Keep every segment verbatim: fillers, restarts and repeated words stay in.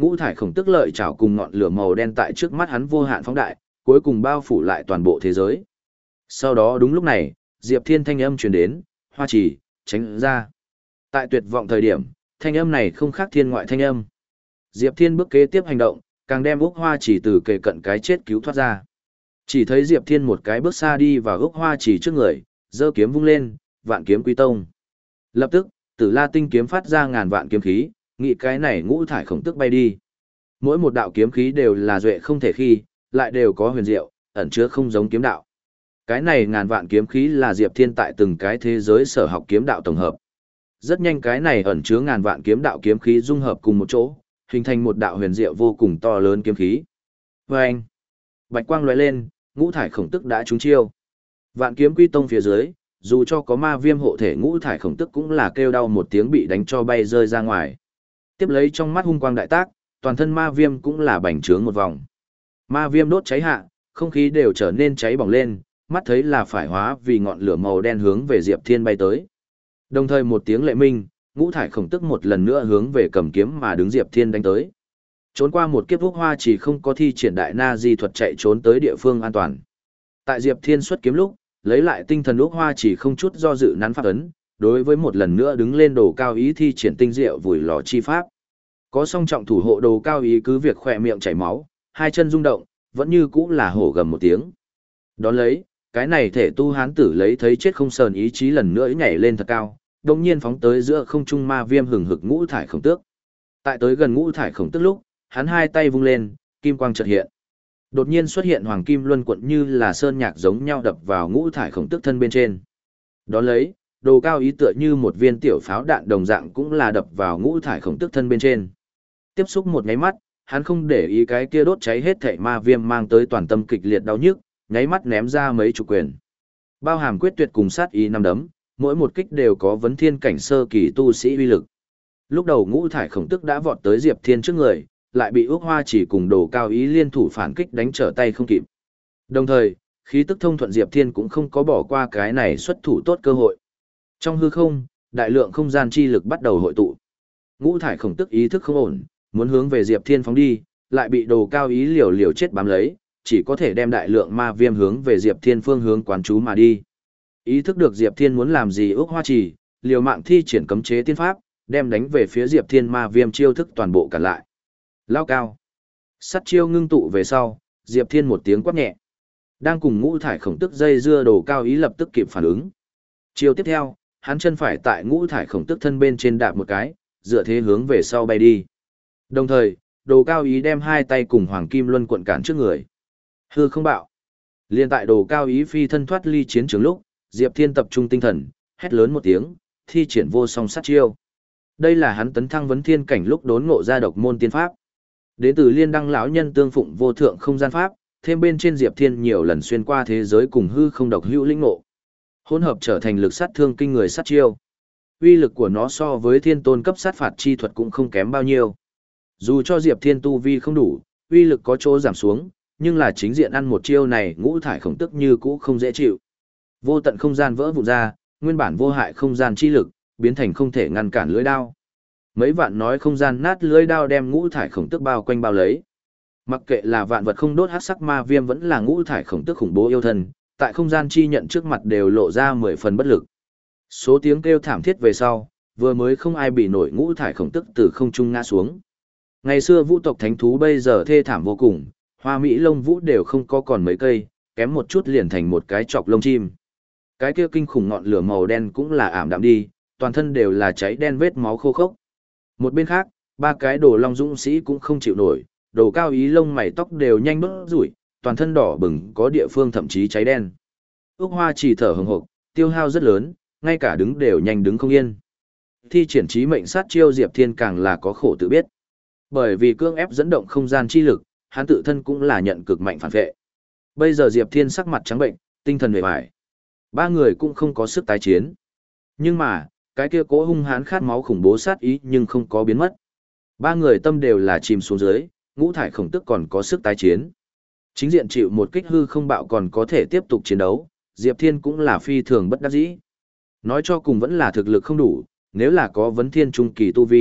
Ngũ thải khổng tức lợi chảo cùng ngọn lửa màu đen tại trước mắt hắn vô hạn phóng đại, cuối cùng bao phủ lại toàn bộ thế giới. Sau đó đúng lúc này, Diệp Thiên thanh âm truyền đến, Hoa Chỉ, tránh ra. Tại tuyệt vọng thời điểm, thanh âm này không khác thiên ngoại thanh âm. Diệp Thiên bước kế tiếp hành động, càng đem Úc Hoa Chỉ từ kề cận cái chết cứu thoát ra. Chỉ thấy Diệp Thiên một cái bước xa đi vào Úc Hoa Chỉ trước người, giơ kiếm vung lên, vạn kiếm quy tông. Lập tức, Tử La tinh kiếm phát ra ngàn vạn kiếm khí, nghĩ cái này ngũ thải khổng tức bay đi. Mỗi một đạo kiếm khí đều là duệ không thể khi, lại đều có huyền diệu, ẩn chứa không giống kiếm đạo. Cái này ngàn vạn kiếm khí là Diệp Thiên tại từng cái thế giới sở học kiếm đạo tổng hợp. Rất nhanh cái này ẩn chứa ngàn vạn kiếm đạo kiếm khí dung hợp cùng một chỗ, hình thành một đạo huyền diệu vô cùng to lớn kiếm khí. Và anh, bạch quang lóe lên, ngũ thải khổng tức đã trúng chiêu. Vạn kiếm quy tông phía dưới, dù cho có ma viêm hộ thể ngũ thải khổng tức cũng là kêu đau một tiếng bị đánh cho bay rơi ra ngoài. Tiếp lấy trong mắt hung quang đại tác, toàn thân ma viêm cũng là bành trướng một vòng. Ma viêm đốt cháy hạ, không khí đều trở nên cháy bỏng lên, mắt thấy là phải hóa vì ngọn lửa màu đen hướng về Diệp Thiên bay tới. Đồng thời một tiếng lệ minh, ngũ thải khổng tức một lần nữa hướng về cầm kiếm mà đứng Diệp Thiên đánh tới. Trốn qua một kiếp Úc Hoa chỉ không có thi triển đại na di thuật chạy trốn tới địa phương an toàn. Tại Diệp Thiên xuất kiếm lúc, lấy lại tinh thần Úc Hoa chỉ không chút do dự nắn pháp ấn, đối với một lần nữa đứng lên đồ cao ý thi triển tinh diệu vùi lò chi pháp. Có song trọng thủ hộ đồ cao ý cứ việc khỏe miệng chảy máu, hai chân rung động, vẫn như cũ là hổ gầm một tiếng. Đón lấy, cái này thể tu hán tử lấy thấy chết không sờn ý chí lần nữa nhảy lên thật cao, đồng nhiên phóng tới giữa không trung ma viêm hừng hực ngũ thải khổng tước. Tại tới gần ngũ thải khổng tước lúc, hắn hai tay vung lên, kim quang chợt hiện. Đột nhiên xuất hiện hoàng kim luân quận như là sơn nhạc giống nhau đập vào ngũ thải khổng tước thân bên trên. Đón lấy, đồ cao ý tựa như một viên tiểu pháo đạn đồng dạng cũng là đập vào ngũ thải khổng tước thân bên trên. Tiếp xúc một nháy mắt, hắn không để ý cái kia đốt cháy hết thảy ma viêm mang tới toàn tâm kịch liệt đau nhức, nháy mắt ném ra mấy chục quyền. Bao hàm quyết tuyệt cùng sát ý năm đấm, mỗi một kích đều có vấn thiên cảnh sơ kỳ tu sĩ uy lực. Lúc đầu ngũ thải khổng tức đã vọt tới Diệp Thiên trước người, lại bị Úc Hoa chỉ cùng đồ cao ý liên thủ phản kích đánh trở tay không kịp. Đồng thời, khí tức thông thuận Diệp Thiên cũng không có bỏ qua cái này xuất thủ tốt cơ hội. Trong hư không, đại lượng không gian chi lực bắt đầu hội tụ. Ngũ thải khổng tức ý thức không ổn, muốn hướng về Diệp Thiên phóng đi, lại bị đồ cao ý liều liều chết bám lấy, chỉ có thể đem đại lượng ma viêm hướng về Diệp Thiên phương hướng quán chú mà đi. Ý thức được Diệp Thiên muốn làm gì Úc Hoa chỉ, liều mạng thi triển cấm chế tiên pháp, đem đánh về phía Diệp Thiên ma viêm chiêu thức toàn bộ cản lại. Lao cao. Sắt chiêu ngưng tụ về sau, Diệp Thiên một tiếng quát nhẹ. Đang cùng ngũ thải khổng tức dây dưa đồ cao ý lập tức kịp phản ứng. Chiêu tiếp theo, hắn chân phải tại ngũ thải khổng tức thân bên trên đạp một cái, dựa thế hướng về sau bay đi. Đồng thời, đồ cao ý đem hai tay cùng hoàng kim luân cuộn cản trước người. Hư không bạo. Liên tại đồ cao ý phi thân thoát ly chiến trường lúc, Diệp Thiên tập trung tinh thần, hét lớn một tiếng, thi triển vô song sát chiêu. Đây là hắn tấn thăng vấn thiên cảnh lúc đốn ngộ ra độc môn tiên pháp. Đến từ Liên Đăng lão nhân tương phụng vô thượng không gian pháp, thêm bên trên Diệp Thiên nhiều lần xuyên qua thế giới cùng hư không độc hữu linh ngộ. Hỗn hợp trở thành lực sát thương kinh người sát chiêu. Uy lực của nó so với thiên tôn cấp sát phạt chi thuật cũng không kém bao nhiêu. Dù cho Diệp Thiên tu vi không đủ, uy lực có chỗ giảm xuống, nhưng là chính diện ăn một chiêu này ngũ thải khổng tức như cũ không dễ chịu. Vô tận không gian vỡ vụn ra, nguyên bản vô hại không gian chi lực, biến thành không thể ngăn cản lưỡi đao. Mấy vạn nói không gian nát lưỡi đao đem ngũ thải khổng tức bao quanh bao lấy. Mặc kệ là vạn vật không đốt hắc sắc ma viêm vẫn là ngũ thải khổng tức khủng bố yêu thần, tại không gian chi nhận trước mặt đều lộ ra mười phần bất lực. Số tiếng kêu thảm thiết về sau, vừa mới không ai bị nổi ngũ thải khổng tức từ không trung ngã xuống. Ngày xưa vũ tộc thánh thú bây giờ thê thảm vô cùng, hoa mỹ lông vũ đều không có còn mấy cây, kém một chút liền thành một cái chọc lông chim. Cái kia kinh khủng ngọn lửa màu đen cũng là ảm đạm đi, toàn thân đều là cháy đen vết máu khô khốc. Một bên khác, ba cái đồ long dũng sĩ cũng không chịu nổi, đồ cao ý lông mày tóc đều nhanh đốt rủi, toàn thân đỏ bừng có địa phương thậm chí cháy đen. Úc Hoa chỉ thở hừng hực, tiêu hao rất lớn, ngay cả đứng đều nhanh đứng không yên. Thi triển trí mệnh sát chiêu Diệp Thiên càng là có khổ tự biết. Bởi vì cưỡng ép dẫn động không gian chi lực, hắn tự thân cũng là nhận cực mạnh phản vệ. Bây giờ Diệp Thiên sắc mặt trắng bệnh, tinh thần uể oải. Ba người cũng không có sức tái chiến. Nhưng mà, cái kia cố hung hãn khát máu khủng bố sát ý nhưng không có biến mất. Ba người tâm đều là chìm xuống dưới, ngũ thải khổng tức còn có sức tái chiến. Chính diện chịu một kích hư không bạo còn có thể tiếp tục chiến đấu, Diệp Thiên cũng là phi thường bất đắc dĩ. Nói cho cùng vẫn là thực lực không đủ, nếu là có vấn thiên trung kỳ tu vi,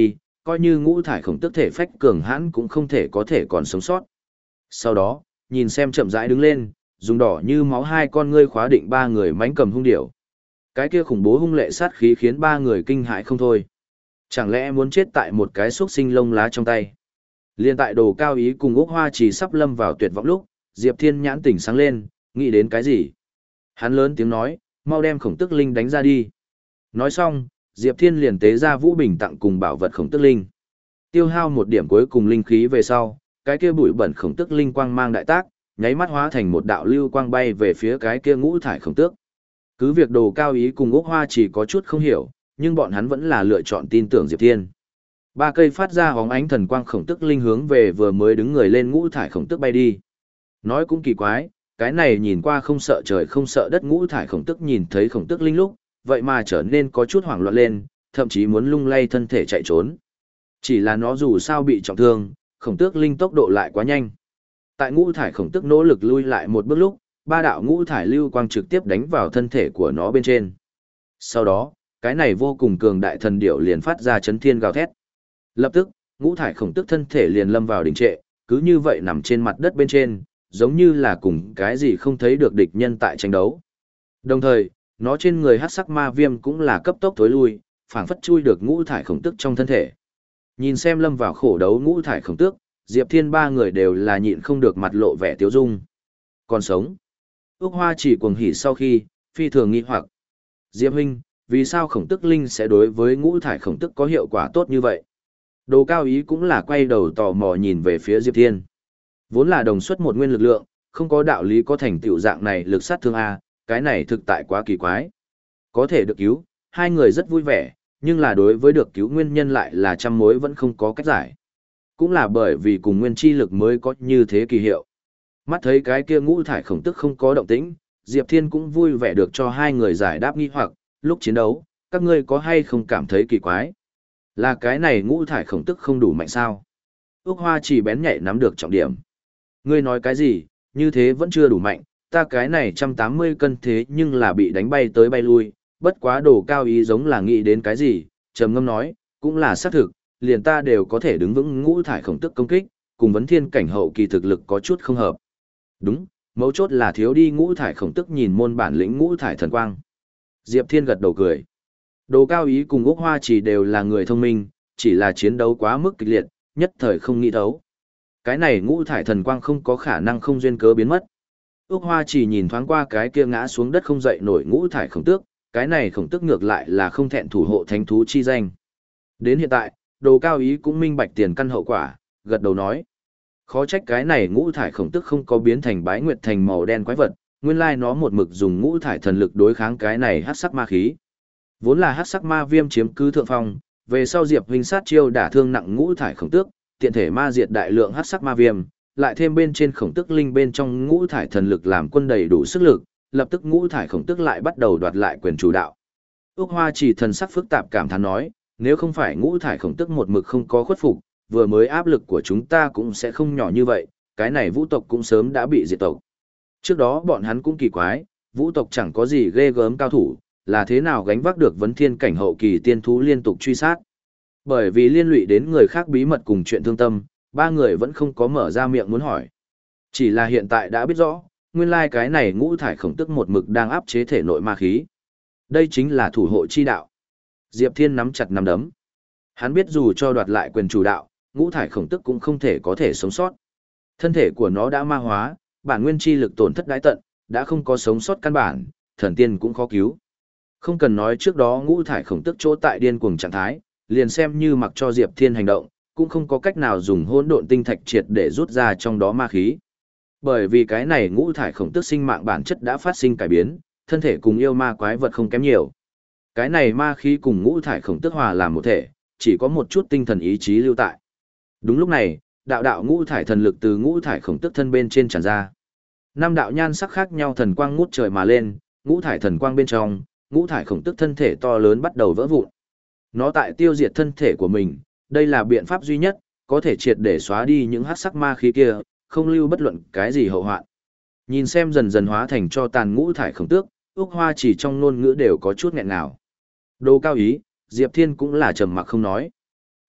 coi như ngũ thải khổng tức thể phách cường hãn cũng không thể có thể còn sống sót. Sau đó, nhìn xem chậm rãi đứng lên, dùng đỏ như máu hai con ngươi khóa định ba người mãnh cầm hung điểu. Cái kia khủng bố hung lệ sát khí khiến ba người kinh hãi không thôi. Chẳng lẽ muốn chết tại một cái xúc sinh lông lá trong tay? Liên tại Đồ Cao Ý cùng Úc Hoa Chỉ sắp lâm vào tuyệt vọng lúc, Diệp Thiên nhãn tỉnh sáng lên, nghĩ đến cái gì? Hắn lớn tiếng nói, mau đem khổng tức linh đánh ra đi. Nói xong, Diệp Thiên liền tế ra Vũ Bình tặng cùng bảo vật khổng tức linh. Tiêu hao một điểm cuối cùng linh khí về sau, cái kia bụi bẩn khổng tức linh quang mang đại tác, nháy mắt hóa thành một đạo lưu quang bay về phía cái kia ngũ thải khổng tước. Cứ việc Đồ Cao Ý cùng Úc Hoa chỉ có chút không hiểu, nhưng bọn hắn vẫn là lựa chọn tin tưởng Diệp Thiên. Ba cây phát ra hóng ánh thần quang khổng tức linh hướng về vừa mới đứng người lên ngũ thải khổng tức bay đi. Nói cũng kỳ quái, cái này nhìn qua không sợ trời không sợ đất ngũ thải khổng tức nhìn thấy khổng tức linh lúc, vậy mà trở nên có chút hoảng loạn lên, thậm chí muốn lung lay thân thể chạy trốn. Chỉ là nó dù sao bị trọng thương, khổng tước linh tốc độ lại quá nhanh. Tại ngũ thải khổng tức nỗ lực lui lại một bước lúc, ba đạo ngũ thải lưu quang trực tiếp đánh vào thân thể của nó bên trên. Sau đó, cái này vô cùng cường đại thần điểu liền phát ra chấn thiên gào thét. Lập tức, ngũ thải khổng tức thân thể liền lâm vào đình trệ, cứ như vậy nằm trên mặt đất bên trên, giống như là cùng cái gì không thấy được địch nhân tại tranh đấu. Đồng thời, nó trên người hắc sắc ma viêm cũng là cấp tốc thối lui, phảng phất chui được ngũ thải khổng tức trong thân thể. Nhìn xem lâm vào khổ đấu ngũ thải khổng tước, Diệp Thiên ba người đều là nhịn không được mặt lộ vẻ tiếu dung. Còn sống. Úc Hoa chỉ cuồng hỉ sau khi, phi thường nghi hoặc. Diệp huynh, vì sao khổng tức linh sẽ đối với ngũ thải khổng tức có hiệu quả tốt như vậy? Đồ Cao Ý cũng là quay đầu tò mò nhìn về phía Diệp Thiên. Vốn là đồng xuất một nguyên lực lượng, không có đạo lý có thành tựu dạng này lực sát thương A, cái này thực tại quá kỳ quái. Có thể được cứu, hai người rất vui vẻ, nhưng là đối với được cứu nguyên nhân lại là trăm mối vẫn không có cách giải. Cũng là bởi vì cùng nguyên chi lực mới có như thế kỳ hiệu. Mắt thấy cái kia ngũ thải khổng tức không có động tĩnh, Diệp Thiên cũng vui vẻ được cho hai người giải đáp nghi hoặc, lúc chiến đấu, các ngươi có hay không cảm thấy kỳ quái? Là cái này ngũ thải khổng tức không đủ mạnh sao? Úc Hoa chỉ bén nhạy nắm được trọng điểm. Ngươi nói cái gì, như thế vẫn chưa đủ mạnh, ta cái này một trăm tám mươi cân thế nhưng là bị đánh bay tới bay lui, bất quá Đồ Cao Ý giống là nghĩ đến cái gì, trầm ngâm nói, cũng là xác thực, liền ta đều có thể đứng vững ngũ thải khổng tức công kích, cùng vấn thiên cảnh hậu kỳ thực lực có chút không hợp. Đúng, mấu chốt là thiếu đi ngũ thải khổng tức nhìn môn bản lĩnh ngũ thải thần quang. Diệp Thiên gật đầu cười. Đồ Cao Ý cùng Úc Hoa chỉ đều là người thông minh, chỉ là chiến đấu quá mức kịch liệt, nhất thời không nghĩ thấu. Cái này ngũ thải thần quang không có khả năng không duyên cớ biến mất. Úc Hoa chỉ nhìn thoáng qua cái kia ngã xuống đất không dậy nổi ngũ thải khổng tước, cái này khổng tước ngược lại là không thẹn thủ hộ thánh thú chi danh. Đến hiện tại, Đồ Cao Ý cũng minh bạch tiền căn hậu quả, gật đầu nói. Khó trách cái này ngũ thải khổng tước không có biến thành bái nguyệt thành màu đen quái vật, nguyên lai nó một mực dùng ngũ thải thần lực đối kháng cái này hắc sắc ma khí. Vốn là hắc sắc ma viêm chiếm cứ thượng phong, về sau Diệp huynh sát chiêu đả thương nặng ngũ thải khổng tước, tiện thể ma diệt đại lượng hắc sắc ma viêm, lại thêm bên trên khổng tước linh bên trong ngũ thải thần lực làm quân đầy đủ sức lực, lập tức ngũ thải khổng tước lại bắt đầu đoạt lại quyền chủ đạo. Úc Hoa chỉ thần sắc phức tạp cảm thán nói, nếu không phải ngũ thải khổng tước một mực không có khuất phục, vừa mới áp lực của chúng ta cũng sẽ không nhỏ như vậy, cái này vũ tộc cũng sớm đã bị diệt tộc. Trước đó bọn hắn cũng kỳ quái, vũ tộc chẳng có gì ghê gớm cao thủ, là thế nào gánh vác được vấn thiên cảnh hậu kỳ tiên thú liên tục truy sát. Bởi vì liên lụy đến người khác bí mật cùng chuyện thương tâm, ba người vẫn không có mở ra miệng muốn hỏi. Chỉ là hiện tại đã biết rõ, nguyên lai cái này ngũ thải khổng tức một mực đang áp chế thể nội ma khí. Đây chính là thủ hộ chi đạo. Diệp Thiên nắm chặt nắm đấm. Hắn biết dù cho đoạt lại quyền chủ đạo, ngũ thải khổng tức cũng không thể có thể sống sót. Thân thể của nó đã ma hóa, bản nguyên chi lực tổn thất đái tận, đã không có sống sót căn bản, thần tiên cũng khó cứu. Không cần nói trước đó ngũ thải khổng tức chỗ tại điên cuồng trạng thái, liền xem như mặc cho Diệp Thiên hành động, cũng không có cách nào dùng hỗn độn tinh thạch triệt để rút ra trong đó ma khí. Bởi vì cái này ngũ thải khổng tức sinh mạng bản chất đã phát sinh cải biến, thân thể cùng yêu ma quái vật không kém nhiều. Cái này ma khí cùng ngũ thải khổng tức hòa làm một thể, chỉ có một chút tinh thần ý chí lưu tại. Đúng lúc này, đạo đạo ngũ thải thần lực từ ngũ thải khổng tức thân bên trên tràn ra. Năm đạo nhan sắc khác nhau thần quang ngút trời mà lên, ngũ thải thần quang bên trong, ngũ thải khổng tức thân thể to lớn bắt đầu vỡ vụn. Nó tại tiêu diệt thân thể của mình, đây là biện pháp duy nhất, có thể triệt để xóa đi những hắc sắc ma khí kia, không lưu bất luận cái gì hậu hoạn. Nhìn xem dần dần hóa thành cho tàn ngũ thải khổng tước, Úc Hoa chỉ trong ngôn ngữ đều có chút nghẹn ngào. Đồ Cao Ý, Diệp Thiên cũng là trầm mặc không nói.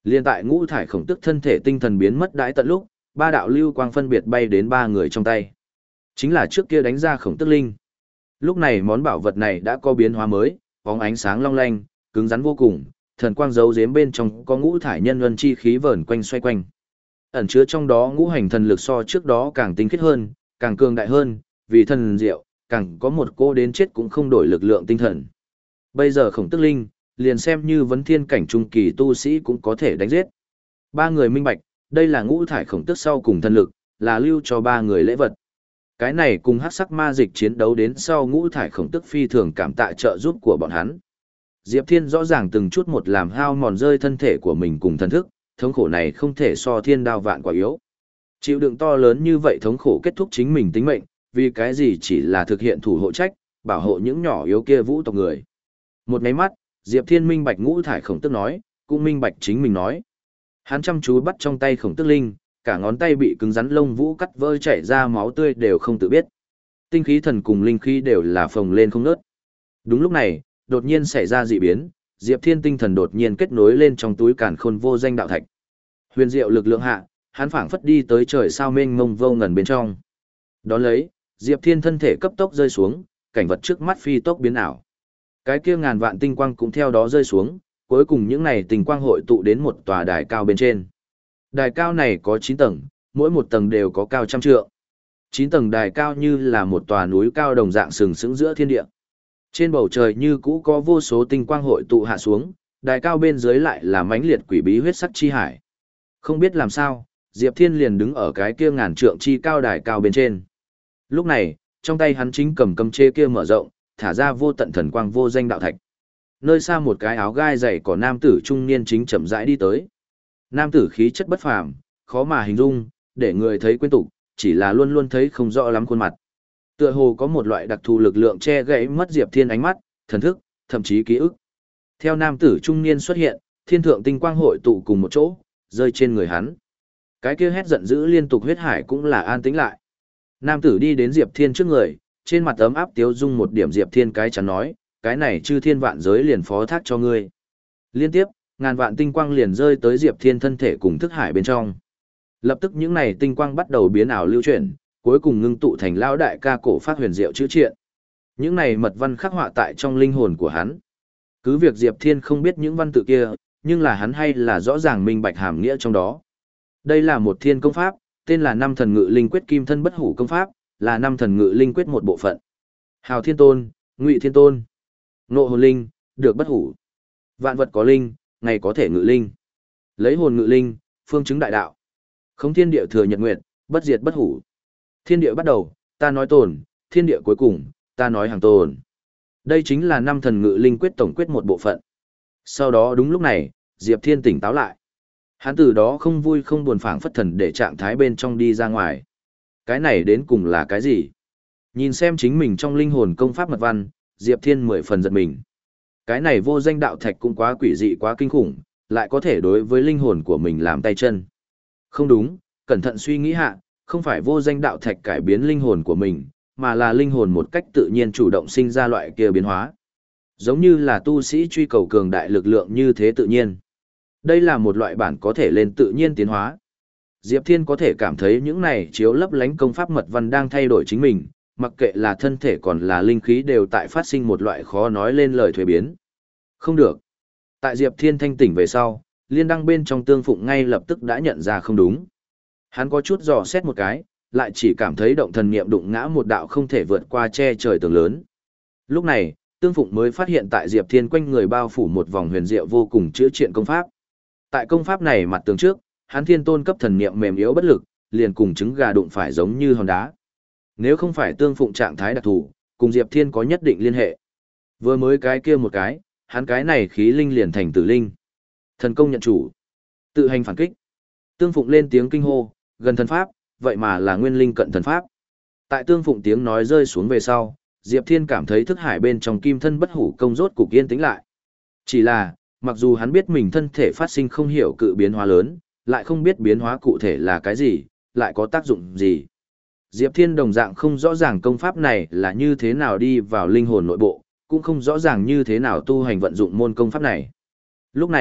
Liên tại ngũ thải khổng tức thân thể tinh thần biến mất đãi tận lúc, ba đạo lưu quang phân biệt bay đến ba người trong tay. Chính là trước kia đánh ra khổng tức linh. Lúc này món bảo vật này đã có biến hóa mới, bóng ánh sáng long lanh, cứng rắn vô cùng, thần quang giấu giếm bên trong có ngũ thải nhân luân chi khí vờn quanh xoay quanh. Ẩn chứa trong đó ngũ hành thần lực so trước đó càng tinh khiết hơn, càng cường đại hơn, vì thần diệu, càng có một cô đến chết cũng không đổi lực lượng tinh thần. Bây giờ khổng tức linh, liền xem như vấn thiên cảnh trung kỳ tu sĩ cũng có thể đánh giết. Ba người minh bạch, đây là ngũ thải khổng tức sau cùng thần lực, là lưu cho ba người lễ vật. Cái này cùng hắc sắc ma dịch chiến đấu đến sau ngũ thải khổng tức phi thường cảm tạ trợ giúp của bọn hắn. Diệp Thiên rõ ràng từng chút một làm hao mòn rơi thân thể của mình cùng thần thức, thống khổ này không thể so thiên đao vạn quả yếu. Chịu đựng to lớn như vậy thống khổ kết thúc chính mình tính mệnh, vì cái gì chỉ là thực hiện thủ hộ trách, bảo hộ những nhỏ yếu kia vũ tộc người. Một máy mắt, Diệp Thiên minh bạch ngũ thải khổng tức nói, cũng minh bạch chính mình nói. Hắn chăm chú bắt trong tay khổng tức linh, cả ngón tay bị cứng rắn lông vũ cắt vỡ chảy ra máu tươi đều không tự biết. Tinh khí thần cùng linh khí đều là phồng lên không ngớt. Đúng lúc này, đột nhiên xảy ra dị biến, Diệp Thiên tinh thần đột nhiên kết nối lên trong túi càn khôn vô danh đạo thạch. Huyền diệu lực lượng hạ, hắn phảng phất đi tới trời sao mênh mông vô ngần bên trong. Đón lấy, Diệp Thiên thân thể cấp tốc rơi xuống, cảnh vật trước mắt phi tốc biến ảo. Cái kia ngàn vạn tinh quang cũng theo đó rơi xuống, cuối cùng những này tinh quang hội tụ đến một tòa đài cao bên trên. Đài cao này có chín tầng, mỗi một tầng đều có cao trăm trượng. chín tầng đài cao như là một tòa núi cao đồng dạng sừng sững giữa thiên địa. Trên bầu trời như cũ có vô số tinh quang hội tụ hạ xuống, đài cao bên dưới lại là mãnh liệt quỷ bí huyết sắc chi hải. Không biết làm sao, Diệp Thiên liền đứng ở cái kia ngàn trượng chi cao đài cao bên trên. Lúc này, trong tay hắn chính cầm cầm chê kia mở rộng, thả ra vô tận thần quang vô danh đạo thạch. Nơi xa một cái áo gai dày của nam tử trung niên chính chậm rãi đi tới. Nam tử khí chất bất phàm, khó mà hình dung, để người thấy quen tục, chỉ là luôn luôn thấy không rõ lắm khuôn mặt. Tựa hồ có một loại đặc thù lực lượng che gãy mất Diệp Thiên ánh mắt, thần thức, thậm chí ký ức. Theo nam tử trung niên xuất hiện, thiên thượng tinh quang hội tụ cùng một chỗ, rơi trên người hắn. Cái kia hét giận dữ liên tục huyết hải cũng là an tĩnh lại. Nam tử đi đến Diệp Thiên trước người, trên mặt ấm áp tiếu dung một điểm Diệp Thiên cái chắn nói, cái này chư thiên vạn giới liền phó thác cho ngươi. Liên tiếp, ngàn vạn tinh quang liền rơi tới Diệp Thiên thân thể cùng thức hải bên trong. Lập tức những này tinh quang bắt đầu biến ảo lưu chuyển, cuối cùng ngưng tụ thành lão đại ca cổ phát huyền diệu chữ triện. Những này mật văn khắc họa tại trong linh hồn của hắn. Cứ việc Diệp Thiên không biết những văn tự kia, nhưng là hắn hay là rõ ràng minh bạch hàm nghĩa trong đó. Đây là một thiên công pháp, tên là Năm Thần Ngự Linh Quyết Kim Thân Bất Hủ công pháp, là Năm Thần Ngự Linh Quyết một bộ phận. Hào Thiên Tôn, Ngụy Thiên Tôn, Ngộ Hồn Linh, được bất hủ. Vạn vật có linh, ngày có thể ngự linh. Lấy hồn ngự linh, phương chứng đại đạo. Không thiên địa thừa nhật nguyệt, bất diệt bất hủ. Thiên địa bắt đầu, ta nói tồn, thiên địa cuối cùng, ta nói hàng tồn. Đây chính là Năm Thần Ngự Linh Quyết tổng quyết một bộ phận. Sau đó đúng lúc này, Diệp Thiên tỉnh táo lại. Hắn từ đó không vui không buồn phảng phất thần để trạng thái bên trong đi ra ngoài. Cái này đến cùng là cái gì? Nhìn xem chính mình trong linh hồn công pháp mật văn, Diệp Thiên mười phần giật mình. Cái này vô danh đạo thạch cũng quá quỷ dị quá kinh khủng, lại có thể đối với linh hồn của mình làm tay chân. Không đúng, cẩn thận suy nghĩ hạ, không phải vô danh đạo thạch cải biến linh hồn của mình, mà là linh hồn một cách tự nhiên chủ động sinh ra loại kia biến hóa. Giống như là tu sĩ truy cầu cường đại lực lượng như thế tự nhiên. Đây là một loại bản có thể lên tự nhiên tiến hóa. Diệp Thiên có thể cảm thấy những này chiếu lấp lánh công pháp mật văn đang thay đổi chính mình, mặc kệ là thân thể còn là linh khí đều tại phát sinh một loại khó nói lên lời thuế biến. Không được. Tại Diệp Thiên thanh tỉnh về sau, liên đăng bên trong tương phụng ngay lập tức đã nhận ra không đúng. Hắn có chút dò xét một cái, lại chỉ cảm thấy động thần niệm đụng ngã một đạo không thể vượt qua che trời tường lớn. Lúc này, tương phụng mới phát hiện tại Diệp Thiên quanh người bao phủ một vòng huyền diệu vô cùng chữa trị công pháp. Tại công pháp này mặt tường trước, hắn thiên tôn cấp thần niệm mềm yếu bất lực, liền cùng trứng gà đụng phải giống như hòn đá. Nếu không phải tương phụng trạng thái đặc thù, cùng Diệp Thiên có nhất định liên hệ. Vừa mới cái kia một cái, hắn cái này khí linh liền thành tử linh. Thần công nhận chủ. Tự hành phản kích. Tương phụng lên tiếng kinh hô, gần thần pháp, vậy mà là nguyên linh cận thần pháp. Tại tương phụng tiếng nói rơi xuống về sau, Diệp Thiên cảm thấy thức hải bên trong kim thân bất hủ công rốt cục yên tĩnh lại. Chỉ là, mặc dù hắn biết mình thân thể phát sinh không hiểu cự biến hóa lớn, lại không biết biến hóa cụ thể là cái gì, lại có tác dụng gì. Diệp Thiên đồng dạng không rõ ràng công pháp này là như thế nào đi vào linh hồn nội bộ, cũng không rõ ràng như thế nào tu hành vận dụng môn công pháp này. Lúc này,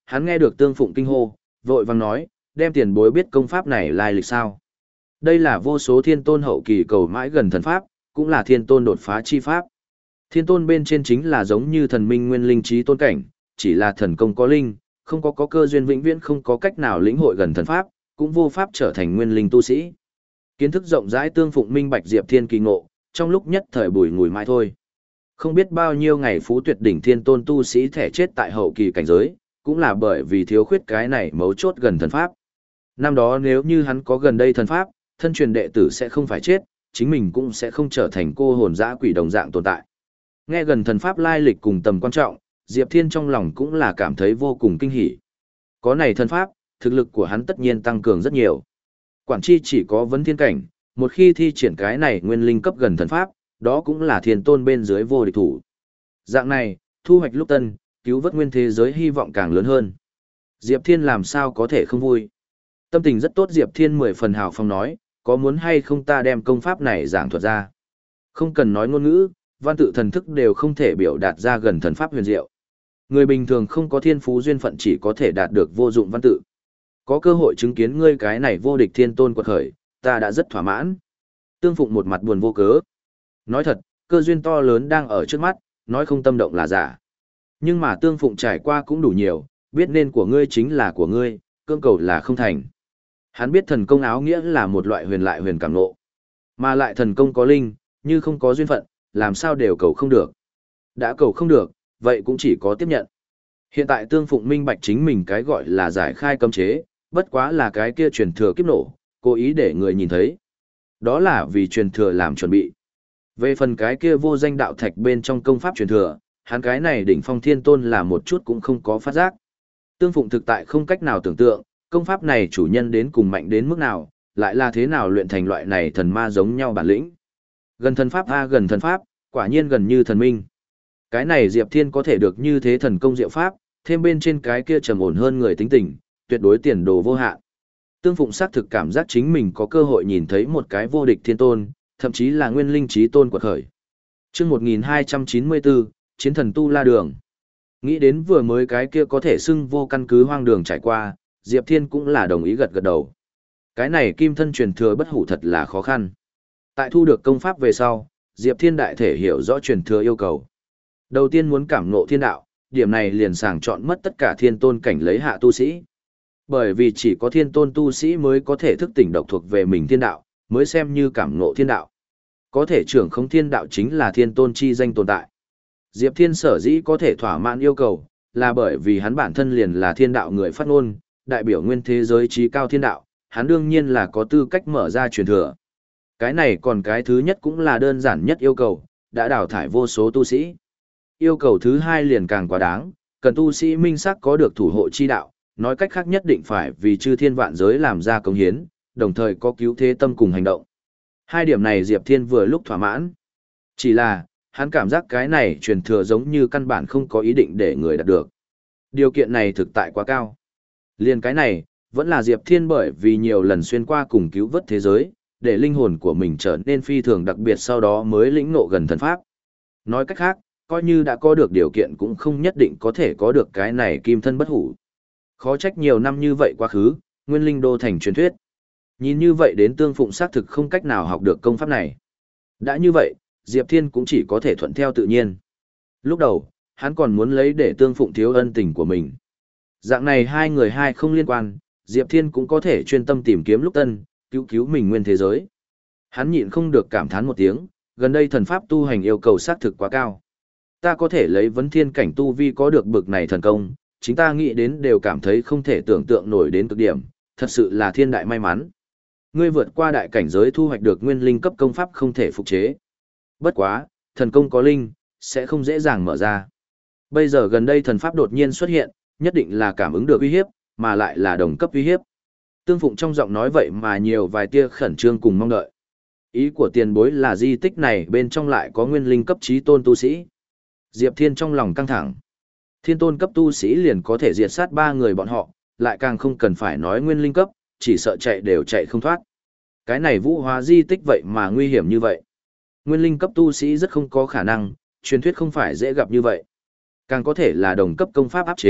hắn nghe được Tương Phụng kinh hô, vội vàng nói, đem tiền bối biết công pháp này lai lịch sao. Đây là vô số thiên tôn hậu kỳ cầu mãi gần thần pháp, cũng là thiên tôn đột phá chi pháp. Thiên tôn bên trên chính là giống như thần minh nguyên linh trí tôn cảnh, chỉ là thần công có linh, không có có cơ duyên vĩnh viễn không có cách nào lĩnh hội gần thần pháp, cũng vô pháp trở thành nguyên linh tu sĩ. Kiến thức rộng rãi Tương Phụng minh bạch Diệp Thiên kỳ ngộ, trong lúc nhất thời bùi ngùi mãi thôi. Không biết bao nhiêu ngày phú tuyệt đỉnh thiên tôn tu sĩ thẻ chết tại hậu kỳ cảnh giới, cũng là bởi vì thiếu khuyết cái này mấu chốt gần thần pháp. Năm đó nếu như hắn có gần đây thần pháp, thân truyền đệ tử sẽ không phải chết, chính mình cũng sẽ không trở thành cô hồn dã quỷ đồng dạng tồn tại. Nghe gần thần pháp lai lịch cùng tầm quan trọng, Diệp Thiên trong lòng cũng là cảm thấy vô cùng kinh hỉ. Có này thần pháp, thực lực của hắn tất nhiên tăng cường rất nhiều. Quản chi chỉ có vấn thiên cảnh, một khi thi triển cái này nguyên linh cấp gần thần pháp, đó cũng là thiên tôn bên dưới vô địch thủ. Dạng này, thu hoạch lúc tân, cứu vớt nguyên thế giới hy vọng càng lớn hơn. Diệp Thiên làm sao có thể không vui. Tâm tình rất tốt, Diệp Thiên mười phần hào phong nói, có muốn hay không ta đem công pháp này giảng thuật ra. Không cần nói ngôn ngữ, văn tự thần thức đều không thể biểu đạt ra gần thần pháp huyền diệu. Người bình thường không có thiên phú duyên phận chỉ có thể đạt được vô dụng văn tự. Có cơ hội chứng kiến ngươi cái này vô địch thiên tôn quật khởi, ta đã rất thỏa mãn. Tương Phụng một mặt buồn vô cớ. Nói thật, cơ duyên to lớn đang ở trước mắt, nói không tâm động là giả. Nhưng mà Tương Phụng trải qua cũng đủ nhiều, biết nên của ngươi chính là của ngươi, cưỡng cầu là không thành. Hắn biết thần công áo nghĩa là một loại huyền lại huyền cảm ngộ. Mà lại thần công có linh, như không có duyên phận, làm sao đều cầu không được. Đã cầu không được, vậy cũng chỉ có tiếp nhận. Hiện tại Tương Phụng minh bạch chính mình cái gọi là giải khai cấm chế, bất quá là cái kia truyền thừa kiếp nổ, cố ý để người nhìn thấy. Đó là vì truyền thừa làm chuẩn bị. Về phần cái kia vô danh đạo thạch bên trong công pháp truyền thừa, hắn cái này đỉnh phong thiên tôn là một chút cũng không có phát giác. Tương Phụng thực tại không cách nào tưởng tượng, công pháp này chủ nhân đến cùng mạnh đến mức nào, lại là thế nào luyện thành loại này thần ma giống nhau bản lĩnh. Gần thần pháp a gần thần pháp, quả nhiên gần như thần minh. Cái này Diệp Thiên có thể được như thế thần công diệu pháp, thêm bên trên cái kia trầm ổn hơn người tính tình, tuyệt đối tiền đồ vô hạn. Tương Phụng xác thực cảm giác chính mình có cơ hội nhìn thấy một cái vô địch thiên tôn, thậm chí là nguyên linh trí tôn quật khởi. Chương một nghìn hai trăm chín mươi bốn, Chiến thần tu la đường. Nghĩ đến vừa mới cái kia có thể xưng vô căn cứ hoang đường trải qua, Diệp Thiên cũng là đồng ý gật gật đầu. Cái này kim thân truyền thừa bất hủ thật là khó khăn. Tại thu được công pháp về sau, Diệp Thiên đại thể hiểu rõ truyền thừa yêu cầu. Đầu tiên muốn cảm ngộ thiên đạo, điểm này liền sàng chọn mất tất cả thiên tôn cảnh lấy hạ tu sĩ. Bởi vì chỉ có thiên tôn tu sĩ mới có thể thức tỉnh độc thuộc về mình thiên đạo, mới xem như cảm ngộ thiên đạo. Có thể trưởng không thiên đạo chính là thiên tôn chi danh tồn tại. Diệp Thiên sở dĩ có thể thỏa mãn yêu cầu, là bởi vì hắn bản thân liền là thiên đạo người phát ngôn, đại biểu nguyên thế giới trí cao thiên đạo, hắn đương nhiên là có tư cách mở ra truyền thừa. Cái này còn cái thứ nhất cũng là đơn giản nhất yêu cầu, đã đào thải vô số tu sĩ. Yêu cầu thứ hai liền càng quá đáng, cần tu sĩ minh sắc có được thủ hộ chi đạo, nói cách khác nhất định phải vì chư thiên vạn giới làm ra công hiến, đồng thời có cứu thế tâm cùng hành động. Hai điểm này Diệp Thiên vừa lúc thỏa mãn. Chỉ là, hắn cảm giác cái này truyền thừa giống như căn bản không có ý định để người đạt được. Điều kiện này thực tại quá cao. Liên cái này, vẫn là Diệp Thiên bởi vì nhiều lần xuyên qua cùng cứu vớt thế giới, để linh hồn của mình trở nên phi thường đặc biệt sau đó mới lĩnh ngộ gần thần pháp. Nói cách khác, coi như đã có được điều kiện cũng không nhất định có thể có được cái này kim thân bất hủ. Khó trách nhiều năm như vậy quá khứ, nguyên linh đô thành truyền thuyết. Nhìn như vậy đến Tương Phụng xác thực không cách nào học được công pháp này. Đã như vậy, Diệp Thiên cũng chỉ có thể thuận theo tự nhiên. Lúc đầu, hắn còn muốn lấy để Tương Phụng thiếu ân tình của mình. Dạng này hai người hai không liên quan, Diệp Thiên cũng có thể chuyên tâm tìm kiếm lúc tân, cứu cứu mình nguyên thế giới. Hắn nhịn không được cảm thán một tiếng, gần đây thần pháp tu hành yêu cầu xác thực quá cao. Ta có thể lấy vấn thiên cảnh tu vi có được bực này thần công, chính ta nghĩ đến đều cảm thấy không thể tưởng tượng nổi đến cực điểm, thật sự là thiên đại may mắn. Ngươi vượt qua đại cảnh giới thu hoạch được nguyên linh cấp công pháp không thể phục chế. Bất quá, thần công có linh, sẽ không dễ dàng mở ra. Bây giờ gần đây thần pháp đột nhiên xuất hiện, nhất định là cảm ứng được uy hiếp, mà lại là đồng cấp uy hiếp. Tương Phụng trong giọng nói vậy mà nhiều vài tia khẩn trương cùng mong đợi. Ý của tiền bối là di tích này bên trong lại có nguyên linh cấp trí tôn tu sĩ. Diệp Thiên trong lòng căng thẳng. Thiên tôn cấp tu sĩ liền có thể diệt sát ba người bọn họ, lại càng không cần phải nói nguyên linh cấp, chỉ sợ chạy đều chạy không thoát. Cái này vũ hóa di tích vậy mà nguy hiểm như vậy. Nguyên linh cấp tu sĩ rất không có khả năng, truyền thuyết không phải dễ gặp như vậy. Càng có thể là đồng cấp công pháp áp chế,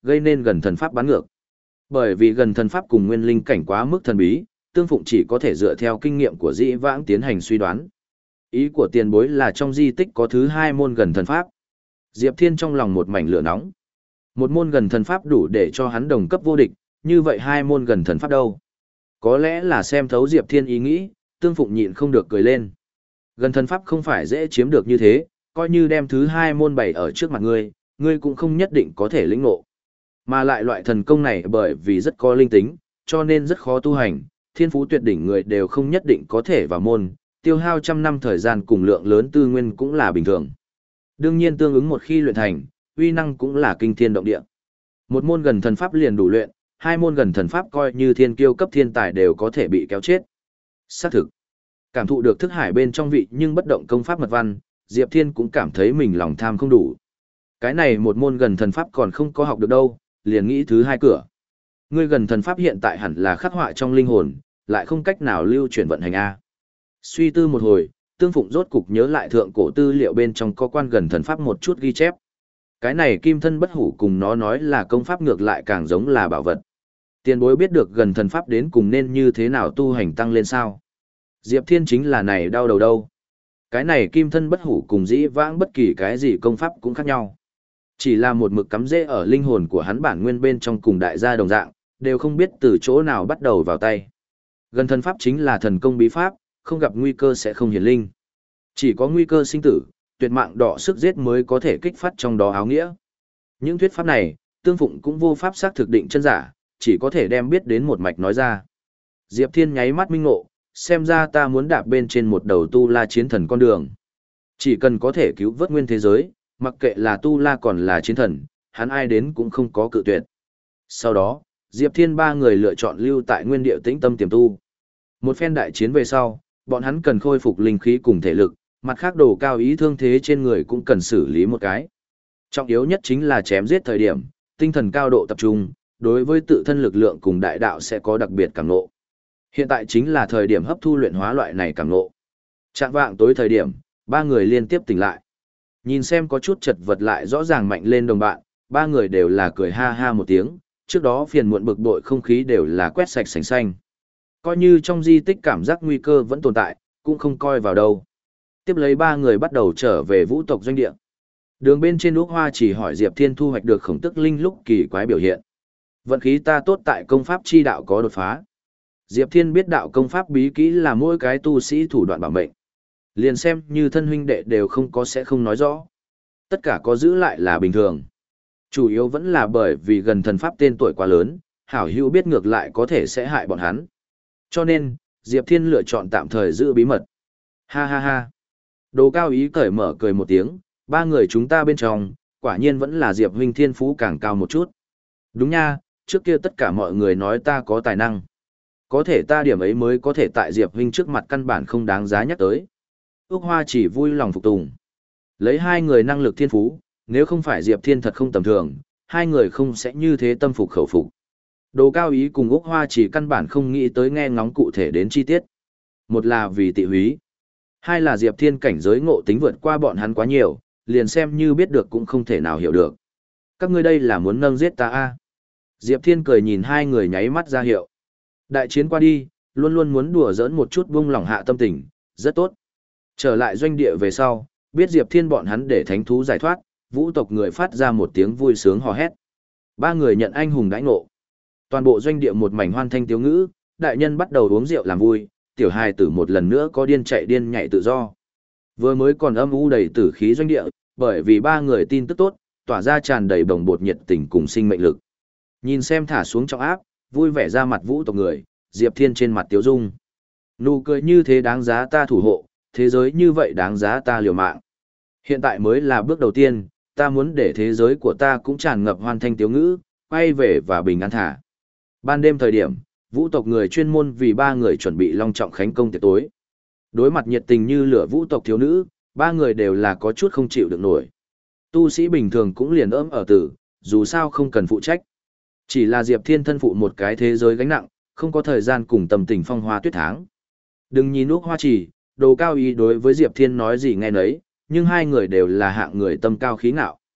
gây nên gần thần pháp bán ngược. Bởi vì gần thần pháp cùng nguyên linh cảnh quá mức thần bí, Tương Phụng chỉ có thể dựa theo kinh nghiệm của dĩ vãng tiến hành suy đoán. Ý của tiền bối là trong di tích có thứ hai môn gần thần pháp. Diệp Thiên trong lòng một mảnh lửa nóng. Một môn gần thần pháp đủ để cho hắn đồng cấp vô địch, như vậy hai môn gần thần pháp đâu? Có lẽ là xem thấu Diệp Thiên ý nghĩ, Tương Phụng nhịn không được cười lên. Gần thần pháp không phải dễ chiếm được như thế, coi như đem thứ hai môn bày ở trước mặt ngươi, ngươi cũng không nhất định có thể lĩnh ngộ. Mà lại loại thần công này bởi vì rất có linh tính, cho nên rất khó tu hành, thiên phú tuyệt đỉnh người đều không nhất định có thể vào môn, tiêu hao trăm năm thời gian cùng lượng lớn tư nguyên cũng là bình thường. Đương nhiên tương ứng một khi luyện thành, uy năng cũng là kinh thiên động địa. Một môn gần thần pháp liền đủ luyện, hai môn gần thần pháp coi như thiên kiêu cấp thiên tài đều có thể bị kéo chết. Xác thực, cảm thụ được thức hải bên trong vị nhưng bất động công pháp mật văn, Diệp Thiên cũng cảm thấy mình lòng tham không đủ. Cái này một môn gần thần pháp còn không có học được đâu, liền nghĩ thứ hai cửa. Ngươi gần thần pháp hiện tại hẳn là khắc họa trong linh hồn, lại không cách nào lưu chuyển vận hành A. Suy tư một hồi, Tương Phụng rốt cục nhớ lại thượng cổ tư liệu bên trong có quan gần thần pháp một chút ghi chép. Cái này kim thân bất hủ cùng nó nói là công pháp ngược lại càng giống là bảo vật. Tiền bối biết được gần thần pháp đến cùng nên như thế nào tu hành tăng lên sao? Diệp Thiên chính là này đau đầu đâu. Cái này kim thân bất hủ cùng dĩ vãng bất kỳ cái gì công pháp cũng khác nhau. Chỉ là một mực cắm rễ ở linh hồn của hắn bản nguyên bên trong cùng đại gia đồng dạng, đều không biết từ chỗ nào bắt đầu vào tay. Gần thần pháp chính là thần công bí pháp, không gặp nguy cơ sẽ không hiển linh. Chỉ có nguy cơ sinh tử, tuyệt mạng đọ sức giết mới có thể kích phát trong đó áo nghĩa. Những thuyết pháp này, Tương Phụng cũng vô pháp xác thực định chân giả, chỉ có thể đem biết đến một mạch nói ra. Diệp Thiên nháy mắt minh ngộ, xem ra ta muốn đạp bên trên một đầu tu la chiến thần con đường. Chỉ cần có thể cứu vớt nguyên thế giới, mặc kệ là tu la còn là chiến thần, hắn ai đến cũng không có cự tuyệt. Sau đó, Diệp Thiên ba người lựa chọn lưu tại nguyên địa tĩnh tâm tiềm tu. Một phen đại chiến về sau, bọn hắn cần khôi phục linh khí cùng thể lực, mặt khác đồ cao ý thương thế trên người cũng cần xử lý một cái. Trọng yếu nhất chính là chém giết thời điểm, tinh thần cao độ tập trung, đối với tự thân lực lượng cùng đại đạo sẽ có đặc biệt cảm ngộ. Hiện tại chính là thời điểm hấp thu luyện hóa loại này cảm ngộ. Trạng vạng tối thời điểm, ba người liên tiếp tỉnh lại. Nhìn xem có chút chật vật lại rõ ràng mạnh lên đồng bạn, ba người đều là cười ha ha một tiếng, trước đó phiền muộn bực bội không khí đều là quét sạch sành xanh. Coi như trong di tích cảm giác nguy cơ vẫn tồn tại, cũng không coi vào đâu. Tiếp lấy ba người bắt đầu trở về vũ tộc doanh địa. Đường bên trên Úc Hoa chỉ hỏi Diệp Thiên thu hoạch được khổng tức linh lúc kỳ quái biểu hiện. Vận khí ta tốt tại công pháp chi đạo có đột phá. Diệp Thiên biết đạo công pháp bí kỹ là mỗi cái tu sĩ thủ đoạn bảo mệnh. Liền xem như thân huynh đệ đều không có sẽ không nói rõ. Tất cả có giữ lại là bình thường. Chủ yếu vẫn là bởi vì gần thần pháp tên tuổi quá lớn, hảo hữu biết ngược lại có thể sẽ hại bọn hắn. Cho nên, Diệp Thiên lựa chọn tạm thời giữ bí mật. Ha ha ha. Đồ cao ý cởi mở cười một tiếng, ba người chúng ta bên trong, quả nhiên vẫn là Diệp huynh thiên phú càng cao một chút. Đúng nha, trước kia tất cả mọi người nói ta có tài năng. Có thể ta điểm ấy mới có thể tại Diệp huynh trước mặt căn bản không đáng giá nhắc tới. Úc Hoa chỉ vui lòng phục tùng. Lấy hai người năng lực thiên phú, nếu không phải Diệp Thiên thật không tầm thường, hai người không sẽ như thế tâm phục khẩu phục. Đồ cao ý cùng Úc Hoa chỉ căn bản không nghĩ tới nghe ngóng cụ thể đến chi tiết. Một là vì tị húy. Hai là Diệp Thiên cảnh giới ngộ tính vượt qua bọn hắn quá nhiều, liền xem như biết được cũng không thể nào hiểu được. Các ngươi đây là muốn nâng giết ta à? Diệp Thiên cười nhìn hai người nháy mắt ra hiệu. Đại chiến qua đi, luôn luôn muốn đùa giỡn một chút buông lỏng hạ tâm tình, rất tốt. Trở lại doanh địa về sau, biết Diệp Thiên bọn hắn để thánh thú giải thoát, vũ tộc người phát ra một tiếng vui sướng hò hét. Ba người nhận anh hùng đãi ngộ. Toàn bộ doanh địa một mảnh hoan thanh tiếu ngữ, đại nhân bắt đầu uống rượu làm vui, tiểu hài tử một lần nữa có điên chạy điên nhảy tự do. Vừa mới còn âm u đầy tử khí doanh địa, bởi vì ba người tin tức tốt, tỏa ra tràn đầy bồng bột nhiệt tình cùng sinh mệnh lực. Nhìn xem thả xuống trong áp, vui vẻ ra mặt vũ tộc người, Diệp Thiên trên mặt tiếu dung. Nụ cười như thế đáng giá ta thủ hộ, thế giới như vậy đáng giá ta liều mạng. Hiện tại mới là bước đầu tiên, ta muốn để thế giới của ta cũng tràn ngập hoan thanh tiếu ngữ, quay về và bình an thả. Ban đêm thời điểm, vũ tộc người chuyên môn vì ba người chuẩn bị long trọng khánh công tiệc tối. Đối mặt nhiệt tình như lửa vũ tộc thiếu nữ, ba người đều là có chút không chịu được nổi. Tu sĩ bình thường cũng liền ỡm ở tử, dù sao không cần phụ trách. Chỉ là Diệp Thiên thân phụ một cái thế giới gánh nặng, không có thời gian cùng tâm tình phong hoa tuyết tháng. Đừng nhìn Úc Hoa Chỉ, đồ cao ý đối với Diệp Thiên nói gì nghe nấy, nhưng hai người đều là hạng người tâm cao khí ngạo.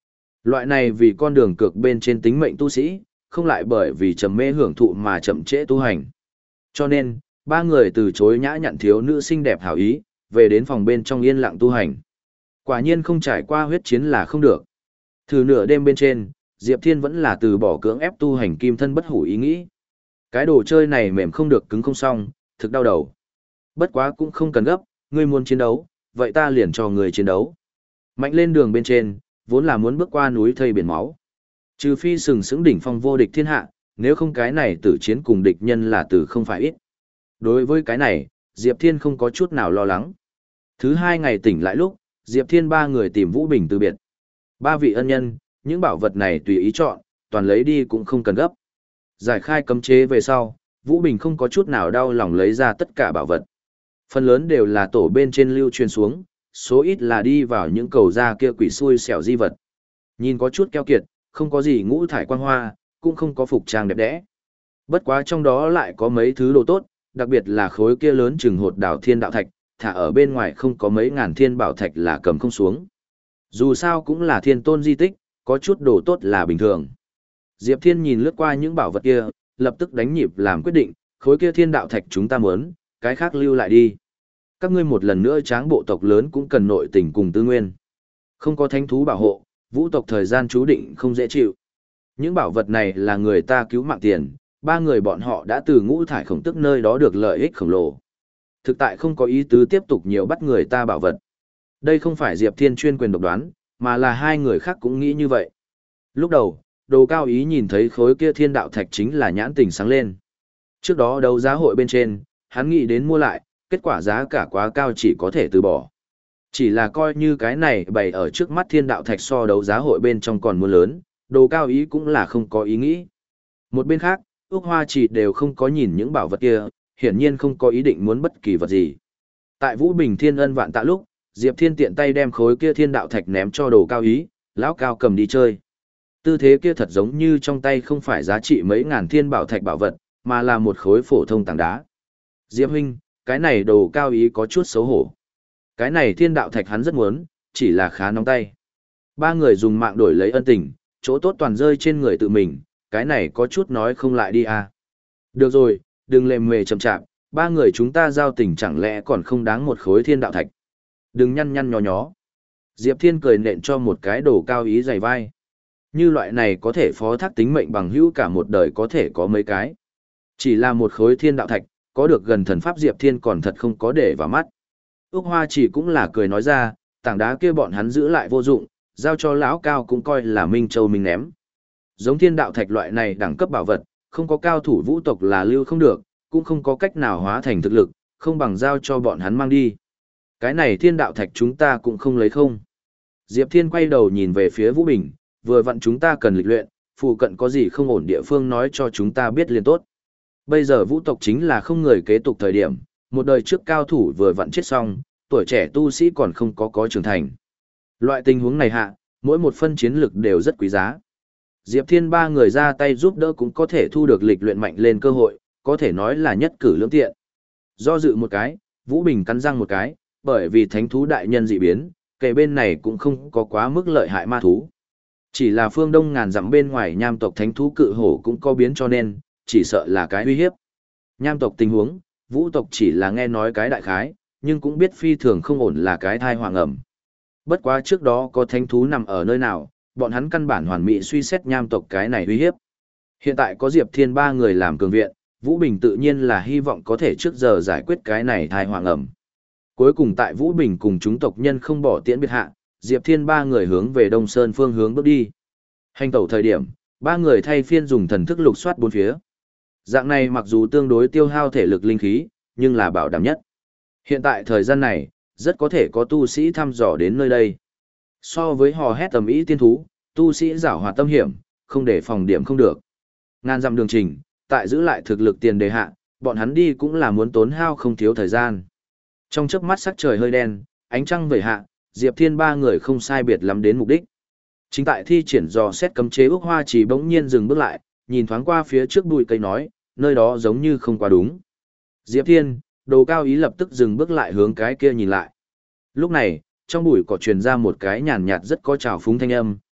Loại này vì con đường cược bên trên tính mệnh tu sĩ, không lại bởi vì trầm mê hưởng thụ mà chậm trễ tu hành. Cho nên, ba người từ chối nhã nhặn thiếu nữ xinh đẹp hảo ý, về đến phòng bên trong yên lặng tu hành. Quả nhiên không trải qua huyết chiến là không được. Thử nửa đêm bên trên, Diệp Thiên vẫn là từ bỏ cưỡng ép tu hành kim thân bất hủ ý nghĩ. Cái đồ chơi này mềm không được cứng không xong, thực đau đầu. Bất quá cũng không cần gấp, ngươi muốn chiến đấu, vậy ta liền cho ngươi chiến đấu. Mạnh lên đường bên trên, vốn là muốn bước qua núi thây biển máu. Trừ phi sừng sững đỉnh phong vô địch thiên hạ, nếu không cái này tử chiến cùng địch nhân là từ không phải ít. Đối với cái này, Diệp Thiên không có chút nào lo lắng. Thứ hai ngày tỉnh lại lúc, Diệp Thiên ba người tìm Vũ Bình từ biệt. Ba vị ân nhân, những bảo vật này tùy ý chọn, toàn lấy đi cũng không cần gấp. Giải khai cấm chế về sau, Vũ Bình không có chút nào đau lòng lấy ra tất cả bảo vật. Phần lớn đều là tổ bên trên lưu truyền xuống, số ít là đi vào những cầu ra kia quỷ xui xẻo di vật. Nhìn có chút keo kiệt, không có gì ngũ thải quang hoa, cũng không có phục trang đẹp đẽ. Bất quá trong đó lại có mấy thứ đồ tốt, đặc biệt là khối kia lớn chừng hột đảo thiên đạo thạch, thả ở bên ngoài không có mấy ngàn thiên bảo thạch là cầm không xuống. Dù sao cũng là thiên tôn di tích, có chút đồ tốt là bình thường. Diệp Thiên nhìn lướt qua những bảo vật kia, lập tức đánh nhịp làm quyết định, khối kia thiên đạo thạch chúng ta muốn, cái khác lưu lại đi. Các ngươi một lần nữa tráng bộ tộc lớn cũng cần nội tình cùng tư nguyên. Không có thánh thú bảo hộ, vũ tộc thời gian chú định không dễ chịu. Những bảo vật này là người ta cứu mạng tiền, ba người bọn họ đã từ ngũ thải khổng tức nơi đó được lợi ích khổng lồ. Thực tại không có ý tứ tiếp tục nhiều bắt người ta bảo vật. Đây không phải Diệp Thiên chuyên quyền độc đoán, mà là hai người khác cũng nghĩ như vậy. Lúc đầu, Đồ Cao Ý nhìn thấy khối kia thiên đạo thạch chính là nhãn tình sáng lên. Trước đó đấu giá hội bên trên, hắn nghĩ đến mua lại, kết quả giá cả quá cao chỉ có thể từ bỏ. Chỉ là coi như cái này bày ở trước mắt thiên đạo thạch so đấu giá hội bên trong còn mua lớn, Đồ Cao Ý cũng là không có ý nghĩ. Một bên khác, Úc Hoa chỉ đều không có nhìn những bảo vật kia, hiển nhiên không có ý định muốn bất kỳ vật gì. Tại Vũ Bình Thiên Ân vạn tạ lúc, Diệp Thiên tiện tay đem khối kia thiên đạo thạch ném cho Đồ Cao Ý, lão cao cầm đi chơi. Tư thế kia thật giống như trong tay không phải giá trị mấy ngàn thiên bảo thạch bảo vật, mà là một khối phổ thông tảng đá. Diệp huynh, cái này Đồ Cao Ý có chút xấu hổ. Cái này thiên đạo thạch hắn rất muốn, chỉ là khá nóng tay. Ba người dùng mạng đổi lấy ân tình, chỗ tốt toàn rơi trên người tự mình, cái này có chút nói không lại đi à. Được rồi, đừng lề mề chậm chạp, ba người chúng ta giao tình chẳng lẽ còn không đáng một khối thiên đạo thạch. Đừng nhăn nhăn nhó nhó. Diệp Thiên cười nện cho một cái Đồ Cao Ý dày vai. Như loại này có thể phó thác tính mệnh bằng hữu cả một đời có thể có mấy cái. Chỉ là một khối thiên đạo thạch, có được gần thần pháp Diệp Thiên còn thật không có để vào mắt. Úc Hoa chỉ cũng là cười nói ra, tảng đá kia bọn hắn giữ lại vô dụng, giao cho lão cao cũng coi là minh châu minh ném. Giống thiên đạo thạch loại này đẳng cấp bảo vật, không có cao thủ vũ tộc là lưu không được, cũng không có cách nào hóa thành thực lực, không bằng giao cho bọn hắn mang đi. Cái này thiên đạo thạch chúng ta cũng không lấy không. Diệp Thiên quay đầu nhìn về phía Vũ Bình, vừa vặn chúng ta cần lịch luyện, phụ cận có gì không ổn địa phương nói cho chúng ta biết liền tốt. Bây giờ vũ tộc chính là không người kế tục thời điểm, một đời trước cao thủ vừa vặn chết xong, tuổi trẻ tu sĩ còn không có có trưởng thành. Loại tình huống này hạ, mỗi một phân chiến lực đều rất quý giá. Diệp Thiên ba người ra tay giúp đỡ cũng có thể thu được lịch luyện mạnh lên cơ hội, có thể nói là nhất cử lưỡng tiện. Do dự một cái, Vũ Bình cắn răng một cái, bởi vì thánh thú đại nhân dị biến, kể bên này cũng không có quá mức lợi hại ma thú. Chỉ là phương đông ngàn dặm bên ngoài nham tộc thánh thú cự hổ cũng có biến cho nên, chỉ sợ là cái uy hiếp. Nham tộc tình huống, vũ tộc chỉ là nghe nói cái đại khái, nhưng cũng biết phi thường không ổn là cái thai hoàng ẩm. Bất quá trước đó có thánh thú nằm ở nơi nào, bọn hắn căn bản hoàn mỹ suy xét nham tộc cái này uy hiếp. Hiện tại có Diệp Thiên ba người làm cường viện, Vũ Bình tự nhiên là hy vọng có thể trước giờ giải quyết cái này thai hoàng ẩm. Cuối cùng tại Vũ Bình cùng chúng tộc nhân không bỏ tiễn biệt hạ, Diệp Thiên ba người hướng về Đông Sơn phương hướng bước đi. Hành tẩu thời điểm, ba người thay phiên dùng thần thức lục soát bốn phía. Dạng này mặc dù tương đối tiêu hao thể lực linh khí, nhưng là bảo đảm nhất. Hiện tại thời gian này, rất có thể có tu sĩ thăm dò đến nơi đây. So với hò hét tầm ý tiên thú, tu sĩ giảo hoạt tâm hiểm, không để phòng điểm không được. Ngàn dặm đường trình, tại giữ lại thực lực tiền đề hạ, bọn hắn đi cũng là muốn tốn hao không thiếu thời gian. Trong chớp mắt sắc trời hơi đen, ánh trăng vẩy hạ, Diệp Thiên ba người không sai biệt lắm đến mục đích. Chính tại thi triển dò xét cấm chế Úc Hoa chỉ bỗng nhiên dừng bước lại, nhìn thoáng qua phía trước bụi cây nói, nơi đó giống như không quá đúng. Diệp Thiên, Đồ Cao Ý lập tức dừng bước lại hướng cái kia nhìn lại. Lúc này, trong bụi cỏ truyền ra một cái nhàn nhạt rất có trào phúng thanh âm,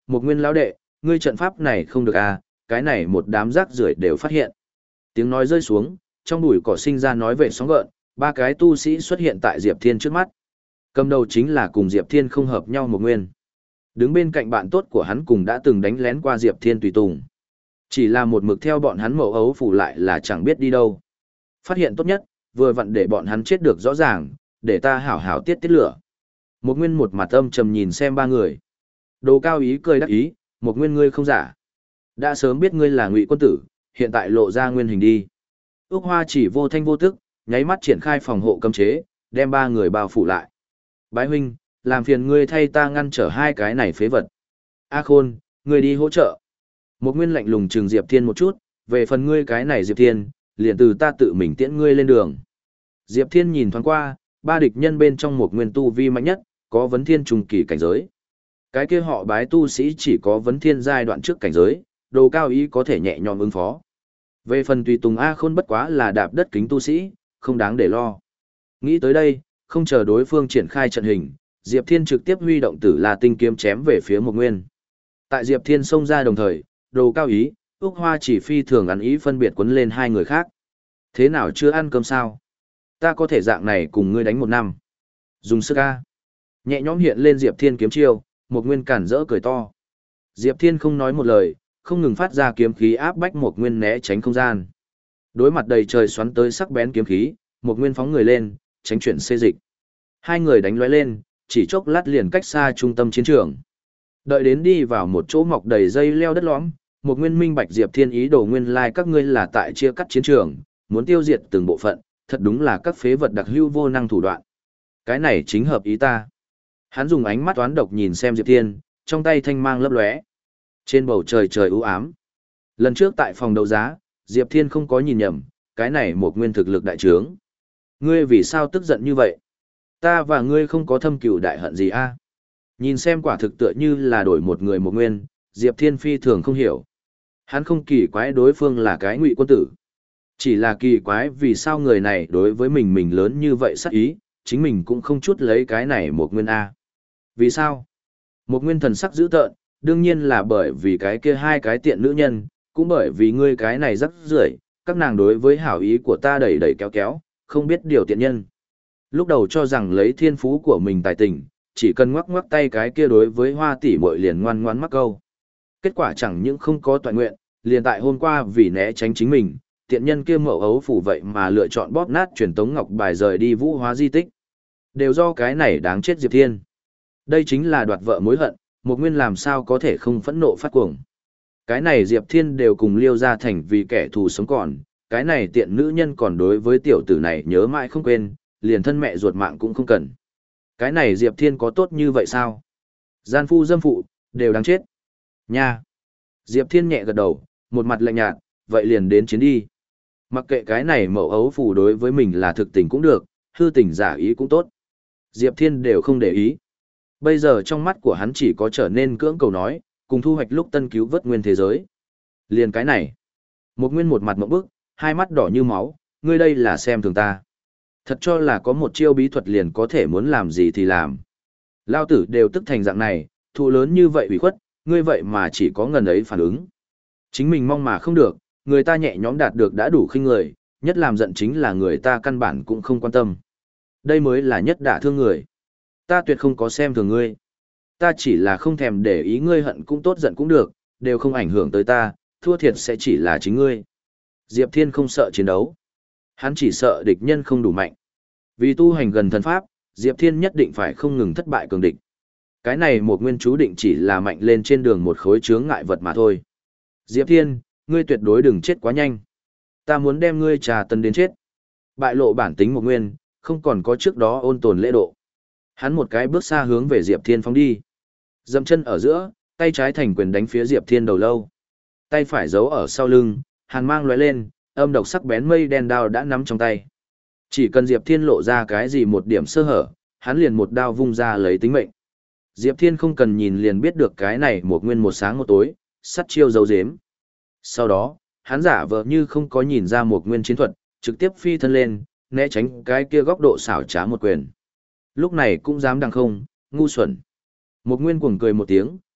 một nguyên lão đệ, ngươi trận pháp này không được à, cái này một đám rác rưởi đều phát hiện. Tiếng nói rơi xuống, trong bụi cỏ sinh ra nói về sóng gợn, ba cái tu sĩ xuất hiện tại Diệp Thiên trước mắt. Cầm đầu chính là cùng Diệp Thiên không hợp nhau một nguyên. Đứng bên cạnh bạn tốt của hắn cùng đã từng đánh lén qua Diệp Thiên tùy tùng. Chỉ là một mực theo bọn hắn mậu ấu phủ lại là chẳng biết đi đâu. Phát hiện tốt nhất, vừa vặn để bọn hắn chết được rõ ràng, để ta hảo hảo tiết tiết lửa. Một nguyên một mặt âm trầm nhìn xem ba người. Đồ Cao Ý cười đắc ý, một nguyên ngươi không giả. Đã sớm biết ngươi là Ngụy quân tử, hiện tại lộ ra nguyên hình đi. Ước Hoa chỉ vô thanh vô tức, nháy mắt triển khai phòng hộ cấm chế, đem ba người bao phủ lại. Bái huynh, làm phiền ngươi thay ta ngăn trở hai cái này phế vật. A Khôn, ngươi đi hỗ trợ. Một nguyên lạnh lùng trừng Diệp Thiên một chút, về phần ngươi cái này Diệp Thiên, liền từ ta tự mình tiễn ngươi lên đường. Diệp Thiên nhìn thoáng qua, ba địch nhân bên trong một nguyên tu vi mạnh nhất, có vấn thiên trung kỳ cảnh giới. Cái kia họ Bái tu sĩ chỉ có vấn thiên giai đoạn trước cảnh giới, Đồ Cao Ý có thể nhẹ nhõm ứng phó. Về phần tùy tùng A Khôn bất quá là đạp đất kính tu sĩ, không đáng để lo. Nghĩ tới đây, không chờ đối phương triển khai trận hình, Diệp Thiên trực tiếp huy động Tử La Tinh kiếm chém về phía một nguyên. Tại Diệp Thiên xông ra đồng thời, Đồ Cao Ý, Ước Hoa chỉ phi thường ăn ý phân biệt quấn lên hai người khác. Thế nào chưa ăn cơm sao? Ta có thể dạng này cùng ngươi đánh một năm. Dùng sức A. Nhẹ nhõm hiện lên Diệp Thiên kiếm chiêu, một nguyên cản rỡ cười to. Diệp Thiên không nói một lời, không ngừng phát ra kiếm khí áp bách một nguyên né tránh không gian. Đối mặt đầy trời xoắn tới sắc bén kiếm khí, một nguyên phóng người lên, tránh chuyển xê dịch. Hai người đánh lóe lên, chỉ chốc lát liền cách xa trung tâm chiến trường. Đợi đến đi vào một chỗ mọc đầy dây leo đất lõm, một nguyên minh bạch Diệp Thiên ý đồ nguyên lai like các ngươi là tại chia cắt chiến trường, muốn tiêu diệt từng bộ phận, thật đúng là các phế vật đặc hữu vô năng thủ đoạn. Cái này chính hợp ý ta. Hắn dùng ánh mắt toán độc nhìn xem Diệp Thiên, trong tay thanh mang lấp lóe. Trên bầu trời trời u ám. Lần trước tại phòng đấu giá, Diệp Thiên không có nhìn nhầm, cái này một nguyên thực lực đại trướng. Ngươi vì sao tức giận như vậy? Ta và ngươi không có thâm cừu đại hận gì a? Nhìn xem quả thực tựa như là đổi một người một nguyên, Diệp Thiên phi thường không hiểu. Hắn không kỳ quái đối phương là cái Ngụy quân tử. Chỉ là kỳ quái vì sao người này đối với mình mình lớn như vậy sắc ý, chính mình cũng không chút lấy cái này một nguyên a. Vì sao? Một nguyên thần sắc dữ tợn, đương nhiên là bởi vì cái kia hai cái tiện nữ nhân, cũng bởi vì ngươi cái này rắc rưởi, các nàng đối với hảo ý của ta đẩy đẩy kéo kéo, không biết điều tiện nhân. Lúc đầu cho rằng lấy thiên phú của mình tài tình, chỉ cần ngoắc ngoắc tay cái kia đối với Hoa tỷ muội liền ngoan ngoãn mắc câu. Kết quả chẳng những không có toàn nguyện, liền tại hôm qua vì né tránh chính mình, tiện nhân kia mậu ấu phủ vậy mà lựa chọn bóp nát truyền tống ngọc bài rời đi Vũ Hóa di tích. Đều do cái này đáng chết Diệp Thiên. Đây chính là đoạt vợ mối hận, một nguyên làm sao có thể không phẫn nộ phát cuồng. Cái này Diệp Thiên đều cùng liêu ra thành vì kẻ thù sống còn, cái này tiện nữ nhân còn đối với tiểu tử này nhớ mãi không quên, liền thân mẹ ruột mạng cũng không cần. Cái này Diệp Thiên có tốt như vậy sao? Gian phu dâm phụ, đều đáng chết. Nha! Diệp Thiên nhẹ gật đầu, một mặt lạnh nhạt, vậy liền đến chiến đi. Mặc kệ cái này mậu ấu phù đối với mình là thực tình cũng được, hư tình giả ý cũng tốt. Diệp Thiên đều không để ý. Bây giờ trong mắt của hắn chỉ có trở nên cưỡng cầu nói, cùng thu hoạch lúc tân cứu vớt nguyên thế giới. Liền cái này. Một nguyên một mặt mộng bức, hai mắt đỏ như máu, ngươi đây là xem thường ta. Thật cho là có một chiêu bí thuật liền có thể muốn làm gì thì làm. Lao tử đều tức thành dạng này, thụ lớn như vậy ủy khuất, ngươi vậy mà chỉ có ngần ấy phản ứng. Chính mình mong mà không được, người ta nhẹ nhõm đạt được đã đủ khinh người, nhất làm giận chính là người ta căn bản cũng không quan tâm. Đây mới là nhất đả thương người. Ta tuyệt không có xem thường ngươi. Ta chỉ là không thèm để ý ngươi hận cũng tốt giận cũng được, đều không ảnh hưởng tới ta, thua thiệt sẽ chỉ là chính ngươi. Diệp Thiên không sợ chiến đấu. Hắn chỉ sợ địch nhân không đủ mạnh. Vì tu hành gần thần pháp, Diệp Thiên nhất định phải không ngừng thất bại cường địch. Cái này một nguyên chú định chỉ là mạnh lên trên đường một khối chướng ngại vật mà thôi. Diệp Thiên, ngươi tuyệt đối đừng chết quá nhanh. Ta muốn đem ngươi trà tấn đến chết. Bại lộ bản tính một nguyên, không còn có trước đó ôn tồn lễ độ. Hắn một cái bước xa hướng về Diệp Thiên phóng đi. Dậm chân ở giữa, tay trái thành quyền đánh phía Diệp Thiên đầu lâu. Tay phải giấu ở sau lưng, hàn mang lóe lên, âm độc sắc bén mây đen đao đã nắm trong tay. Chỉ cần Diệp Thiên lộ ra cái gì một điểm sơ hở, hắn liền một đao vung ra lấy tính mệnh. Diệp Thiên không cần nhìn liền biết được cái này một nguyên một sáng một tối, sắt chiêu dấu dếm. Sau đó, hắn giả vờ như không có nhìn ra một nguyên chiến thuật, trực tiếp phi thân lên, né tránh cái kia góc độ xảo trá một quyền. Lúc này cũng dám đằng không, ngu xuẩn. Một nguyên cuồng cười một tiếng,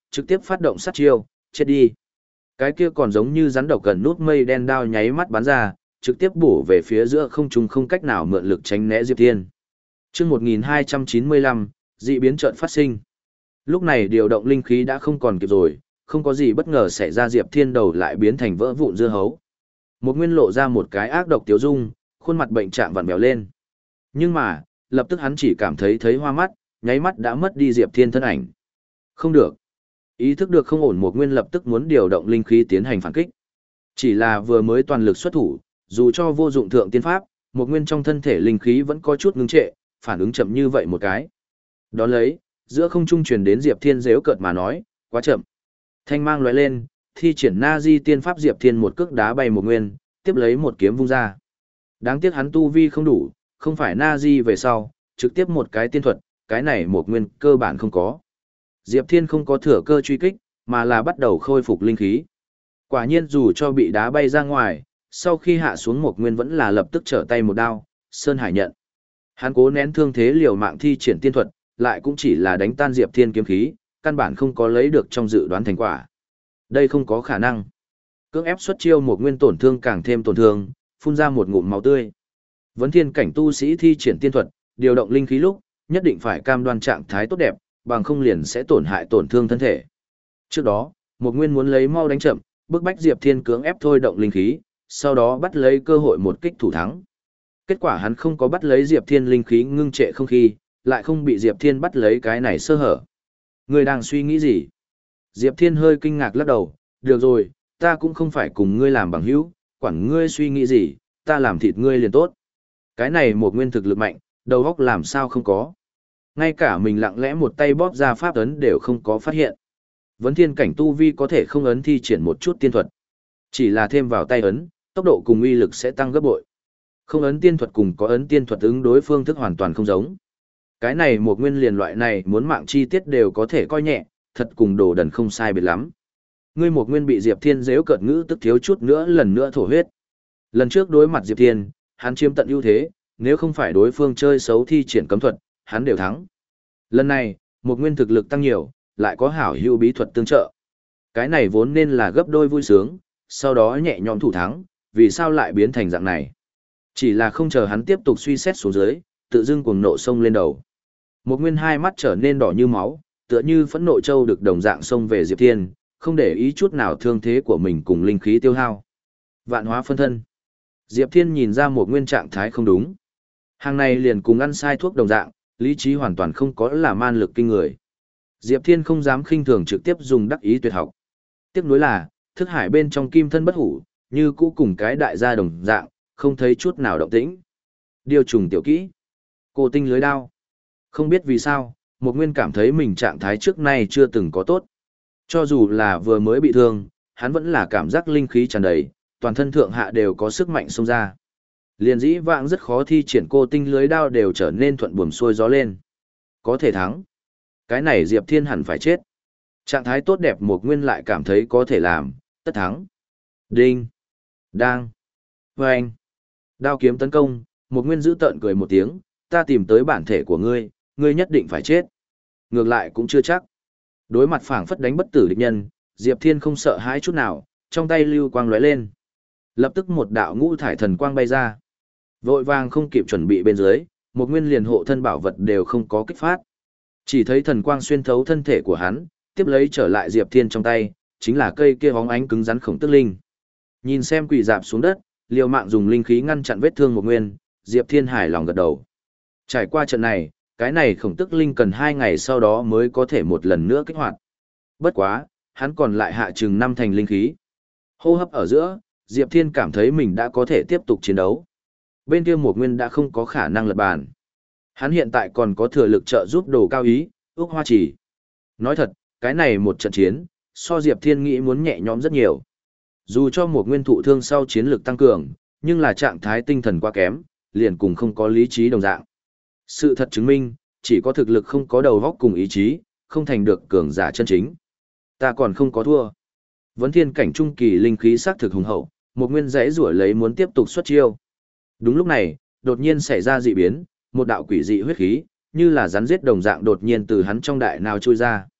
trực tiếp phát động sát chiêu, chết đi. Cái kia còn giống như rắn độc gần nút mây đen đao nháy mắt bắn ra, trực tiếp bổ về phía giữa không trung không cách nào mượn lực tránh né Diệp Thiên. Chương một nghìn hai trăm chín mươi lăm, dị biến chợt phát sinh. Lúc này điều động linh khí đã không còn kịp rồi, không có gì bất ngờ xảy ra, Diệp Thiên đầu lại biến thành vỡ vụn dưa hấu. Một Nguyên lộ ra một cái ác độc tiếu dung, khuôn mặt bệnh trạng vặn vẹo lên. Nhưng mà, lập tức hắn chỉ cảm thấy thấy hoa mắt, nháy mắt đã mất đi Diệp Thiên thân ảnh. Không được. Ý thức được không ổn, Một Nguyên lập tức muốn điều động linh khí tiến hành phản kích. Chỉ là vừa mới toàn lực xuất thủ, dù cho vô dụng thượng tiên pháp, Một Nguyên trong thân thể linh khí vẫn có chút ngưng trệ, phản ứng chậm như vậy một cái. Đón lấy, giữa không trung truyền đến Diệp Thiên giễu cợt mà nói, quá chậm. Thanh mang lóe lên, thi triển Na Di tiên pháp, Diệp Thiên một cước đá bay Một Nguyên, tiếp lấy một kiếm vung ra. Đáng tiếc hắn tu vi không đủ, không phải Na Di về sau, trực tiếp một cái tiên thuật, cái này Một Nguyên cơ bản không có. Diệp Thiên không có thừa cơ truy kích, mà là bắt đầu khôi phục linh khí. Quả nhiên dù cho bị đá bay ra ngoài, sau khi hạ xuống Một Nguyên vẫn là lập tức trở tay một đao, Sơn Hải nhận. Hắn cố nén thương thế liều mạng thi triển tiên thuật, lại cũng chỉ là đánh tan Diệp Thiên kiếm khí, căn bản không có lấy được trong dự đoán thành quả. Đây không có khả năng. Cưỡng ép xuất chiêu, Một Nguyên tổn thương càng thêm tổn thương, phun ra một ngụm máu tươi. Vấn thiên cảnh tu sĩ thi triển tiên thuật, điều động linh khí lúc, nhất định phải cam đoan trạng thái tốt đẹp, bằng không liền sẽ tổn hại tổn thương thân thể. Trước đó, Một Nguyên muốn lấy mau đánh chậm, bức bách Diệp Thiên cưỡng ép thôi động linh khí, sau đó bắt lấy cơ hội một kích thủ thắng. Kết quả hắn không có bắt lấy Diệp Thiên linh khí ngưng trệ không khí, lại không bị Diệp Thiên bắt lấy cái này sơ hở. Ngươi đang suy nghĩ gì? Diệp Thiên hơi kinh ngạc lắc đầu, được rồi, ta cũng không phải cùng ngươi làm bằng hữu, quản ngươi suy nghĩ gì, ta làm thịt ngươi liền tốt. Cái này Một Nguyên thực lực mạnh, đầu óc làm sao không có. Ngay cả mình lặng lẽ một tay bóp ra pháp ấn đều không có phát hiện. Vấn thiên cảnh tu vi có thể không ấn thi triển một chút tiên thuật. Chỉ là thêm vào tay ấn, tốc độ cùng uy lực sẽ tăng gấp bội. Không ấn tiên thuật cùng có ấn tiên thuật ứng đối phương thức hoàn toàn không giống. Cái này Một Nguyên liền loại này muốn mạng chi tiết đều có thể coi nhẹ, thật cùng đồ đần không sai biệt lắm. Ngươi Một Nguyên bị Diệp Thiên giễu cợt ngữ tức thiếu chút nữa lần nữa thổ huyết. Lần trước đối mặt Diệp Thiên, hắn chiếm tận ưu thế, nếu không phải đối phương chơi xấu thi triển cấm thuật, hắn đều thắng. Lần này, Một Nguyên thực lực tăng nhiều, lại có hảo hữu bí thuật tương trợ. Cái này vốn nên là gấp đôi vui sướng, sau đó nhẹ nhõm thủ thắng, vì sao lại biến thành dạng này? Chỉ là không chờ hắn tiếp tục suy xét xuống dưới, tự dưng cuồng nộ sông lên đầu. Một Nguyên hai mắt trở nên đỏ như máu, tựa như phẫn nộ châu được đồng dạng xông về Diệp Thiên, không để ý chút nào thương thế của mình cùng linh khí tiêu hao. Vạn hóa phân thân. Diệp Thiên nhìn ra Một Nguyên trạng thái không đúng. Hàng này liền cùng ăn sai thuốc đồng dạng, lý trí hoàn toàn không có là man lực kinh người. Diệp Thiên không dám khinh thường trực tiếp dùng đắc ý tuyệt học. Tiếc nuối là, thức hải bên trong kim thân bất hủ, như cũ cùng cái đại gia đồng dạng, không thấy chút nào động tĩnh. Điều trùng tiểu kỹ. Cô tinh lưới đao. Không biết vì sao, Một Nguyên cảm thấy mình trạng thái trước nay chưa từng có tốt. Cho dù là vừa mới bị thương, hắn vẫn là cảm giác linh khí tràn đầy, toàn thân thượng hạ đều có sức mạnh xông ra. Liền dĩ vãng rất khó thi triển cô tinh lưới đao đều trở nên thuận buồm xuôi gió lên. Có thể thắng. Cái này Diệp Thiên hẳn phải chết. Trạng thái tốt đẹp Một Nguyên lại cảm thấy có thể làm, tất thắng. Đinh. Đang. Vâng. Đao kiếm tấn công, Một Nguyên giữ tợn cười một tiếng, ta tìm tới bản thể của ngươi, ngươi nhất định phải chết. Ngược lại cũng chưa chắc. Đối mặt phảng phất đánh bất tử địch nhân, Diệp Thiên không sợ hãi chút nào, trong tay lưu quang lóe lên. Lập tức một đạo ngũ thải thần quang bay ra. Vội vàng không kịp chuẩn bị bên dưới, Một Nguyên liền hộ thân bảo vật đều không có kích phát. Chỉ thấy thần quang xuyên thấu thân thể của hắn, tiếp lấy trở lại Diệp Thiên trong tay, chính là cây kia hóng ánh cứng rắn khổng tức linh. Nhìn xem quỳ dạp xuống đất, liều mạng dùng linh khí ngăn chặn vết thương Một Nguyên, Diệp Thiên hài lòng gật đầu. Trải qua trận này, cái này khổng tức linh cần hai ngày sau đó mới có thể một lần nữa kích hoạt. Bất quá, hắn còn lại hạ chừng năm thành linh khí. Hô hấp ở giữa, Diệp Thiên cảm thấy mình đã có thể tiếp tục chiến đấu. Bên kia Một Nguyên đã không có khả năng lật bàn. Hắn hiện tại còn có thừa lực trợ giúp Đồ Cao Ý, Úc Hoa Chỉ. Nói thật, cái này một trận chiến, so Diệp Thiên nghĩ muốn nhẹ nhõm rất nhiều. Dù cho Một Nguyên thụ thương sau chiến lực tăng cường, nhưng là trạng thái tinh thần quá kém, liền cùng không có lý trí đồng dạng. Sự thật chứng minh, chỉ có thực lực không có đầu óc cùng ý chí, không thành được cường giả chân chính. Ta còn không có thua. Vấn thiên cảnh trung kỳ linh khí sắc thực hùng hậu, Một Nguyên rẽ rủa lấy muốn tiếp tục xuất chiêu. Đúng lúc này, đột nhiên xảy ra dị biến, một đạo quỷ dị huyết khí, như là rắn giết đồng dạng đột nhiên từ hắn trong đại nào trôi ra.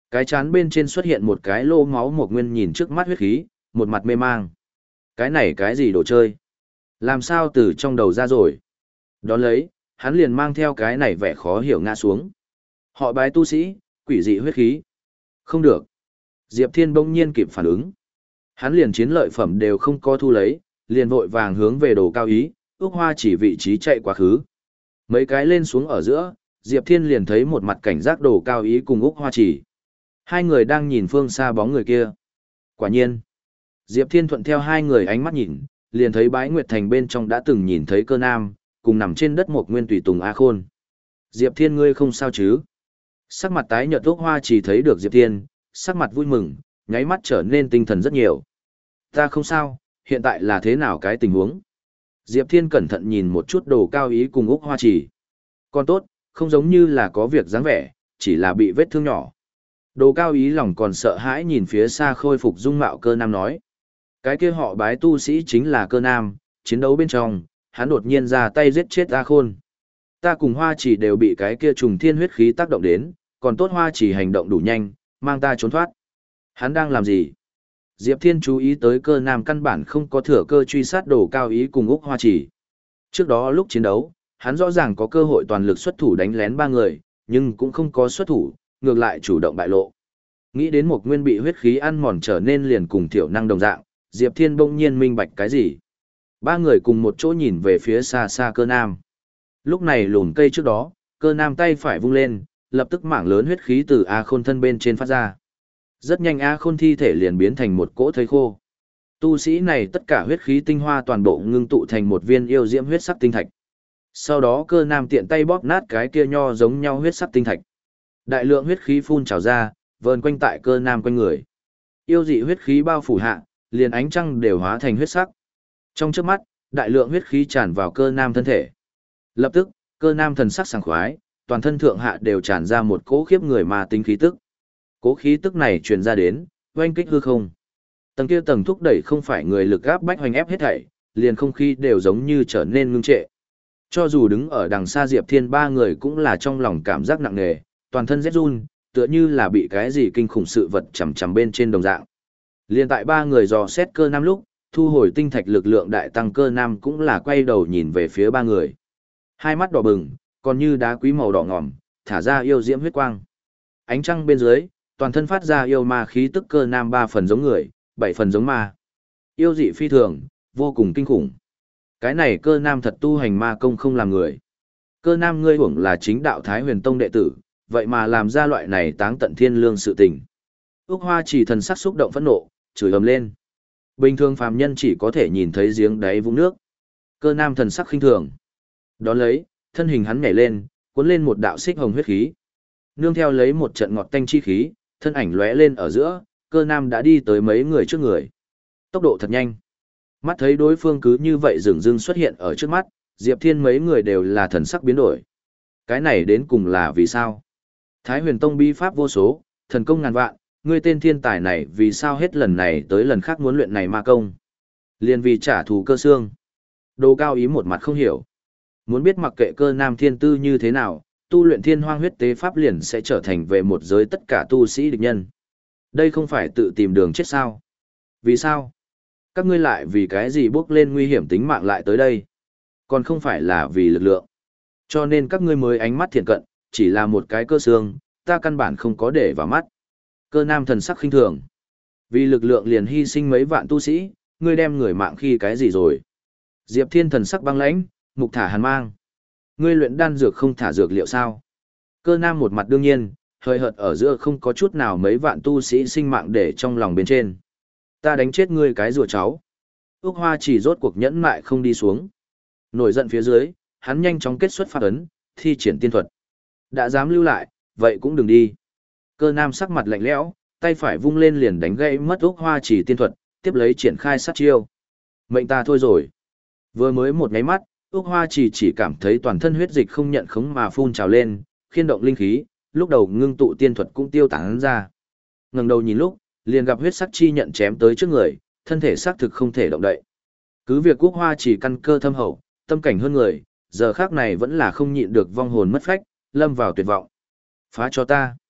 Cái chán bên trên xuất hiện một cái lô máu một nguyên nhìn trước mắt huyết khí, một mặt mê mang. Cái này cái gì đồ chơi? Làm sao từ trong đầu ra rồi? Đón lấy, hắn liền mang theo cái này vẻ khó hiểu ngã xuống. Họ bái tu sĩ, quỷ dị huyết khí. Không được. Diệp Thiên bỗng nhiên kịp phản ứng. Hắn liền chiến lợi phẩm đều không có thu lấy, liền vội vàng hướng về đồ cao ý, Úc Hoa chỉ vị trí chạy quá khứ. Mấy cái lên xuống ở giữa, Diệp Thiên liền thấy một mặt cảnh giác đồ cao ý cùng Úc Hoa chỉ. Hai người đang nhìn phương xa bóng người kia. Quả nhiên. Diệp Thiên thuận theo hai người ánh mắt nhìn, liền thấy Bái Nguyệt Thành bên trong đã từng nhìn thấy Cơ Nam, cùng nằm trên đất một nguyên tùy tùng A Khôn. Diệp Thiên ngươi không sao chứ? Sắc mặt tái nhợt Úc Hoa chỉ thấy được Diệp Thiên, sắc mặt vui mừng, nháy mắt trở nên tinh thần rất nhiều. Ta không sao, hiện tại là thế nào cái tình huống? Diệp Thiên cẩn thận nhìn một chút đồ cao ý cùng Úc Hoa chỉ. Còn tốt, không giống như là có việc dáng vẻ, chỉ là bị vết thương nhỏ. Đồ cao ý lòng còn sợ hãi nhìn phía xa khôi phục dung mạo Cơ Nam nói. Cái kia họ bái tu sĩ chính là Cơ Nam, chiến đấu bên trong, hắn đột nhiên ra tay giết chết A Khôn. Ta cùng Hoa chỉ đều bị cái kia trùng thiên huyết khí tác động đến, còn tốt Hoa chỉ hành động đủ nhanh, mang ta trốn thoát. Hắn đang làm gì? Diệp Thiên chú ý tới Cơ Nam căn bản không có thừa cơ truy sát đồ cao ý cùng Úc Hoa chỉ. Trước đó lúc chiến đấu, hắn rõ ràng có cơ hội toàn lực xuất thủ đánh lén ba người, nhưng cũng không có xuất thủ, ngược lại chủ động bại lộ. Nghĩ đến một nguyên bị huyết khí ăn mòn trở nên liền cùng thiểu năng đồng dạng, Diệp Thiên bỗng nhiên minh bạch cái gì. Ba người cùng một chỗ nhìn về phía xa xa Cơ Nam. Lúc này lùn cây trước đó, Cơ Nam tay phải vung lên, lập tức mảng lớn huyết khí từ A Khôn thân bên trên phát ra. Rất nhanh A Khôn thi thể liền biến thành một cỗ thây khô. Tu sĩ này tất cả huyết khí tinh hoa toàn bộ ngưng tụ thành một viên yêu diễm huyết sắc tinh thạch. Sau đó Cơ Nam tiện tay bóp nát cái kia nho giống nhau huyết sắc tinh thạch. Đại lượng huyết khí phun trào ra, vờn quanh tại Cơ Nam quanh người. Yêu dị huyết khí bao phủ hạ, liền ánh trăng đều hóa thành huyết sắc. Trong chớp mắt, đại lượng huyết khí tràn vào Cơ Nam thân thể. Lập tức, Cơ Nam thần sắc sảng khoái, toàn thân thượng hạ đều tràn ra một cỗ khiếp người ma tính khí tức. Cỗ khí tức này truyền ra đến, oanh kích hư không. Tầng kia tầng thúc đẩy không phải người lực áp bách hoành ép hết thảy, liền không khí đều giống như trở nên ngưng trệ. Cho dù đứng ở đằng xa Diệp Thiên ba người cũng là trong lòng cảm giác nặng nề, toàn thân rét run, tựa như là bị cái gì kinh khủng sự vật chầm chầm bên trên đồng dạng. Liên tại ba người dò xét Cơ Nam lúc, thu hồi tinh thạch lực lượng đại tăng Cơ Nam cũng là quay đầu nhìn về phía ba người. Hai mắt đỏ bừng, còn như đá quý màu đỏ ngòm, thả ra yêu diễm huyết quang. Ánh trăng bên dưới, toàn thân phát ra yêu ma khí tức Cơ Nam ba phần giống người, bảy phần giống ma. Yêu dị phi thường, vô cùng kinh khủng. Cái này Cơ Nam thật tu hành ma công không làm người. Cơ Nam ngươi hưởng là chính đạo Thái Huyền Tông đệ tử, vậy mà làm ra loại này táng tận thiên lương sự tình. Úc Hoa chỉ thần sắc xúc động phẫn nộ, chửi ầm lên. Bình thường phàm nhân chỉ có thể nhìn thấy giếng đáy vũng nước. Cơ Nam thần sắc khinh thường. Đón lấy, thân hình hắn nhảy lên, cuốn lên một đạo xích hồng huyết khí. Nương theo lấy một trận ngọt tanh chi khí, thân ảnh lóe lên ở giữa, Cơ Nam đã đi tới mấy người trước người. Tốc độ thật nhanh. Mắt thấy đối phương cứ như vậy dừng dưng xuất hiện ở trước mắt, Diệp Thiên mấy người đều là thần sắc biến đổi. Cái này đến cùng là vì sao? Thái Huyền Tông bí pháp vô số, thần công ngàn vạn, ngươi tên thiên tài này vì sao hết lần này tới lần khác muốn luyện này ma công? Liên vì trả thù Cơ Xương. Đồ cao ý một mặt không hiểu. Muốn biết mặc kệ Cơ Nam thiên tư như thế nào, tu luyện thiên hoang huyết tế pháp liền sẽ trở thành về một giới tất cả tu sĩ địch nhân. Đây không phải tự tìm đường chết sao? Vì sao? Các ngươi lại vì cái gì bước lên nguy hiểm tính mạng lại tới đây? Còn không phải là vì lực lượng. Cho nên các ngươi mới ánh mắt thiện cận, chỉ là một cái Cơ Xương, ta căn bản không có để vào mắt. Cơ Nam thần sắc khinh thường. Vì lực lượng liền hy sinh mấy vạn tu sĩ, ngươi đem người mạng khi cái gì rồi? Diệp Thiên thần sắc băng lãnh, mục thả hàn mang. Ngươi luyện đan dược không thả dược liệu sao? Cơ Nam một mặt đương nhiên, hơi hợt ở giữa không có chút nào mấy vạn tu sĩ sinh mạng để trong lòng bên trên. Ta đánh chết ngươi cái rùa cháu. Úc Hoa chỉ rốt cuộc nhẫn mại không đi xuống. Nổi giận phía dưới, hắn nhanh chóng kết xuất phát ấn, thi triển tiên thuật. Đã dám lưu lại, vậy cũng đừng đi. Cơ Nam sắc mặt lạnh lẽo, tay phải vung lên liền đánh gãy mất Úc Hoa chỉ tiên thuật, tiếp lấy triển khai sát chiêu. Mệnh ta thôi rồi. Vừa mới một nháy mắt, Úc Hoa chỉ chỉ cảm thấy toàn thân huyết dịch không nhận khống mà phun trào lên, khiên động linh khí, lúc đầu ngưng tụ tiên thuật cũng tiêu tán ra. Ngẩng đầu nhìn lúc, liền gặp huyết sắc chi nhận chém tới trước người, thân thể xác thực không thể động đậy. Cứ việc Úc Hoa chỉ căn cơ thâm hậu, tâm cảnh hơn người, giờ khác này vẫn là không nhịn được vong hồn mất phách, lâm vào tuyệt vọng. Phá cho ta.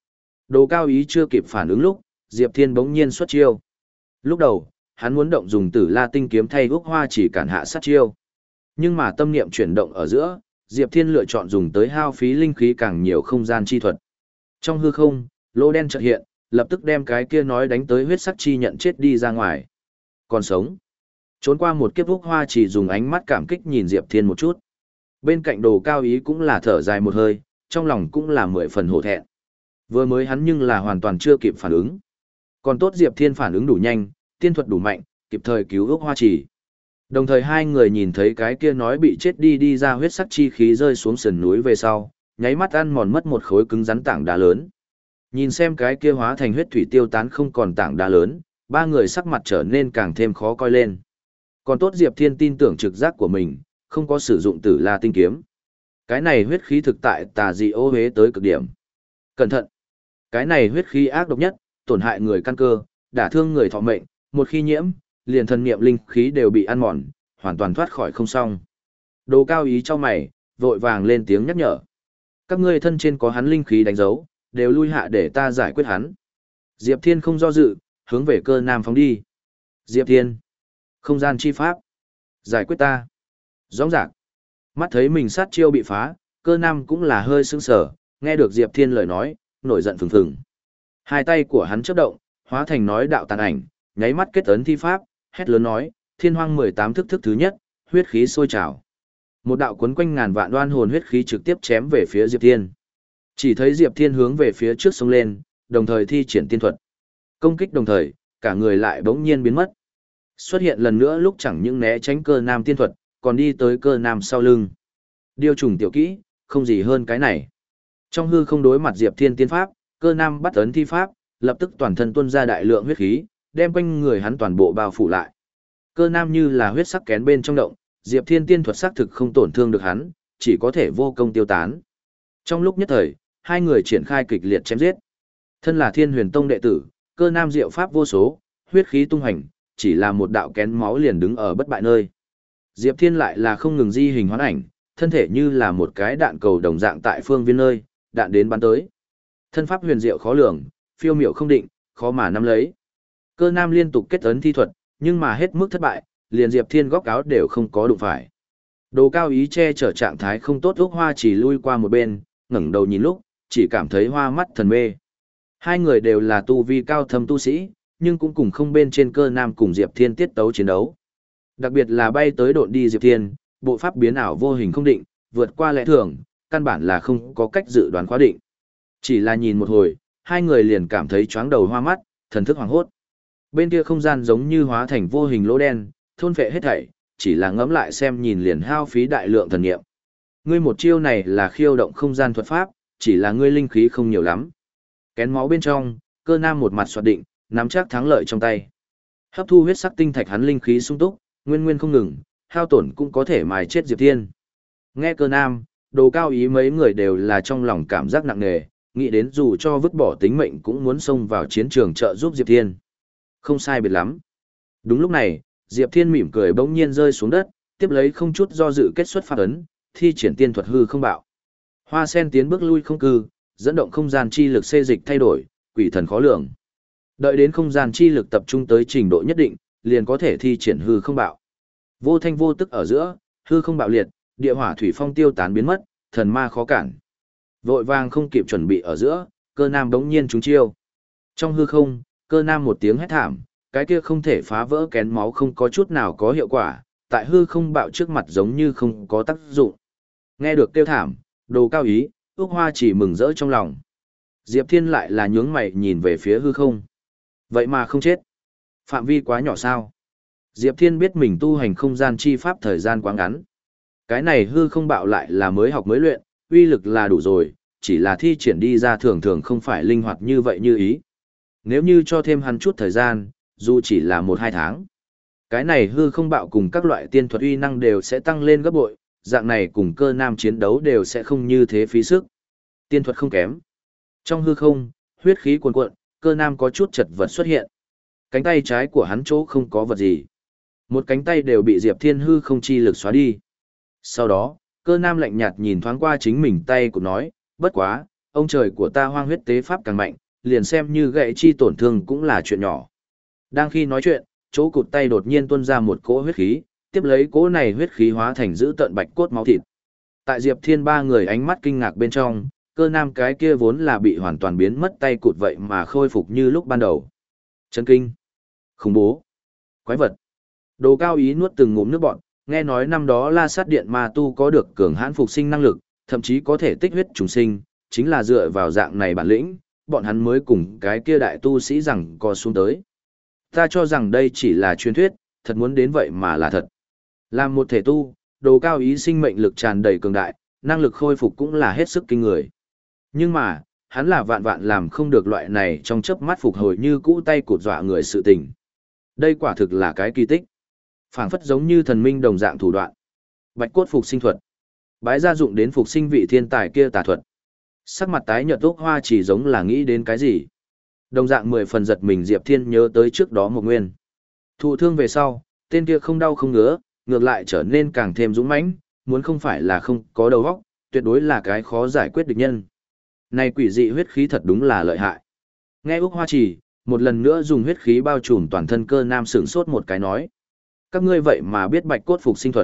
Đồ Cao Ý chưa kịp phản ứng lúc, Diệp Thiên bỗng nhiên xuất chiêu. Lúc đầu, hắn muốn động dùng Tử La tinh kiếm thay Úc Hoa chỉ cản hạ sát chiêu. Nhưng mà tâm niệm chuyển động ở giữa, Diệp Thiên lựa chọn dùng tới hao phí linh khí càng nhiều không gian chi thuật. Trong hư không, lỗ đen chợt hiện, lập tức đem cái kia nói đánh tới huyết sắc chi nhận chết đi ra ngoài. Còn sống. Trốn qua một kiếp Úc Hoa chỉ dùng ánh mắt cảm kích nhìn Diệp Thiên một chút. Bên cạnh Đồ Cao Ý cũng là thở dài một hơi, trong lòng cũng là mười phần hổ thẹn. Vừa mới hắn nhưng là hoàn toàn chưa kịp phản ứng. Còn tốt Diệp Thiên phản ứng đủ nhanh, tiên thuật đủ mạnh, kịp thời cứu Úc Hoa chỉ. Đồng thời hai người nhìn thấy cái kia nói bị chết đi đi ra huyết sắc chi khí rơi xuống sườn núi về sau, nháy mắt ăn mòn mất một khối cứng rắn tảng đá lớn. Nhìn xem cái kia hóa thành huyết thủy tiêu tán không còn tảng đá lớn, ba người sắc mặt trở nên càng thêm khó coi lên. Còn tốt Diệp Thiên tin tưởng trực giác của mình, không có sử dụng Tử La tinh kiếm. Cái này huyết khí thực tại tà dị ô hế tới cực điểm. Cẩn thận! Cái này huyết khí ác độc nhất, tổn hại người căn cơ, đả thương người thọ mệnh, một khi nhiễm, liền thần niệm linh khí đều bị ăn mòn, hoàn toàn thoát khỏi không xong. Đồ Cao Ý cho mày, vội vàng lên tiếng nhắc nhở. Các ngươi thân trên có hắn linh khí đánh dấu, đều lui hạ để ta giải quyết hắn. Diệp Thiên không do dự, hướng về Cơ Nam phóng đi. Diệp Thiên! Không gian chi pháp! Giải quyết ta! Rõ ràng! Mắt thấy mình sát chiêu bị phá, Cơ Nam cũng là hơi sững sờ, nghe được Diệp Thiên lời nói, nổi giận phừng phừng. Hai tay của hắn chớp động, hóa thành nói đạo tàn ảnh, nháy mắt kết ấn thi pháp, hét lớn nói, Thiên Hoang mười tám thức thức thứ nhất, huyết khí sôi trào. Một đạo cuốn quanh ngàn vạn đoan hồn huyết khí trực tiếp chém về phía Diệp Thiên. Chỉ thấy Diệp Thiên hướng về phía trước xông lên, đồng thời thi triển tiên thuật. Công kích đồng thời, cả người lại bỗng nhiên biến mất. Xuất hiện lần nữa lúc chẳng những né tránh Cơ Nam tiên thuật, còn đi tới Cơ Nam sau lưng. Điêu trùng tiểu kỹ, không gì hơn cái này. Trong hư không đối mặt Diệp Thiên tiên pháp, Cơ Nam bắt ấn thi pháp, lập tức toàn thân tuôn ra đại lượng huyết khí, đem quanh người hắn toàn bộ bao phủ lại. Cơ Nam như là huyết sắc kén bên trong động, Diệp Thiên tiên thuật xác thực không tổn thương được hắn, chỉ có thể vô công tiêu tán. Trong lúc nhất thời, hai người triển khai kịch liệt chém giết. Thân là Thiên Huyền Tông đệ tử, Cơ Nam diệu pháp vô số, huyết khí tung hành, chỉ là một đạo kén máu liền đứng ở bất bại nơi. Diệp Thiên lại là không ngừng di hình hoán ảnh, thân thể như là một cái đạn cầu đồng dạng tại phương viên nơi, đạn đến bắn tới. Thân pháp huyền diệu khó lường, phiêu miểu không định, khó mà nắm lấy. Cơ Nam liên tục kết ấn thi thuật, nhưng mà hết mức thất bại, liền Diệp Thiên góc áo đều không có đụng phải. Đồ Cao Ý che chở trạng thái không tốt Úc Hoa chỉ lui qua một bên, ngẩng đầu nhìn lúc, chỉ cảm thấy hoa mắt thần mê. Hai người đều là tu vi cao thâm tu sĩ, nhưng cũng cùng không bên trên Cơ Nam cùng Diệp Thiên tiết tấu chiến đấu. Đặc biệt là bay tới độn đi Diệp Thiên, bộ pháp biến ảo vô hình không định, vượt qua lẽ thường, căn bản là không có cách dự đoán khóa định. Chỉ là nhìn một hồi, hai người liền cảm thấy chóng đầu hoa mắt, thần thức hoàng hốt. Bên kia không gian giống như hóa thành vô hình lỗ đen, thôn phệ hết thảy, chỉ là ngẫm lại xem nhìn liền hao phí đại lượng thần niệm. Ngươi một chiêu này là khiêu động không gian thuật pháp, chỉ là ngươi linh khí không nhiều lắm. Kén máu bên trong, Cơ Nam một mặt soạt định, nắm chắc thắng lợi trong tay. Hấp thu huyết sắc tinh thạch hắn linh khí sung túc, nguyên nguyên không ngừng, hao tổn cũng có thể mài chết Diệp Thiên. Nghe Cơ Nam, Đồ Cao Ý mấy người đều là trong lòng cảm giác nặng nề, nghĩ đến dù cho vứt bỏ tính mệnh cũng muốn xông vào chiến trường trợ giúp Diệp Thiên. Không sai biệt lắm. Đúng lúc này, Diệp Thiên mỉm cười bỗng nhiên rơi xuống đất, tiếp lấy không chút do dự kết xuất pháp ấn, thi triển tiên thuật hư không bạo. Hoa sen tiến bước lui không cư, dẫn động không gian chi lực xê dịch thay đổi, quỷ thần khó lường. Đợi đến không gian chi lực tập trung tới trình độ nhất định, liền có thể thi triển hư không bạo. Vô thanh vô tức ở giữa, hư không bạo liệt, địa hỏa thủy phong tiêu tán biến mất, thần ma khó cản. Vội vàng không kịp chuẩn bị ở giữa, Cơ Nam bỗng nhiên trúng chiêu. Trong hư không, Cơ Nam một tiếng hét thảm, cái kia không thể phá vỡ kén máu không có chút nào có hiệu quả, tại hư không bạo trước mặt giống như không có tác dụng. Nghe được kêu thảm, Đồ Cao Ý, Úc Hoa chỉ mừng rỡ trong lòng. Diệp Thiên lại là nhướng mày nhìn về phía hư không. Vậy mà không chết. Phạm vi quá nhỏ sao? Diệp Thiên biết mình tu hành không gian chi pháp thời gian quá ngắn. Cái này hư không bạo lại là mới học mới luyện, uy lực là đủ rồi, chỉ là thi triển đi ra thường thường không phải linh hoạt như vậy như ý. Nếu như cho thêm hắn chút thời gian, dù chỉ là một hai tháng, cái này hư không bạo cùng các loại tiên thuật uy năng đều sẽ tăng lên gấp bội, dạng này cùng Cơ Nam chiến đấu đều sẽ không như thế phí sức. Tiên thuật không kém. Trong hư không, huyết khí cuồn cuộn, Cơ Nam có chút chật vật xuất hiện. Cánh tay trái của hắn chỗ không có vật gì. Một cánh tay đều bị Diệp Thiên hư không chi lực xóa đi. Sau đó, Cơ Nam lạnh nhạt nhìn thoáng qua chính mình tay của nói, bất quá, ông trời của ta hoang huyết tế pháp càng mạnh, liền xem như gãy chi tổn thương cũng là chuyện nhỏ. Đang khi nói chuyện, chỗ cụt tay đột nhiên tuôn ra một cỗ huyết khí, tiếp lấy cỗ này huyết khí hóa thành dữ tợn bạch cốt máu thịt. Tại Diệp Thiên ba người ánh mắt kinh ngạc bên trong, Cơ Nam cái kia vốn là bị hoàn toàn biến mất tay cụt vậy mà khôi phục như lúc ban đầu. Chấn kinh, khủng bố, quái vật. Đồ Cao Ý nuốt từng ngụm nước bọt, nghe nói năm đó La Sát Điện ma tu có được cường hãn phục sinh năng lực, thậm chí có thể tích huyết trùng sinh, chính là dựa vào dạng này bản lĩnh, bọn hắn mới cùng cái kia đại tu sĩ rằng co xuống tới. Ta cho rằng đây chỉ là truyền thuyết, thật muốn đến vậy mà là thật. Làm một thể tu, Đồ Cao Ý sinh mệnh lực tràn đầy cường đại, năng lực khôi phục cũng là hết sức kinh người. Nhưng mà, hắn là vạn vạn làm không được loại này trong chớp mắt phục hồi như cũ tay cụt dọa người sự tình. Đây quả thực là cái kỳ tích. Phảng phất giống như thần minh đồng dạng thủ đoạn. Bạch cốt phục sinh thuật. Bái gia dụng đến phục sinh vị thiên tài kia tà thuật. Sắc mặt tái nhợt Úc Hoa chỉ giống là nghĩ đến cái gì. Đồng dạng mười phần giật mình Diệp Thiên nhớ tới trước đó một nguyên. Thụ thương về sau, tên kia không đau không ngứa, ngược lại trở nên càng thêm dũng mãnh, muốn không phải là không có đầu óc, tuyệt đối là cái khó giải quyết địch nhân. Này quỷ dị huyết khí thật đúng là lợi hại. Nghe Úc Hoa Chỉ, một lần nữa dùng huyết khí bao trùm toàn thân Cơ Nam sửng sốt một cái nói. Các ngươi vậy mà biết bạch cốt phục sinh thuật.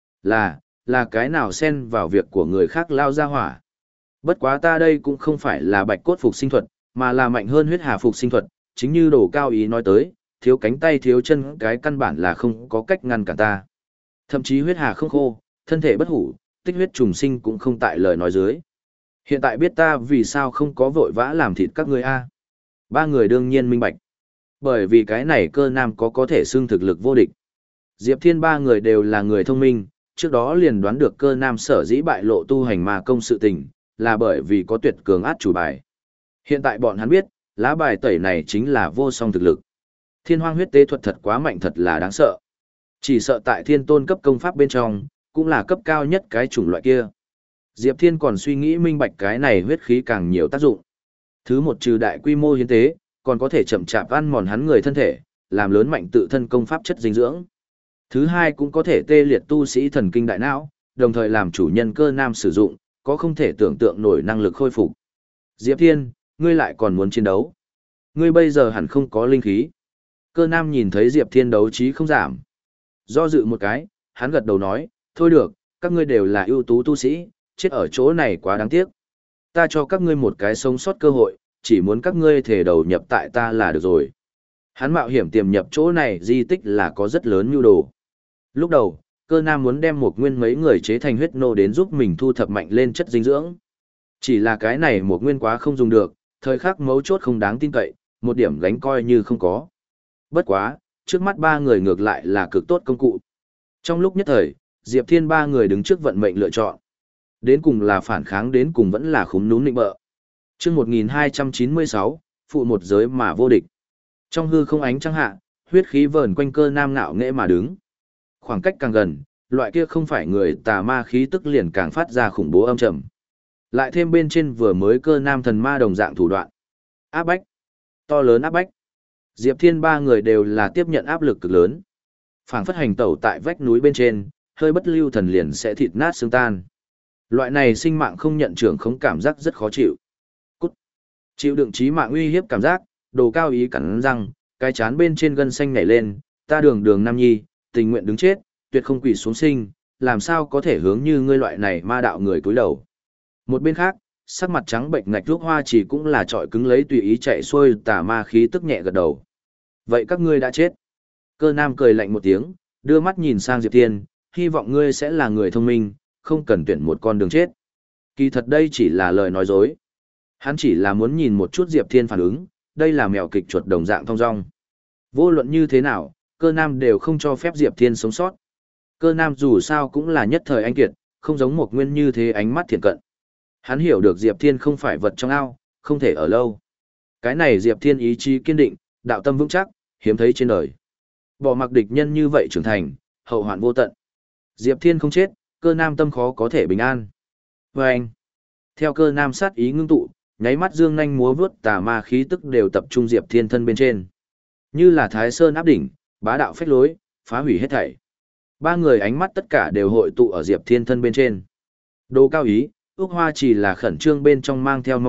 Là, là cái nào xen vào việc của người khác lao ra hỏa. Bất quá ta đây cũng không phải là bạch cốt phục sinh thuật, mà là mạnh hơn huyết hà phục sinh thuật, chính như Đồ Cao Ý nói tới, thiếu cánh tay thiếu chân cái căn bản là không có cách ngăn cản ta. Thậm chí huyết hà không khô, thân thể bất hủ, tích huyết trùng sinh cũng không tại lời nói dưới. Hiện tại biết ta vì sao không có vội vã làm thịt các ngươi a? Ba người đương nhiên minh bạch. Bởi vì cái này Cơ Nam có có thể xưng thực lực vô địch. Diệp Thiên ba người đều là người thông minh, trước đó liền đoán được Cơ Nam sở dĩ bại lộ tu hành ma công sự tình, là bởi vì có tuyệt cường át chủ bài. Hiện tại bọn hắn biết, lá bài tẩy này chính là vô song thực lực. Thiên hoang huyết tế thuật thật quá mạnh thật là đáng sợ. Chỉ sợ tại thiên tôn cấp công pháp bên trong, cũng là cấp cao nhất cái chủng loại kia. Diệp Thiên còn suy nghĩ minh bạch cái này huyết khí càng nhiều tác dụng. Thứ một trừ đại quy mô hiến tế, còn có thể chậm chạp ăn mòn hắn người thân thể, làm lớn mạnh tự thân công pháp chất dinh dưỡng. Thứ hai cũng có thể tê liệt tu sĩ thần kinh đại não, đồng thời làm chủ nhân Cơ Nam sử dụng, có không thể tưởng tượng nổi năng lực khôi phục. Diệp Thiên, ngươi lại còn muốn chiến đấu. Ngươi bây giờ hẳn không có linh khí. Cơ Nam nhìn thấy Diệp Thiên đấu trí không giảm. Do dự một cái, hắn gật đầu nói, thôi được, các ngươi đều là ưu tú tu sĩ, chết ở chỗ này quá đáng tiếc. Ta cho các ngươi một cái sống sót cơ hội, chỉ muốn các ngươi thể đầu nhập tại ta là được rồi. Hắn mạo hiểm tiềm nhập chỗ này di tích là có rất lớn nhu đồ. Lúc đầu, Cơ Nam muốn đem một nguyên mấy người chế thành huyết nô đến giúp mình thu thập mạnh lên chất dinh dưỡng. Chỉ là cái này một nguyên quá không dùng được, thời khắc mấu chốt không đáng tin cậy, một điểm gánh coi như không có. Bất quá, trước mắt ba người ngược lại là cực tốt công cụ. Trong lúc nhất thời, Diệp Thiên ba người đứng trước vận mệnh lựa chọn. Đến cùng là phản kháng đến cùng vẫn là khúm núm nịnh bợ. Chương một nghìn hai trăm chín mươi sáu, phụ một giới mà vô địch. Trong hư không ánh trăng hạ, huyết khí vờn quanh Cơ Nam ngạo nghễ mà đứng. Khoảng cách càng gần, loại kia không phải người tà ma khí tức liền càng phát ra khủng bố âm trầm. Lại thêm bên trên vừa mới Cơ Nam thần ma đồng dạng thủ đoạn. Áp bách. To lớn áp bách. Diệp Thiên ba người đều là tiếp nhận áp lực cực lớn. Phảng phất hành tẩu tại vách núi bên trên, hơi bất lưu thần liền sẽ thịt nát xương tan. Loại này sinh mạng không nhận trưởng không cảm giác rất khó chịu. Cút. Chịu đựng chí mạng uy hiếp cảm giác, Đồ Cao Ý cắn răng, cái chán bên trên gân xanh nhảy lên, ta đường đường nam nhi, tình nguyện đứng chết, tuyệt không quỳ xuống sinh, làm sao có thể hướng như ngươi loại này ma đạo người cúi đầu. Một bên khác, sắc mặt trắng bệnh ngạch Úc Hoa Chỉ cũng là trọi cứng lấy tùy ý chạy xuôi tà ma khí tức nhẹ gật đầu. Vậy các ngươi đã chết. Cơ Nam cười lạnh một tiếng, đưa mắt nhìn sang Diệp Thiên, hy vọng ngươi sẽ là người thông minh, không cần tuyển một con đường chết. Kỳ thật đây chỉ là lời nói dối. Hắn chỉ là muốn nhìn một chút Diệp Thiên phản ứng, đây là mèo kịch chuột đồng dạng thong dong. Vô luận như thế nào, Cơ Nam đều không cho phép Diệp Thiên sống sót. Cơ Nam dù sao cũng là nhất thời anh kiệt, không giống một nguyên như thế ánh mắt thiện cận. Hắn hiểu được Diệp Thiên không phải vật trong ao, không thể ở lâu. Cái này Diệp Thiên ý chí kiên định, đạo tâm vững chắc, hiếm thấy trên đời. Bỏ mặc địch nhân như vậy trưởng thành, hậu hoạn vô tận. Diệp Thiên không chết, Cơ Nam tâm khó có thể bình an. Và anh, theo Cơ Nam sát ý ngưng tụ, nháy mắt dương nhanh múa vướt tà ma khí tức đều tập trung Diệp Thiên thân bên trên. Như là Thái Sơn áp đỉnh, bá đạo phách lối, phá hủy hết thảy. Ba người ánh mắt tất cả đều hội tụ ở Diệp Thiên thân bên trên. Đồ Cao Ý, Úc Hoa chỉ là khẩn trương bên trong mang theo mong đợi,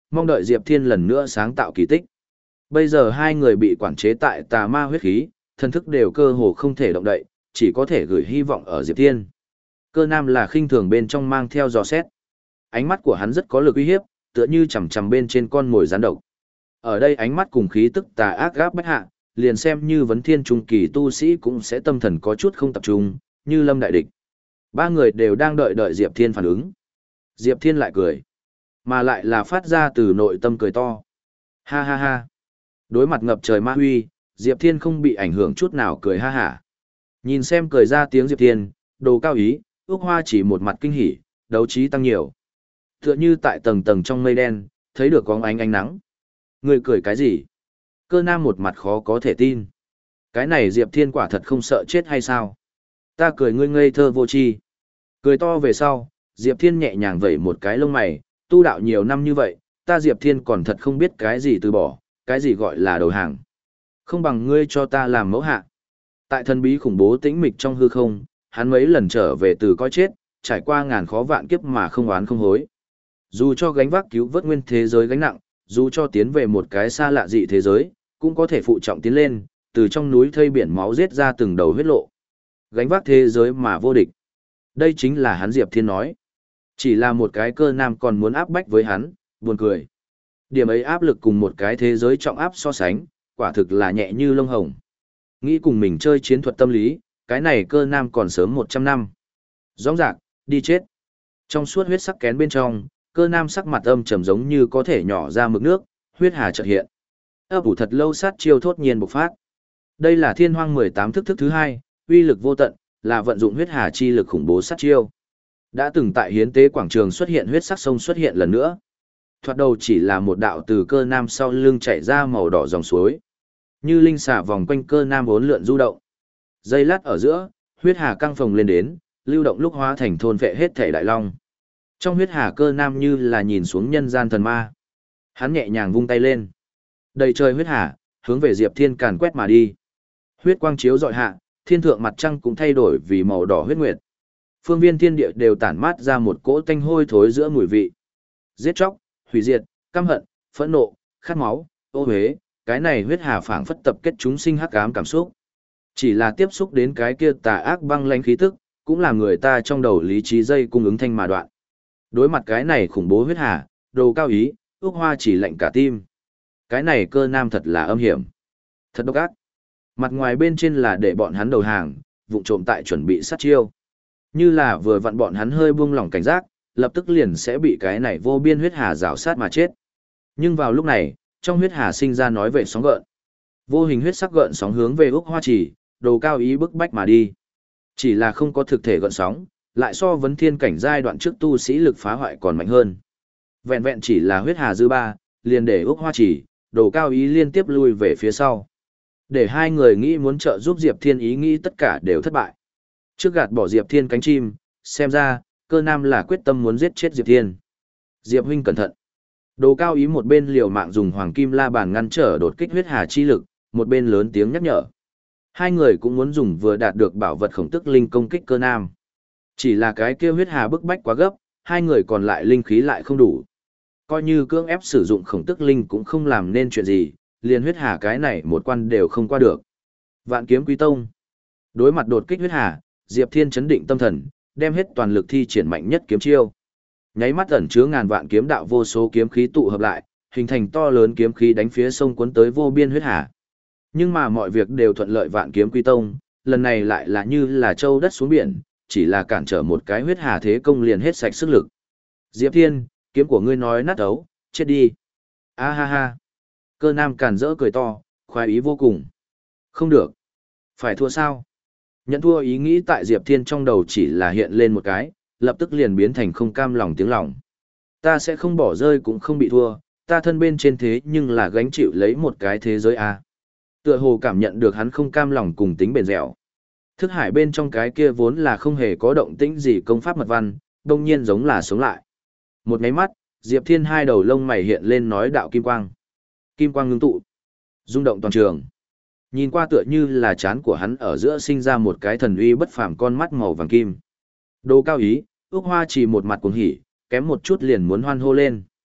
mong đợi Diệp Thiên lần nữa sáng tạo kỳ tích. Bây giờ hai người bị quản chế tại tà ma huyết khí, thần thức đều cơ hồ không thể động đậy, chỉ có thể gửi hy vọng ở Diệp Thiên. Cơ Nam là khinh thường bên trong mang theo dò xét. Ánh mắt của hắn rất có lực uy hiếp, tựa như chằm chằm bên trên con mồi rắn độc. Ở đây ánh mắt cùng khí tức tà ác gáp bách hạ, liền xem như vấn thiên trung kỳ tu sĩ cũng sẽ tâm thần có chút không tập trung, như lâm đại địch. Ba người đều đang đợi đợi Diệp Thiên phản ứng. Diệp Thiên lại cười, mà lại là phát ra từ nội tâm cười to. Ha ha ha. Đối mặt ngập trời ma huy, Diệp Thiên không bị ảnh hưởng chút nào cười ha hả. Nhìn xem cười ra tiếng Diệp Thiên, Đồ Cao Ý, Ước Hoa chỉ một mặt kinh hỉ, đấu trí tăng nhiều. Tựa như tại tầng tầng trong mây đen, thấy được có ánh ánh nắng. Người cười cái gì? Cơ Nam một mặt khó có thể tin. Cái này Diệp Thiên quả thật không sợ chết hay sao? Ta cười ngươi ngây thơ vô tri. Cười to về sau, Diệp Thiên nhẹ nhàng vẩy một cái lông mày, tu đạo nhiều năm như vậy, ta Diệp Thiên còn thật không biết cái gì từ bỏ, cái gì gọi là đầu hàng. Không bằng ngươi cho ta làm mẫu hạ. Tại thần bí khủng bố tĩnh mịch trong hư không, hắn mấy lần trở về từ coi chết, trải qua ngàn khó vạn kiếp mà không oán không hối. Dù cho gánh vác cứu vớt nguyên thế giới gánh nặng, dù cho tiến về một cái xa lạ dị thế giới, cũng có thể phụ trọng tiến lên, từ trong núi thây biển máu giết ra từng đầu huyết lộ. Gánh vác thế giới mà vô địch. Đây chính là hắn Diệp Thiên nói. Chỉ là một cái Cơ Nam còn muốn áp bách với hắn, buồn cười. Điểm ấy áp lực cùng một cái thế giới trọng áp so sánh, quả thực là nhẹ như lông hồng. Nghĩ cùng mình chơi chiến thuật tâm lý, cái này Cơ Nam còn sớm một trăm năm. Rõ rạc, đi chết. Trong suốt huyết sắc kén bên trong, Cơ Nam sắc mặt âm trầm giống như có thể nhỏ ra mực nước, huyết hà chợt hiện. Ấp ủ thật lâu sát chiêu thốt nhiên bộc phát. Đây là Thiên Hoang mười tám thức thức thứ hai, uy lực vô tận, là vận dụng huyết hà chi lực khủng bố sát chiêu. Đã từng tại hiến tế quảng trường xuất hiện huyết sắc sông xuất hiện lần nữa. Thoạt đầu chỉ là một đạo từ Cơ Nam sau lưng chảy ra màu đỏ dòng suối. Như linh xả vòng quanh Cơ Nam bốn lượn du động. Giây lát ở giữa, huyết hà căng phồng lên đến, lưu động lúc hóa thành thôn vệ hết thể đại long. Trong huyết hà Cơ Nam như là nhìn xuống nhân gian thần ma. Hắn nhẹ nhàng vung tay lên. Đầy trời huyết hà, hướng về Diệp Thiên càn quét mà đi. Huyết quang chiếu dọi hạ, thiên thượng mặt trăng cũng thay đổi vì màu đỏ huyết nguyệt. Phương viên thiên địa đều tản mát ra một cỗ tanh hôi thối giữa mùi vị. Giết chóc, hủy diệt, căm hận, phẫn nộ, khát máu, ô uế, cái này huyết hà phảng phất tập kết chúng sinh hắc ám cảm xúc. Chỉ là tiếp xúc đến cái kia tà ác băng lãnh khí tức, cũng làm người ta trong đầu lý trí dây cung ứng thanh mà đoạn. Đối mặt cái này khủng bố huyết hà, Đồ Cao Ý, Ước Hoa chỉ lạnh cả tim. Cái này Cơ Nam thật là âm hiểm, thật độc ác. Mặt ngoài bên trên là để bọn hắn đầu hàng, vụng trộm tại chuẩn bị sát chiêu. Như là vừa vặn bọn hắn hơi buông lỏng cảnh giác, lập tức liền sẽ bị cái này vô biên huyết hà rào sát mà chết. Nhưng vào lúc này, trong huyết hà sinh ra nói về sóng gợn. Vô hình huyết sắc gợn sóng hướng về Ước Hoa chỉ, Đồ Cao Ý bức bách mà đi. Chỉ là không có thực thể gợn sóng, lại so vấn thiên cảnh giai đoạn trước tu sĩ lực phá hoại còn mạnh hơn. Vẹn vẹn chỉ là huyết hà dư ba, liền để Ước Hoa chỉ, Đồ Cao Ý liên tiếp lui về phía sau. Để hai người nghĩ muốn trợ giúp Diệp Thiên ý nghĩ tất cả đều thất bại. Trước gạt bỏ Diệp Thiên cánh chim, xem ra, Cơ Nam là quyết tâm muốn giết chết Diệp Thiên. Diệp huynh cẩn thận. Đồ Cao Ý một bên liều mạng dùng hoàng kim la bàn ngăn trở đột kích huyết hà chi lực, một bên lớn tiếng nhắc nhở. Hai người cũng muốn dùng vừa đạt được bảo vật khổng tức linh công kích Cơ Nam. Chỉ là cái kia huyết hà bức bách quá gấp, hai người còn lại linh khí lại không đủ. Coi như cưỡng ép sử dụng khổng tức linh cũng không làm nên chuyện gì, liền huyết hà cái này một quan đều không qua được. Vạn Kiếm Quý Tông. Đối mặt đột kích huyết hà, Diệp Thiên chấn định tâm thần, đem hết toàn lực thi triển mạnh nhất kiếm chiêu. Nháy mắt ẩn chứa ngàn vạn kiếm đạo vô số kiếm khí tụ hợp lại, hình thành to lớn kiếm khí đánh phía sông cuốn tới vô biên huyết hà. Nhưng mà mọi việc đều thuận lợi Vạn Kiếm Quý Tông, lần này lại là như là châu đất xuống biển, chỉ là cản trở một cái huyết hà thế công liền hết sạch sức lực. Diệp Thiên, kiếm của ngươi nói nát ấu, chết đi. A ha ha. Cơ Nam càn rỡ cười to, khoái ý vô cùng. Không được. Phải thua sao? Nhận thua ý nghĩ tại Diệp Thiên trong đầu chỉ là hiện lên một cái, lập tức liền biến thành không cam lòng tiếng lòng. Ta sẽ không bỏ rơi cũng không bị thua, ta thân bên trên thế nhưng là gánh chịu lấy một cái thế giới a. Tựa hồ cảm nhận được hắn không cam lòng cùng tính bền dẻo. Thức hải bên trong cái kia vốn là không hề có động tĩnh gì công pháp mật văn, đông nhiên giống là sống lại. Một cái mắt, Diệp Thiên hai đầu lông mày hiện lên nói đạo kim quang. Kim quang ngưng tụ, rung động toàn trường. Nhìn qua tựa như là trán của hắn ở giữa sinh ra một cái thần uy bất phàm con mắt màu vàng kim. Đồ Cao Ý, Ước Hoa chỉ một mặt cuồng hỉ, kém một chút liền muốn hoan hô lên.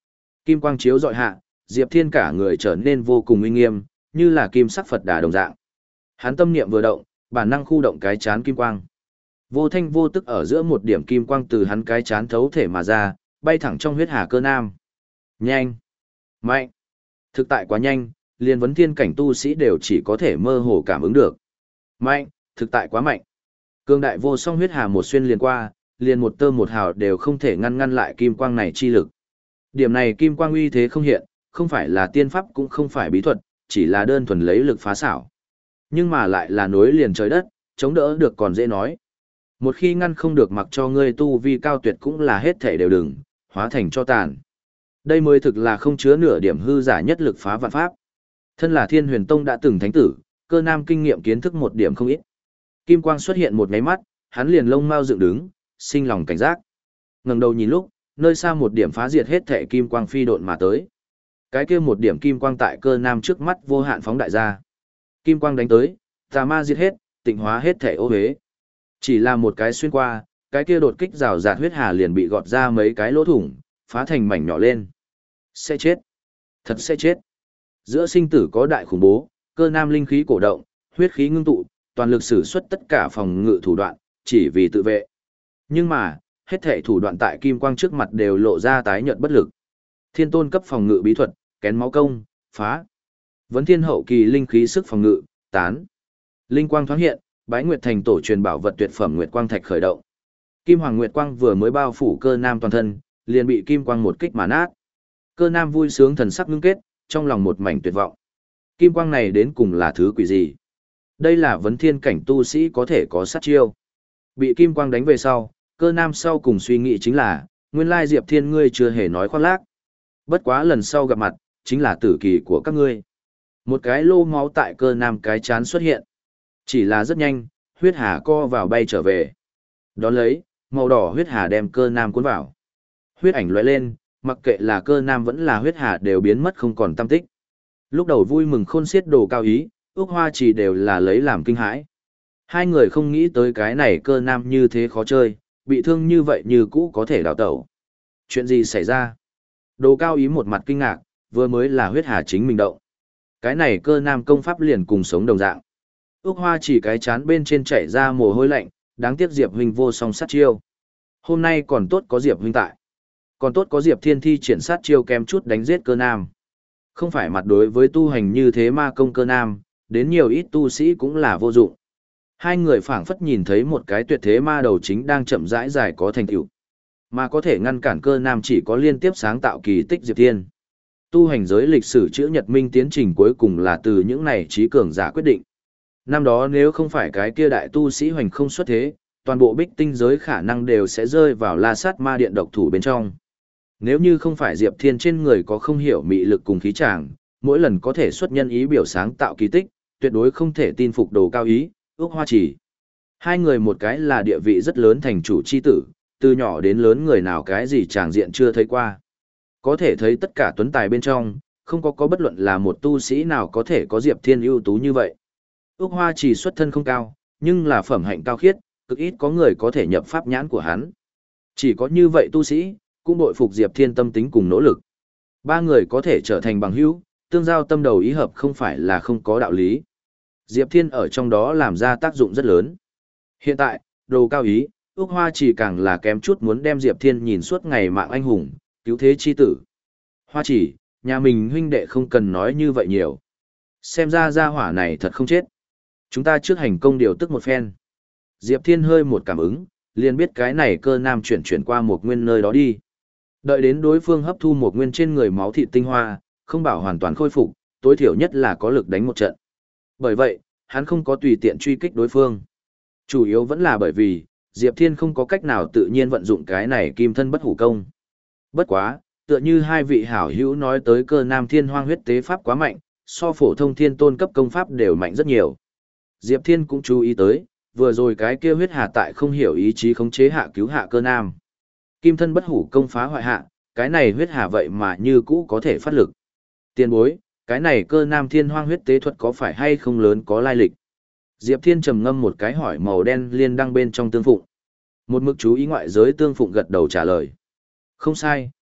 Kim quang chiếu dọi hạ, Diệp Thiên cả người trở nên vô cùng uy nghiêm, như là kim sắc Phật Đà đồng dạng. Hắn tâm niệm vừa động, bản năng khu động cái chán kim quang. Vô thanh vô tức ở giữa một điểm kim quang từ hắn cái chán thấu thể mà ra, bay thẳng trong huyết hà cơ nam. Nhanh, mạnh, thực tại quá nhanh, liền vấn thiên cảnh tu sĩ đều chỉ có thể mơ hồ cảm ứng được. Mạnh, thực tại quá mạnh. Cương đại vô song huyết hà một xuyên liền qua, liền một tơ một hào đều không thể ngăn ngăn lại kim quang này chi lực. Điểm này kim quang uy thế không hiện, không phải là tiên pháp cũng không phải bí thuật, chỉ là đơn thuần lấy lực phá xảo. Nhưng mà lại là nối liền trời đất, chống đỡ được còn dễ nói. Một khi ngăn không được, mặc cho ngươi tu vi cao tuyệt cũng là hết thể đều đừng, hóa thành cho tàn. Đây mới thực là không chứa nửa điểm hư giả nhất lực phá vạn pháp. Thân là Thiên Huyền Tông đã từng thánh tử, Cơ Nam kinh nghiệm kiến thức một điểm không ít. Kim quang xuất hiện một nháy mắt, hắn liền lông mao dựng đứng, sinh lòng cảnh giác. Ngẩng đầu nhìn lúc, nơi xa một điểm phá diệt hết thể kim quang phi độn mà tới. Cái kia một điểm kim quang tại Cơ Nam trước mắt vô hạn phóng đại ra. Kim quang đánh tới, tà ma diệt hết, tịnh hóa hết thể ô hế. Chỉ là một cái xuyên qua, cái kia đột kích rào rạt huyết hà liền bị gọt ra mấy cái lỗ thủng, phá thành mảnh nhỏ lên. Sẽ chết. Thật sẽ chết. Giữa sinh tử có đại khủng bố, Cơ Nam linh khí cổ động, huyết khí ngưng tụ, toàn lực sử xuất tất cả phòng ngự thủ đoạn, chỉ vì tự vệ. Nhưng mà, hết thể thủ đoạn tại kim quang trước mặt đều lộ ra tái nhợt bất lực. Thiên tôn cấp phòng ngự bí thuật, kén máu công, phá. Vấn thiên hậu kỳ linh khí sức phòng ngự, tán. Linh quang thoáng hiện, Bái Nguyệt Thành tổ truyền bảo vật tuyệt phẩm Nguyệt Quang Thạch khởi động. Kim Hoàng Nguyệt Quang vừa mới bao phủ Cơ Nam toàn thân, liền bị kim quang một kích mà nát. Cơ Nam vui sướng thần sắc ngưng kết, trong lòng một mảnh tuyệt vọng. Kim quang này đến cùng là thứ quỷ gì? Đây là vấn thiên cảnh tu sĩ có thể có sát chiêu. Bị kim quang đánh về sau, Cơ Nam sau cùng suy nghĩ chính là, nguyên lai Diệp Thiên ngươi chưa hề nói khoác lác. Bất quá lần sau gặp mặt, chính là tử kỳ của các ngươi. Một cái lô máu tại Cơ Nam cái chán xuất hiện. Chỉ là rất nhanh, huyết hà co vào bay trở về. Đón lấy, màu đỏ huyết hà đem Cơ Nam cuốn vào. Huyết ảnh lóe lên, mặc kệ là Cơ Nam vẫn là huyết hà đều biến mất không còn tăm tích. Lúc đầu vui mừng khôn xiết đồ cao ý, ước hoa chỉ đều là lấy làm kinh hãi. Hai người không nghĩ tới cái này Cơ Nam như thế khó chơi, bị thương như vậy như cũ có thể đào tẩu. Chuyện gì xảy ra? Đồ cao ý một mặt kinh ngạc, vừa mới là huyết hà chính mình động. Cái này Cơ Nam công pháp liền cùng sống đồng dạng. Ước hoa chỉ cái chán bên trên chảy ra mồ hôi lạnh, đáng tiếc Diệp huynh vô song sát chiêu. Hôm nay còn tốt có Diệp huynh tại. Còn tốt có Diệp Thiên thi triển sát chiêu kém chút đánh giết Cơ Nam. Không phải mặt đối với tu hành như thế ma công Cơ Nam, đến nhiều ít tu sĩ cũng là vô dụng. Hai người phảng phất nhìn thấy một cái tuyệt thế ma đầu chính đang chậm rãi dài có thành tựu. Mà có thể ngăn cản Cơ Nam chỉ có liên tiếp sáng tạo kỳ tích Diệp Thiên. Tu hành giới lịch sử chữ Nhật Minh tiến trình cuối cùng là từ những này trí cường giả quyết định. Năm đó nếu không phải cái kia đại tu sĩ hoành không xuất thế, toàn bộ bích tinh giới khả năng đều sẽ rơi vào la sát ma điện độc thủ bên trong. Nếu như không phải Diệp Thiên trên người có không hiểu mị lực cùng khí tràng, mỗi lần có thể xuất nhân ý biểu sáng tạo kỳ tích, tuyệt đối không thể tin phục đồ cao ý, ước hoa chỉ. Hai người một cái là địa vị rất lớn thành chủ chi tử, từ nhỏ đến lớn người nào cái gì tràng diện chưa thấy qua. Có thể thấy tất cả tuấn tài bên trong, không có có bất luận là một tu sĩ nào có thể có Diệp Thiên ưu tú như vậy. Ước hoa chỉ xuất thân không cao, nhưng là phẩm hạnh cao khiết, cực ít có người có thể nhập pháp nhãn của hắn. Chỉ có như vậy tu sĩ, cũng bội phục Diệp Thiên tâm tính cùng nỗ lực. Ba người có thể trở thành bằng hữu, tương giao tâm đầu ý hợp không phải là không có đạo lý. Diệp Thiên ở trong đó làm ra tác dụng rất lớn. Hiện tại, đồ cao ý, ước hoa chỉ càng là kém chút muốn đem Diệp Thiên nhìn suốt ngày mạng anh hùng, cứu thế chi tử. Hoa chỉ, nhà mình huynh đệ không cần nói như vậy nhiều. Xem ra gia hỏa này thật không chết. Chúng ta trước hành công điều tức một phen. Diệp Thiên hơi một cảm ứng, liền biết cái này Cơ Nam chuyển chuyển qua một nguyên nơi đó đi. Đợi đến đối phương hấp thu một nguyên trên người máu thịt tinh hoa, không bảo hoàn toàn khôi phục, tối thiểu nhất là có lực đánh một trận. Bởi vậy, hắn không có tùy tiện truy kích đối phương. Chủ yếu vẫn là bởi vì, Diệp Thiên không có cách nào tự nhiên vận dụng cái này kim thân bất hủ công. Bất quá, tựa như hai vị hảo hữu nói tới Cơ Nam Thiên Hoang huyết tế pháp quá mạnh, so phổ thông thiên tôn cấp công pháp đều mạnh rất nhiều. Diệp Thiên cũng chú ý tới, vừa rồi cái kia huyết hà tại không hiểu ý chí khống chế hạ cứu hạ Cơ Nam. Kim thân bất hủ công phá hoại hạ, cái này huyết hà vậy mà như cũ có thể phát lực. Tiền bối, cái này Cơ Nam Thiên Hoang huyết tế thuật có phải hay không lớn có lai lịch? Diệp Thiên trầm ngâm một cái hỏi màu đen liên đăng bên trong tương phụng. Một mực chú ý ngoại giới tương phụng gật đầu trả lời. Không sai,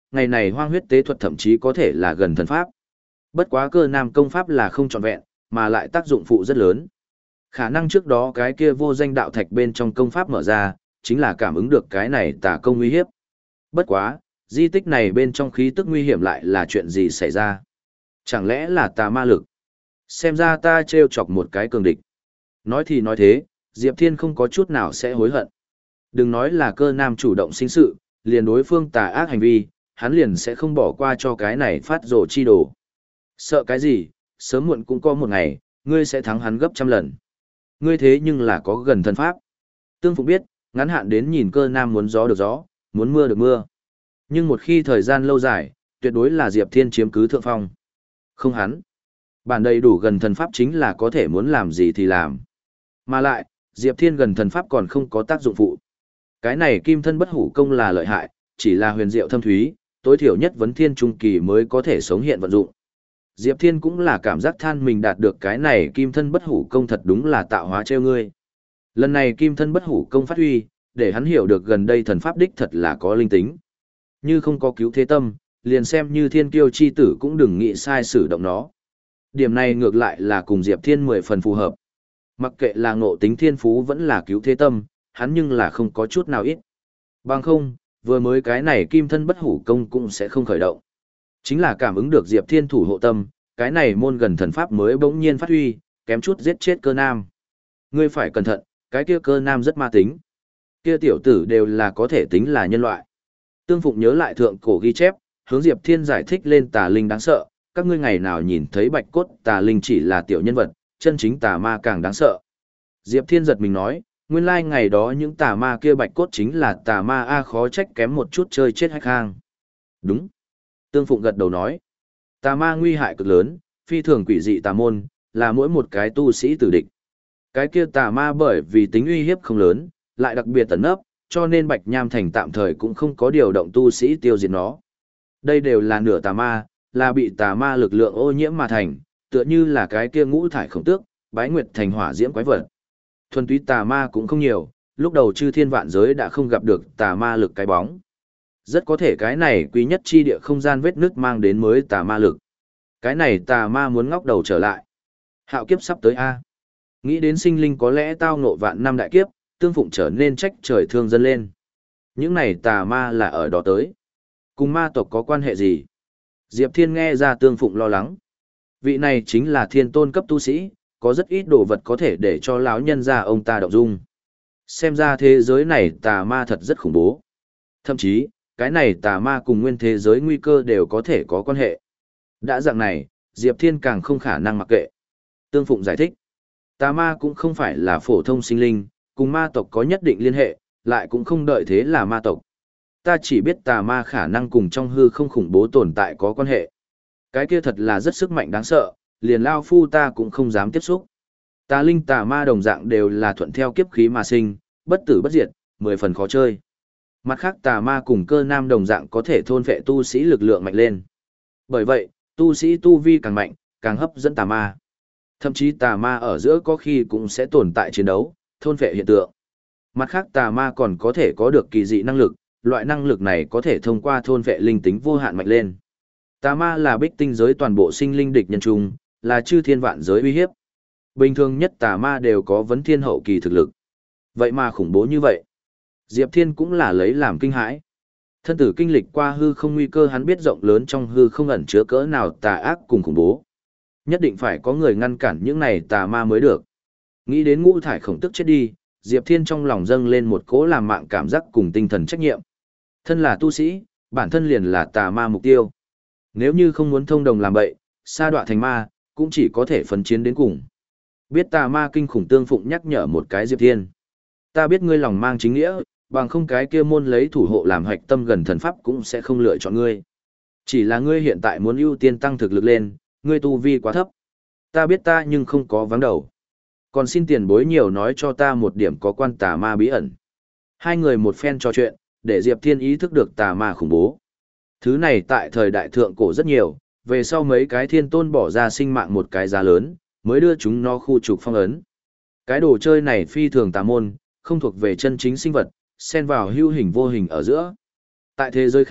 ngày này hoang huyết tế thuật thậm chí có thể là gần thần pháp. Bất quá cơ nam công pháp là không trọn vẹn, mà lại tác dụng phụ rất lớn. Khả năng trước đó cái kia vô danh đạo thạch bên trong công pháp mở ra, chính là cảm ứng được cái này tà công nguy hiếp. Bất quá, di tích này bên trong khí tức nguy hiểm lại là chuyện gì xảy ra? Chẳng lẽ là tà ma lực? Xem ra ta trêu chọc một cái cường địch. Nói thì nói thế, Diệp Thiên không có chút nào sẽ hối hận. Đừng nói là cơ nam chủ động sinh sự, liền đối phương tà ác hành vi, hắn liền sẽ không bỏ qua cho cái này phát rồ chi đồ. Sợ cái gì, sớm muộn cũng có một ngày, ngươi sẽ thắng hắn gấp trăm lần. Ngươi thế nhưng là có gần thần pháp. Tương Phụng biết, ngắn hạn đến nhìn cơ nam muốn gió được gió, muốn mưa được mưa. Nhưng một khi thời gian lâu dài, tuyệt đối là Diệp Thiên chiếm cứ thượng phong. Không hắn. Bản đầy đủ gần thần pháp chính là có thể muốn làm gì thì làm. Mà lại, Diệp Thiên gần thần pháp còn không có tác dụng phụ. Cái này kim thân bất hủ công là lợi hại, chỉ là huyền diệu thâm thúy, tối thiểu nhất vấn thiên trung kỳ mới có thể sống hiện vận dụng. Diệp Thiên cũng là cảm giác than mình đạt được cái này kim thân bất hủ công thật đúng là tạo hóa trêu ngươi. Lần này kim thân bất hủ công phát huy, để hắn hiểu được gần đây thần pháp đích thật là có linh tính. Như không có cứu thế tâm, liền xem như thiên kiêu chi tử cũng đừng nghĩ sai sử động nó. Điểm này ngược lại là cùng Diệp Thiên mười phần phù hợp. Mặc kệ là ngộ tính thiên phú vẫn là cứu thế tâm, hắn nhưng là không có chút nào ít. Bằng không, vừa mới cái này kim thân bất hủ công cũng sẽ không khởi động. Chính là cảm ứng được Diệp Thiên thủ hộ tâm, cái này môn gần thần pháp mới bỗng nhiên phát huy, kém chút giết chết cơ nam. Ngươi phải cẩn thận, cái kia cơ nam rất ma tính. Kia tiểu tử đều là có thể tính là nhân loại. Tương Phụng nhớ lại thượng cổ ghi chép, hướng Diệp Thiên giải thích lên tà linh đáng sợ, các ngươi ngày nào nhìn thấy bạch cốt tà linh chỉ là tiểu nhân vật, chân chính tà ma càng đáng sợ. Diệp Thiên giật mình nói, nguyên lai ngày đó những tà ma kia bạch cốt chính là tà ma a, khó trách kém một chút chơi chết hách hang. Đúng. Tương Phụng gật đầu nói, tà ma nguy hại cực lớn, phi thường quỷ dị tà môn, là mỗi một cái tu sĩ tử địch. Cái kia tà ma bởi vì tính uy hiếp không lớn, lại đặc biệt tấn ấp, cho nên Bạch Nham Thành tạm thời cũng không có điều động tu sĩ tiêu diệt nó. Đây đều là nửa tà ma, là bị tà ma lực lượng ô nhiễm mà thành, tựa như là cái kia ngũ thải khổng tước, bái nguyệt thành hỏa diễm quái vật. Thuần túy tà ma cũng không nhiều, lúc đầu chư thiên vạn giới đã không gặp được tà ma lực cái bóng. Rất có thể cái này quý nhất chi địa không gian vết nứt mang đến mới tà ma lực. Cái này tà ma muốn ngóc đầu trở lại. Hạo kiếp sắp tới a. Nghĩ đến sinh linh có lẽ tao ngộ vạn năm đại kiếp, Tương Phụng trở nên trách trời thương dân lên. Những này tà ma là ở đó tới. Cùng ma tộc có quan hệ gì? Diệp Thiên nghe ra Tương Phụng lo lắng. Vị này chính là thiên tôn cấp tu sĩ, có rất ít đồ vật có thể để cho lão nhân gia ông ta động dung. Xem ra thế giới này tà ma thật rất khủng bố. Thậm chí, cái này tà ma cùng nguyên thế giới nguy cơ đều có thể có quan hệ. Đã dạng này, Diệp Thiên càng không khả năng mặc kệ. Tương Phụng giải thích, tà ma cũng không phải là phổ thông sinh linh, cùng ma tộc có nhất định liên hệ, lại cũng không đợi thế là ma tộc. Ta chỉ biết tà ma khả năng cùng trong hư không khủng bố tồn tại có quan hệ. Cái kia thật là rất sức mạnh đáng sợ, liền lao phu ta cũng không dám tiếp xúc. Tà linh tà ma đồng dạng đều là thuận theo kiếp khí mà sinh, bất tử bất diệt, mười phần khó chơi. Mặt khác tà ma cùng cơ nam đồng dạng có thể thôn phệ tu sĩ lực lượng mạnh lên. Bởi vậy, tu sĩ tu vi càng mạnh, càng hấp dẫn tà ma. Thậm chí tà ma ở giữa có khi cũng sẽ tồn tại chiến đấu, thôn phệ hiện tượng. Mặt khác tà ma còn có thể có được kỳ dị năng lực, loại năng lực này có thể thông qua thôn phệ linh tính vô hạn mạnh lên. Tà ma là bích tinh giới toàn bộ sinh linh địch nhân chung, là chư thiên vạn giới uy hiếp. Bình thường nhất tà ma đều có vấn thiên hậu kỳ thực lực. Vậy mà khủng bố như vậy. Diệp Thiên cũng là lấy làm kinh hãi. Thân tử kinh lịch qua hư không nguy cơ, hắn biết rộng lớn trong hư không ẩn chứa cỡ nào tà ác cùng khủng bố. Nhất định phải có người ngăn cản những này tà ma mới được. Nghĩ đến ngũ thải khổng tức chết đi, Diệp Thiên trong lòng dâng lên một cỗ làm mạng cảm giác cùng tinh thần trách nhiệm. Thân là tu sĩ, bản thân liền là tà ma mục tiêu. Nếu như không muốn thông đồng làm bậy, sa đọa thành ma, cũng chỉ có thể phấn chiến đến cùng. Biết tà ma kinh khủng, Tương Phụng nhắc nhở một cái Diệp Thiên. Ta biết ngươi lòng mang chính nghĩa, bằng không cái kia môn lấy thủ hộ làm hoạch tâm gần thần pháp cũng sẽ không lựa chọn ngươi. Chỉ là ngươi hiện tại muốn ưu tiên tăng thực lực lên, ngươi tu vi quá thấp. Ta biết ta nhưng không có vắng đầu. Còn xin tiền bối nhiều nói cho ta một điểm có quan tà ma bí ẩn. Hai người một phen trò chuyện, để Diệp Thiên ý thức được tà ma khủng bố. Thứ này tại thời đại thượng cổ rất nhiều, về sau mấy cái thiên tôn bỏ ra sinh mạng một cái giá lớn, mới đưa chúng nó khu trục phong ấn. Cái đồ chơi này phi thường tà môn, không thuộc về chân chính sinh vật, xen vào hữu hình vô hình ở giữa. Tại thế giới khác,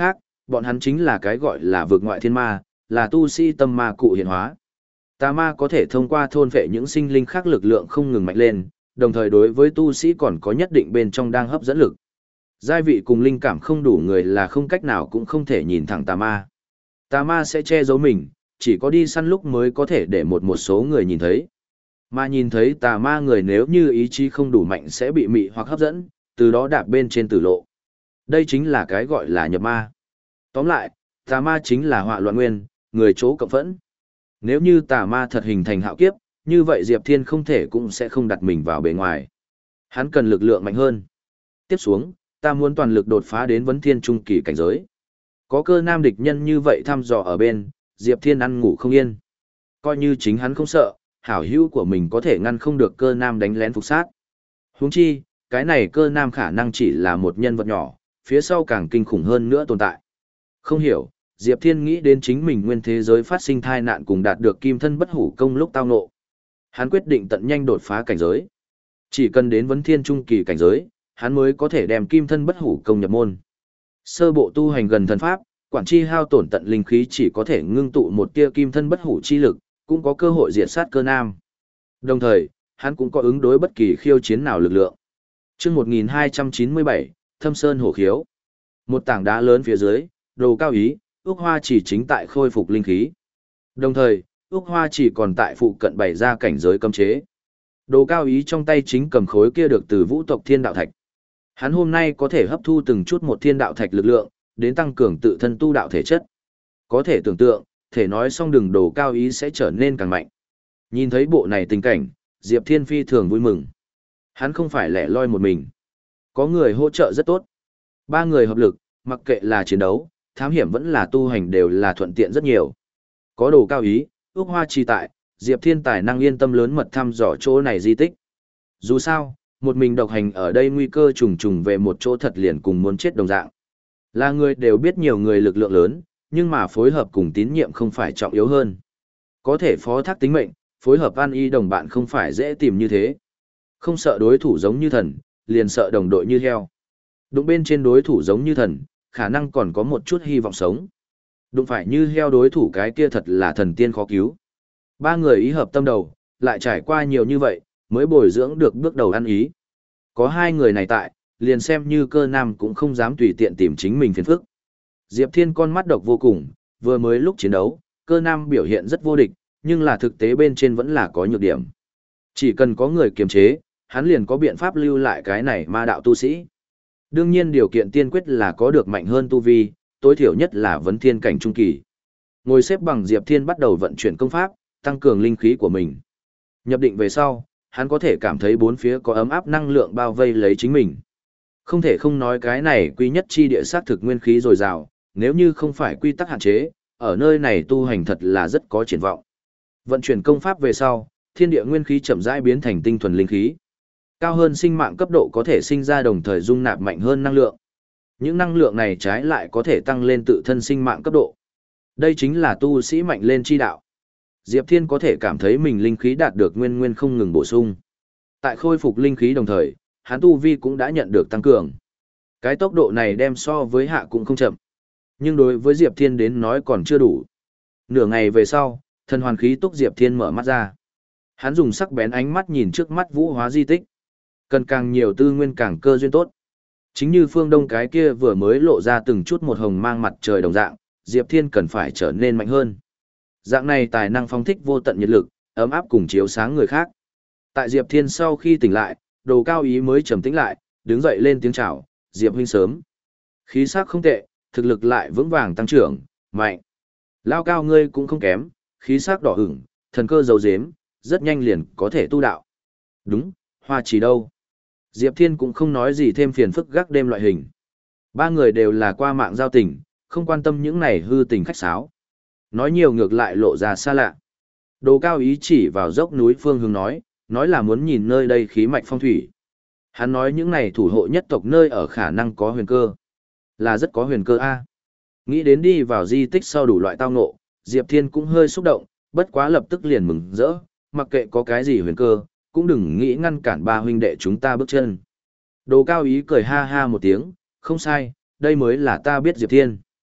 bọn hắn chính là cái gọi là vực ngoại thiên ma, là tu sĩ tâm ma cụ hiện hóa. Tà ma có thể thông qua thôn phệ những sinh linh khác lực lượng không ngừng mạnh lên, đồng thời đối với tu sĩ còn có nhất định bên trong đang hấp dẫn lực. Giai vị cùng linh cảm không đủ người là không cách nào cũng không thể nhìn thẳng tà ma. Tà ma sẽ che giấu mình, chỉ có đi săn lúc mới có thể để một một số người nhìn thấy. Mà nhìn thấy tà ma người nếu như ý chí không đủ mạnh sẽ bị mị hoặc hấp dẫn, từ đó đạp bên trên tử lộ. Đây chính là cái gọi là nhập ma. Tóm lại, tà ma chính là họa loạn nguyên, người chỗ cộng phẫn. Nếu như tà ma thật hình thành hạo kiếp, như vậy Diệp Thiên không thể cũng sẽ không đặt mình vào bề ngoài. Hắn cần lực lượng mạnh hơn. Tiếp xuống, ta muốn toàn lực đột phá đến vấn thiên trung kỳ cảnh giới. Có cơ nam địch nhân như vậy thăm dò ở bên, Diệp Thiên ăn ngủ không yên. Coi như chính hắn không sợ, hảo hữu của mình có thể ngăn không được cơ nam đánh lén phục sát. Huống chi, cái này cơ nam khả năng chỉ là một nhân vật nhỏ, phía sau càng kinh khủng hơn nữa tồn tại. Không hiểu, Diệp Thiên nghĩ đến chính mình nguyên thế giới phát sinh thai nạn cùng đạt được kim thân bất hủ công lúc tao ngộ. Hắn quyết định tận nhanh đột phá cảnh giới. Chỉ cần đến vấn thiên trung kỳ cảnh giới, hắn mới có thể đem kim thân bất hủ công nhập môn. Sơ bộ tu hành gần thần pháp, quản chi hao tổn tận linh khí chỉ có thể ngưng tụ một tia kim thân bất hủ chi lực, cũng có cơ hội diệt sát cơ nam. Đồng thời, hắn cũng có ứng đối bất kỳ khiêu chiến nào lực lượng. Chương một nghìn hai trăm chín mươi bảy, Thâm Sơn Hổ Khiếu. Một tảng đá lớn phía dưới, Đồ Cao Ý, Úc Hoa chỉ chính tại khôi phục linh khí. Đồng thời, Úc Hoa chỉ còn tại phụ cận bày ra cảnh giới cấm chế. Đồ Cao Ý trong tay chính cầm khối kia được từ vũ tộc thiên đạo thạch. Hắn hôm nay có thể hấp thu từng chút một thiên đạo thạch lực lượng, đến tăng cường tự thân tu đạo thể chất. Có thể tưởng tượng, thể nói xong đừng Đồ Cao Ý sẽ trở nên càng mạnh. Nhìn thấy bộ này tình cảnh, Diệp Thiên phi thường vui mừng. Hắn không phải lẻ loi một mình. Có người hỗ trợ rất tốt. Ba người hợp lực, mặc kệ là chiến đấu, thám hiểm vẫn là tu hành đều là thuận tiện rất nhiều. Có Đồ Cao Ý, Úc Hoa trì tại, Diệp Thiên tài năng yên tâm lớn mật thăm dò chỗ này di tích. Dù sao, một mình độc hành ở đây nguy cơ trùng trùng về một chỗ thật liền cùng muốn chết đồng dạng. Là người đều biết nhiều người lực lượng lớn, nhưng mà phối hợp cùng tín nhiệm không phải trọng yếu hơn. Có thể phó thác tính mệnh, phối hợp an y đồng bạn không phải dễ tìm như thế. Không sợ đối thủ giống như thần, liền sợ đồng đội như heo. Đụng bên trên đối thủ giống như thần, khả năng còn có một chút hy vọng sống. Đụng phải như heo đối thủ cái kia thật là thần tiên khó cứu. Ba người ý hợp tâm đầu, lại trải qua nhiều như vậy, mới bồi dưỡng được bước đầu ăn ý. Có hai người này tại, liền xem như cơ nam cũng không dám tùy tiện tìm chính mình phiền phức. Diệp Thiên con mắt độc vô cùng, vừa mới lúc chiến đấu, cơ nam biểu hiện rất vô địch, nhưng là thực tế bên trên vẫn là có nhược điểm. Chỉ cần có người kiềm chế, hắn liền có biện pháp lưu lại cái này ma đạo tu sĩ. Đương nhiên điều kiện tiên quyết là có được mạnh hơn tu vi, tối thiểu nhất là vấn thiên cảnh trung kỳ. Ngồi xếp bằng Diệp Thiên bắt đầu vận chuyển công pháp, tăng cường linh khí của mình. Nhập định về sau, hắn có thể cảm thấy bốn phía có ấm áp năng lượng bao vây lấy chính mình. Không thể không nói cái này quy nhất chi địa sát thực nguyên khí dồi dào, nếu như không phải quy tắc hạn chế, ở nơi này tu hành thật là rất có triển vọng. Vận chuyển công pháp về sau, thiên địa nguyên khí chậm rãi biến thành tinh thuần linh khí. Cao hơn sinh mạng cấp độ có thể sinh ra đồng thời dung nạp mạnh hơn năng lượng. Những năng lượng này trái lại có thể tăng lên tự thân sinh mạng cấp độ. Đây chính là tu sĩ mạnh lên chi đạo. Diệp Thiên có thể cảm thấy mình linh khí đạt được nguyên nguyên không ngừng bổ sung. Tại khôi phục linh khí đồng thời, hắn tu vi cũng đã nhận được tăng cường. Cái tốc độ này đem so với hạ cũng không chậm. Nhưng đối với Diệp Thiên đến nói còn chưa đủ. Nửa ngày về sau, thần hoàn khí túc Diệp Thiên mở mắt ra. Hắn dùng sắc bén ánh mắt nhìn trước mắt vũ hóa di tích. Cần càng nhiều tư nguyên càng cơ duyên tốt. Chính như phương đông cái kia vừa mới lộ ra từng chút một hồng mang mặt trời đồng dạng, Diệp Thiên cần phải trở nên mạnh hơn. Dạng này tài năng phóng thích vô tận nhiệt lực, ấm áp cùng chiếu sáng người khác. Tại Diệp Thiên sau khi tỉnh lại, Đồ Cao Ý mới trầm tĩnh lại, đứng dậy lên tiếng chào, Diệp huynh sớm. Khí sắc không tệ, thực lực lại vững vàng tăng trưởng, mạnh. Lao cao ngươi cũng không kém, khí sắc đỏ ửng, thần cơ dấu dếm, rất nhanh liền có thể tu đạo. Đúng, Hoa Chỉ đâu? Diệp Thiên cũng không nói gì thêm phiền phức gác đêm loại hình. Ba người đều là qua mạng giao tình, không quan tâm những này hư tình khách sáo. Nói nhiều ngược lại lộ ra xa lạ. Đồ Cao Ý chỉ vào dốc núi phương hướng nói, nói là muốn nhìn nơi đây khí mạch phong thủy. Hắn nói những này thủ hộ nhất tộc nơi ở khả năng có huyền cơ. Là rất có huyền cơ a. Nghĩ đến đi vào di tích sau đủ loại tao ngộ, Diệp Thiên cũng hơi xúc động, bất quá lập tức liền mừng rỡ, mặc kệ có cái gì huyền cơ, cũng đừng nghĩ ngăn cản ba huynh đệ chúng ta bước chân. Đồ Cao Ý cười ha ha một tiếng, không sai, đây mới là ta biết Diệp Thiên.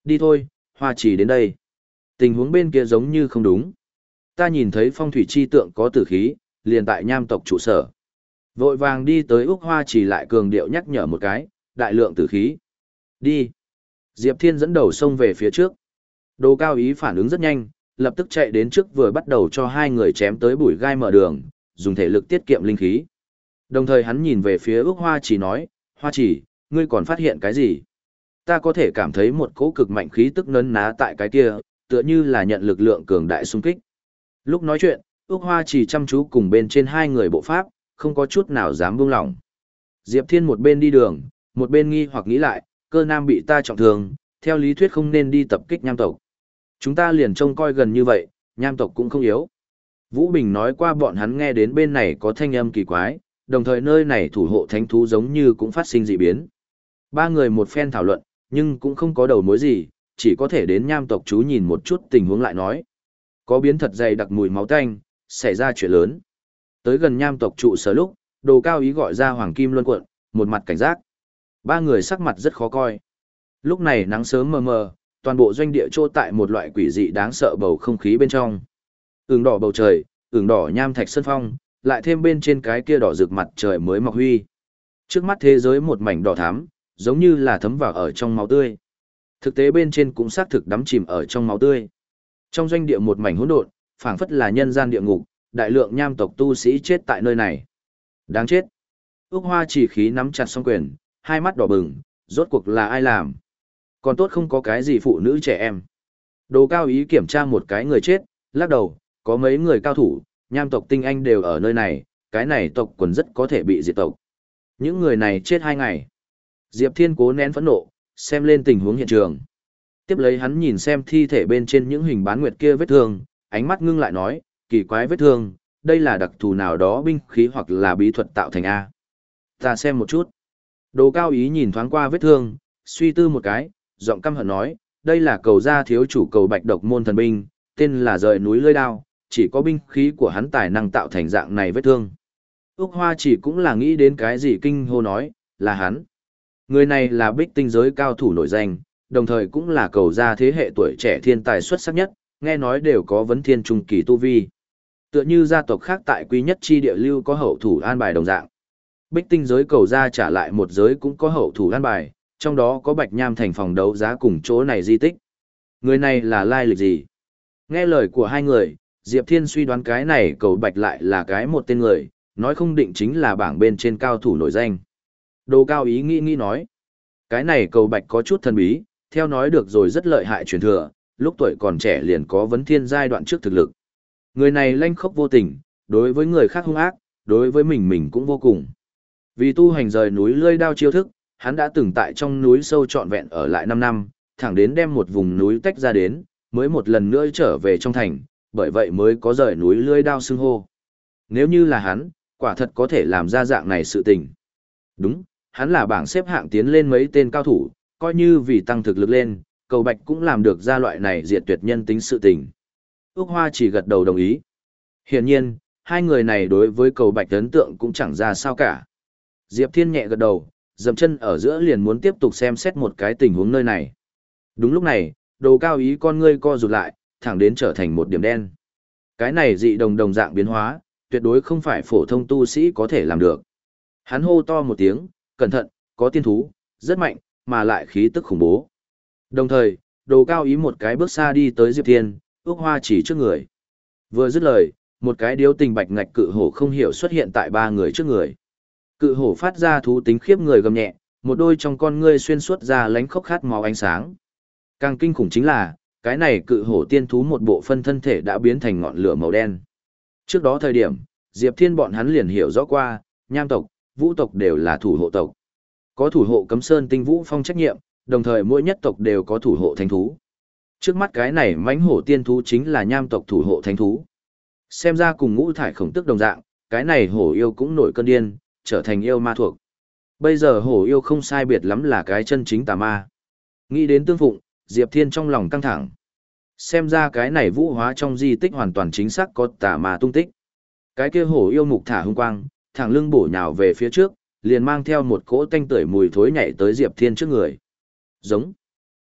Đi thôi, Hoa Chỉ đến đây. Tình huống bên kia giống như không đúng. Ta nhìn thấy phong thủy chi tượng có tử khí, liền tại nham tộc trụ sở. Vội vàng đi tới Úc Hoa Chỉ lại cường điệu nhắc nhở một cái, đại lượng tử khí. Đi. Diệp Thiên dẫn đầu xông về phía trước. Đồ Cao Ý phản ứng rất nhanh, lập tức chạy đến trước vừa bắt đầu cho hai người chém tới bụi gai mở đường, dùng thể lực tiết kiệm linh khí. Đồng thời hắn nhìn về phía Úc Hoa Chỉ nói, Hoa Chỉ, ngươi còn phát hiện cái gì? Ta có thể cảm thấy một cỗ cực mạnh khí tức nấn ná tại cái kia, tựa như là nhận lực lượng cường đại xung kích. Lúc nói chuyện, Úc Hoa Chỉ chăm chú cùng bên trên hai người bộ pháp, không có chút nào dám buông lỏng. Diệp Thiên một bên đi đường, một bên nghi hoặc nghĩ lại, Cơ Nam bị ta trọng thương, theo lý thuyết không nên đi tập kích nham tộc. Chúng ta liền trông coi gần như vậy, nham tộc cũng không yếu. Vũ Bình nói qua bọn hắn nghe đến bên này có thanh âm kỳ quái, đồng thời nơi này thủ hộ thánh thú giống như cũng phát sinh dị biến. Ba người một phen thảo luận, nhưng cũng không có đầu mối gì, chỉ có thể đến nham tộc chú nhìn một chút tình huống lại nói. Có biến thật dày đặc mùi máu tanh, xảy ra chuyện lớn. Tới gần nham tộc trụ sở lúc, Đồ Cao Ý gọi ra Hoàng Kim Luân Quận, một mặt cảnh giác. Ba người sắc mặt rất khó coi. Lúc này nắng sớm mờ mờ, toàn bộ doanh địa trô tại một loại quỷ dị đáng sợ bầu không khí bên trong. Ửng đỏ bầu trời, ửng đỏ nham thạch sơn phong, lại thêm bên trên cái kia đỏ rực mặt trời mới mọc huy. Trước mắt thế giới một mảnh đỏ thắm, giống như là thấm vào ở trong máu tươi. Thực tế bên trên cũng xác thực đắm chìm ở trong máu tươi. Trong doanh địa một mảnh hỗn độn, phảng phất là nhân gian địa ngục, đại lượng nham tộc tu sĩ chết tại nơi này. Đáng chết. Úc Hoa Chỉ khí nắm chặt song quyền, hai mắt đỏ bừng, rốt cuộc là ai làm? Còn tốt không có cái gì phụ nữ trẻ em. Đồ Cao Ý kiểm tra một cái người chết, lắc đầu, có mấy người cao thủ, nham tộc tinh anh đều ở nơi này, cái này tộc quần rất có thể bị diệt tộc. Những người này chết hai ngày. Diệp Thiên cố nén phẫn nộ, xem lên tình huống hiện trường. Tiếp lấy hắn nhìn xem thi thể bên trên những hình bán nguyệt kia vết thương, ánh mắt ngưng lại nói, kỳ quái vết thương, đây là đặc thù nào đó binh khí hoặc là bí thuật tạo thành A. Ta xem một chút. Đồ Cao Ý nhìn thoáng qua vết thương, suy tư một cái, giọng căm hận nói, đây là cầu gia thiếu chủ cầu bạch độc môn thần binh, tên là rời núi lưỡi đao, chỉ có binh khí của hắn tài năng tạo thành dạng này vết thương. Úc Hoa Chỉ cũng là nghĩ đến cái gì kinh hô nói, là hắn. Người này là bích tinh giới cao thủ nổi danh, đồng thời cũng là cầu gia thế hệ tuổi trẻ thiên tài xuất sắc nhất, nghe nói đều có vấn thiên trung kỳ tu vi. Tựa như gia tộc khác tại quý nhất chi địa lưu có hậu thủ an bài đồng dạng. Bích tinh giới cầu gia trả lại một giới cũng có hậu thủ an bài, trong đó có Bạch Nham thành phòng đấu giá cùng chỗ này di tích. Người này là lai lịch gì? Nghe lời của hai người, Diệp Thiên suy đoán cái này cầu Bạch lại là cái một tên người, nói không định chính là bảng bên trên cao thủ nổi danh. Đồ Cao Ý nghĩ nghĩ nói, cái này cầu Bạch có chút thần bí, theo nói được rồi rất lợi hại truyền thừa, lúc tuổi còn trẻ liền có vấn thiên giai đoạn trước thực lực. Người này lanh khốc vô tình, đối với người khác hung ác, đối với mình mình cũng vô cùng. Vì tu hành rời núi lưỡi đao chiêu thức, hắn đã từng tại trong núi sâu trọn vẹn ở lại năm năm, thẳng đến đem một vùng núi tách ra đến, mới một lần nữa trở về trong thành, bởi vậy mới có rời núi lưỡi đao xưng hô. Nếu như là hắn, quả thật có thể làm ra dạng này sự tình. Đúng, hắn là bảng xếp hạng tiến lên mấy tên cao thủ, coi như vì tăng thực lực lên, cầu Bạch cũng làm được ra loại này diệt tuyệt nhân tính sự tình. Úc Hoa chỉ gật đầu đồng ý. Hiển nhiên, hai người này đối với cầu Bạch ấn tượng cũng chẳng ra sao cả. Diệp Thiên nhẹ gật đầu, dậm chân ở giữa liền muốn tiếp tục xem xét một cái tình huống nơi này. Đúng lúc này, Đồ Cao Ý con ngươi co rụt lại, thẳng đến trở thành một điểm đen. Cái này dị đồng đồng dạng biến hóa, tuyệt đối không phải phổ thông tu sĩ có thể làm được. Hắn hô to một tiếng, cẩn thận, có tiên thú, rất mạnh, mà lại khí tức khủng bố. Đồng thời, Đồ Cao Ý một cái bước xa đi tới Diệp Thiên, Úc Hoa chỉ trước người. Vừa dứt lời, một cái điếu tình bạch ngạch cự hổ không hiểu xuất hiện tại ba người trước người. Cự hổ phát ra thú tính khiếp người gầm nhẹ, một đôi trong con ngươi xuyên suốt ra lánh khốc khát máu ánh sáng. Càng kinh khủng chính là, cái này cự hổ tiên thú một bộ phân thân thể đã biến thành ngọn lửa màu đen. Trước đó thời điểm, Diệp Thiên bọn hắn liền hiểu rõ qua, nham tộc, vũ tộc đều là thủ hộ tộc. Có thủ hộ cấm sơn tinh vũ phong trách nhiệm, đồng thời mỗi nhất tộc đều có thủ hộ thánh thú. Trước mắt cái này mãnh hổ tiên thú chính là nham tộc thủ hộ thánh thú. Xem ra cùng ngũ thải khổng tức đồng dạng, cái này hổ yêu cũng nổi cơn điên, trở thành yêu ma thuộc. Bây giờ hổ yêu không sai biệt lắm là cái chân chính tà ma. Nghĩ đến tương phụng, Diệp Thiên trong lòng căng thẳng. Xem ra cái này vũ hóa trong di tích hoàn toàn chính xác có tà ma tung tích. Cái kia hổ yêu mục thả hung quang, thẳng lưng bổ nhào về phía trước, liền mang theo một cỗ tanh tưởi mùi thối nhảy tới Diệp Thiên trước người. Giống.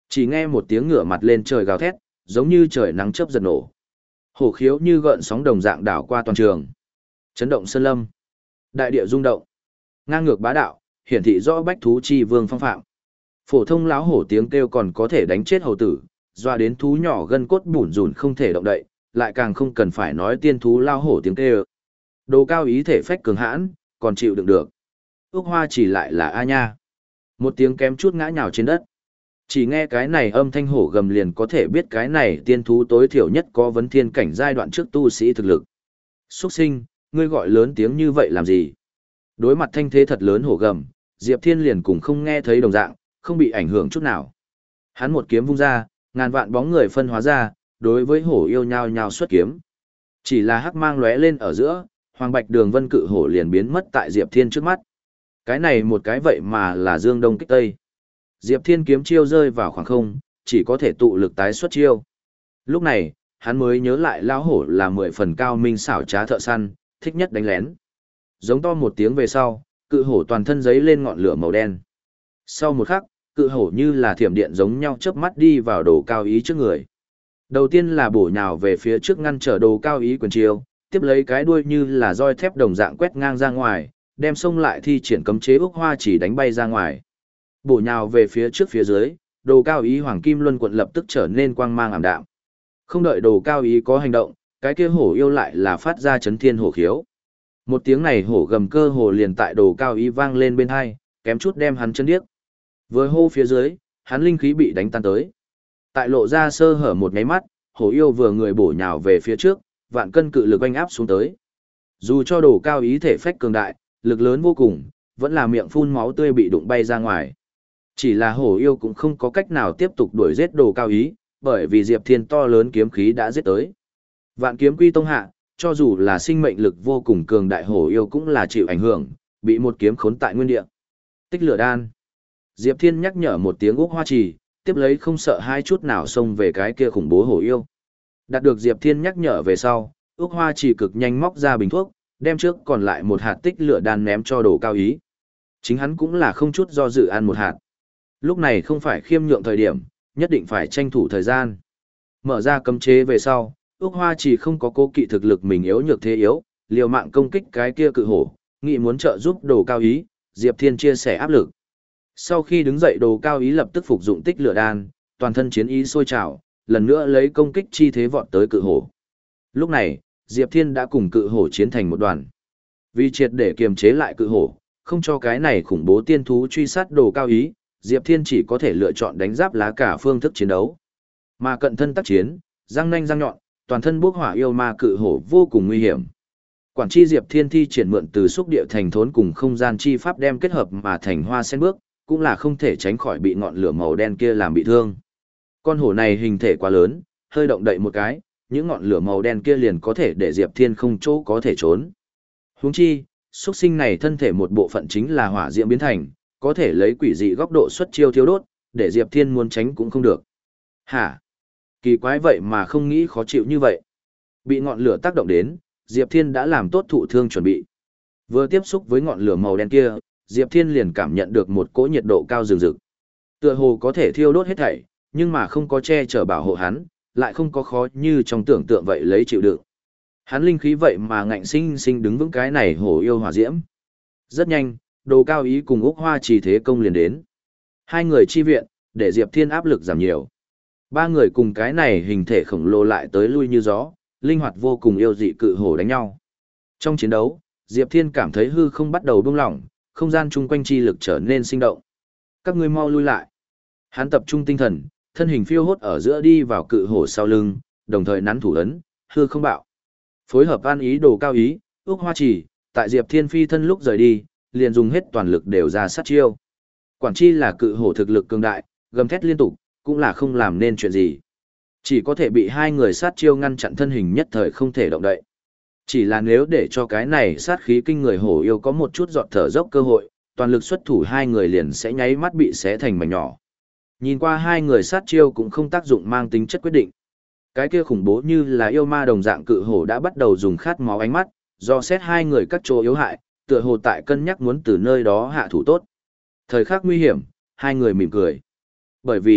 Chỉ nghe một tiếng ngửa mặt lên trời gào thét, giống như trời nắng chớp giật nổ. Hổ khiếu như gợn sóng đồng dạng đảo qua toàn trường. Chấn động sơn lâm. Đại địa rung động. Ngang ngược bá đạo, hiển thị rõ bách thú chi vương phong phạm. Phổ thông láo hổ tiếng kêu còn có thể đánh chết hầu tử, doa đến thú nhỏ gân cốt bủn rủn không thể động đậy, lại càng không cần phải nói tiên thú lao hổ tiếng kêu. Đồ cao ý thể phách cường hãn, còn chịu đựng được. Ước Hoa chỉ lại là a nha. Một tiếng kém chút ngã nhào trên đất. Chỉ nghe cái này âm thanh hổ gầm liền có thể biết cái này tiên thú tối thiểu nhất có vấn thiên cảnh giai đoạn trước tu sĩ thực lực. Xuất sinh, ngươi gọi lớn tiếng như vậy làm gì? Đối mặt thanh thế thật lớn hổ gầm, Diệp Thiên liền cùng không nghe thấy đồng dạng, không bị ảnh hưởng chút nào. Hắn một kiếm vung ra, ngàn vạn bóng người phân hóa ra, đối với hổ yêu nhao nhao xuất kiếm. Chỉ là hắc mang lóe lên ở giữa, hoàng bạch đường vân cự hổ liền biến mất tại Diệp Thiên trước mắt. Cái này một cái vậy mà là dương đông kích tây. Diệp Thiên kiếm chiêu rơi vào khoảng không, chỉ có thể tụ lực tái xuất chiêu. Lúc này, hắn mới nhớ lại lão hổ là mười phần cao minh xảo trá thợ săn, thích nhất đánh lén. Giống to một tiếng về sau, cự hổ toàn thân giấy lên ngọn lửa màu đen. Sau một khắc, cự hổ như là thiểm điện giống nhau chớp mắt đi vào đồ cao ý trước người. Đầu tiên là bổ nhào về phía trước ngăn trở đồ cao ý quyền chiêu, tiếp lấy cái đuôi như là roi thép đồng dạng quét ngang ra ngoài, đem xông lại thi triển cấm chế ước hoa chỉ đánh bay ra ngoài. Bổ nhào về phía trước phía dưới, đồ cao ý hoàng kim luân quận lập tức trở nên quang mang ảm đạm. Không đợi đồ cao ý có hành động, cái kia hổ yêu lại là phát ra chấn thiên hổ khiếu. Một tiếng này hổ gầm cơ hồ liền tại đồ cao ý vang lên bên hai, kém chút đem hắn chân điếc. Vừa hô phía dưới, hắn linh khí bị đánh tan tới. Tại lộ ra sơ hở một nháy mắt, hổ yêu vừa người bổ nhào về phía trước, vạn cân cự lực oanh áp xuống tới. Dù cho đồ cao ý thể phách cường đại, lực lớn vô cùng, vẫn là miệng phun máu tươi bị đụng bay ra ngoài. Chỉ là hổ yêu cũng không có cách nào tiếp tục đuổi giết đồ cao ý, bởi vì Diệp Thiên to lớn kiếm khí đã giết tới. Vạn kiếm quy tông hạ, cho dù là sinh mệnh lực vô cùng cường đại hổ yêu cũng là chịu ảnh hưởng, bị một kiếm khốn tại nguyên địa. Tích lửa đan. Diệp Thiên nhắc nhở một tiếng úc hoa trì, tiếp lấy không sợ hai chút nào xông về cái kia khủng bố hổ yêu. Đạt được Diệp Thiên nhắc nhở về sau, úc hoa trì cực nhanh móc ra bình thuốc, đem trước còn lại một hạt tích lửa đan ném cho đồ cao ý. Chính hắn cũng là không chút do dự ăn một hạt. Lúc này không phải khiêm nhượng thời điểm, nhất định phải tranh thủ thời gian. Mở ra cấm chế về sau, úc hoa trì không có cố kỵ thực lực mình yếu nhược thế yếu, liều mạng công kích cái kia cự hổ, nghĩ muốn trợ giúp đồ cao ý, Diệp Thiên chia sẻ áp lực. Sau khi đứng dậy đồ cao ý lập tức phục dụng tích lửa đan, toàn thân chiến ý sôi trào, lần nữa lấy công kích chi thế vọt tới cự hổ. Lúc này, Diệp Thiên đã cùng cự hổ chiến thành một đoàn. Vì triệt để kiềm chế lại cự hổ, không cho cái này khủng bố tiên thú truy sát đồ cao ý, Diệp Thiên chỉ có thể lựa chọn đánh giáp lá cả phương thức chiến đấu. Mà cận thân tác chiến, răng nanh răng nhọn, toàn thân bốc hỏa yêu ma cự hổ vô cùng nguy hiểm. Quản chi Diệp Thiên thi triển mượn từ xúc địa thành thốn cùng không gian chi pháp đem kết hợp mà thành hoa sen bước, cũng là không thể tránh khỏi bị ngọn lửa màu đen kia làm bị thương. Con hổ này hình thể quá lớn, hơi động đậy một cái, những ngọn lửa màu đen kia liền có thể để Diệp Thiên không chỗ có thể trốn. Huống chi, xuất sinh này thân thể một bộ phận chính là hỏa diễm biến thành, có thể lấy quỷ dị góc độ xuất chiêu thiêu đốt, để Diệp Thiên muốn tránh cũng không được. Hả? Kỳ quái vậy mà không nghĩ khó chịu như vậy. Bị ngọn lửa tác động đến, Diệp Thiên đã làm tốt thụ thương chuẩn bị. Vừa tiếp xúc với ngọn lửa màu đen kia, Diệp Thiên liền cảm nhận được một cỗ nhiệt độ cao rừng rực. Tựa hồ có thể thiêu đốt hết thảy, nhưng mà không có che chở bảo hộ hắn, lại không có khó như trong tưởng tượng vậy lấy chịu đựng. Hắn linh khí vậy mà ngạnh sinh sinh đứng vững cái này hổ yêu hỏa diễm. Rất nhanh, đồ cao ý cùng Úc Hoa Trì thế công liền đến. Hai người chi viện, để Diệp Thiên áp lực giảm nhiều. Ba người cùng cái này hình thể khổng lồ lại tới lui như gió, linh hoạt vô cùng yêu dị cự hổ đánh nhau. Trong chiến đấu, Diệp Thiên cảm thấy hư không bắt đầu bung lỏng, không gian chung quanh chi lực trở nên sinh động. Các ngươi mau lui lại. Hắn tập trung tinh thần, thân hình phiêu hốt ở giữa đi vào cự hổ sau lưng, đồng thời nắn thủ ấn, hư không bạo. Phối hợp an ý đồ cao ý, Úc Hoa Trì, tại Diệp Thiên phi thân lúc rời đi, liền dùng hết toàn lực đều ra sát chiêu. Quản chi là cự hổ thực lực cường đại, gầm thét liên tục, cũng là không làm nên chuyện gì. Chỉ có thể bị hai người sát chiêu ngăn chặn thân hình nhất thời không thể động đậy. Chỉ là nếu để cho cái này sát khí kinh người hổ yêu có một chút giọt thở dốc cơ hội, toàn lực xuất thủ hai người liền sẽ nháy mắt bị xé thành mảnh nhỏ. Nhìn qua hai người sát chiêu cũng không tác dụng mang tính chất quyết định. Cái kia khủng bố như là yêu ma đồng dạng cự hổ đã bắt đầu dùng khát máu ánh mắt, do xét hai người các chỗ yếu hại, tựa hồ tại cân nhắc muốn từ nơi đó hạ thủ tốt. Thời khắc nguy hiểm, hai người mỉm cười. Bởi vì,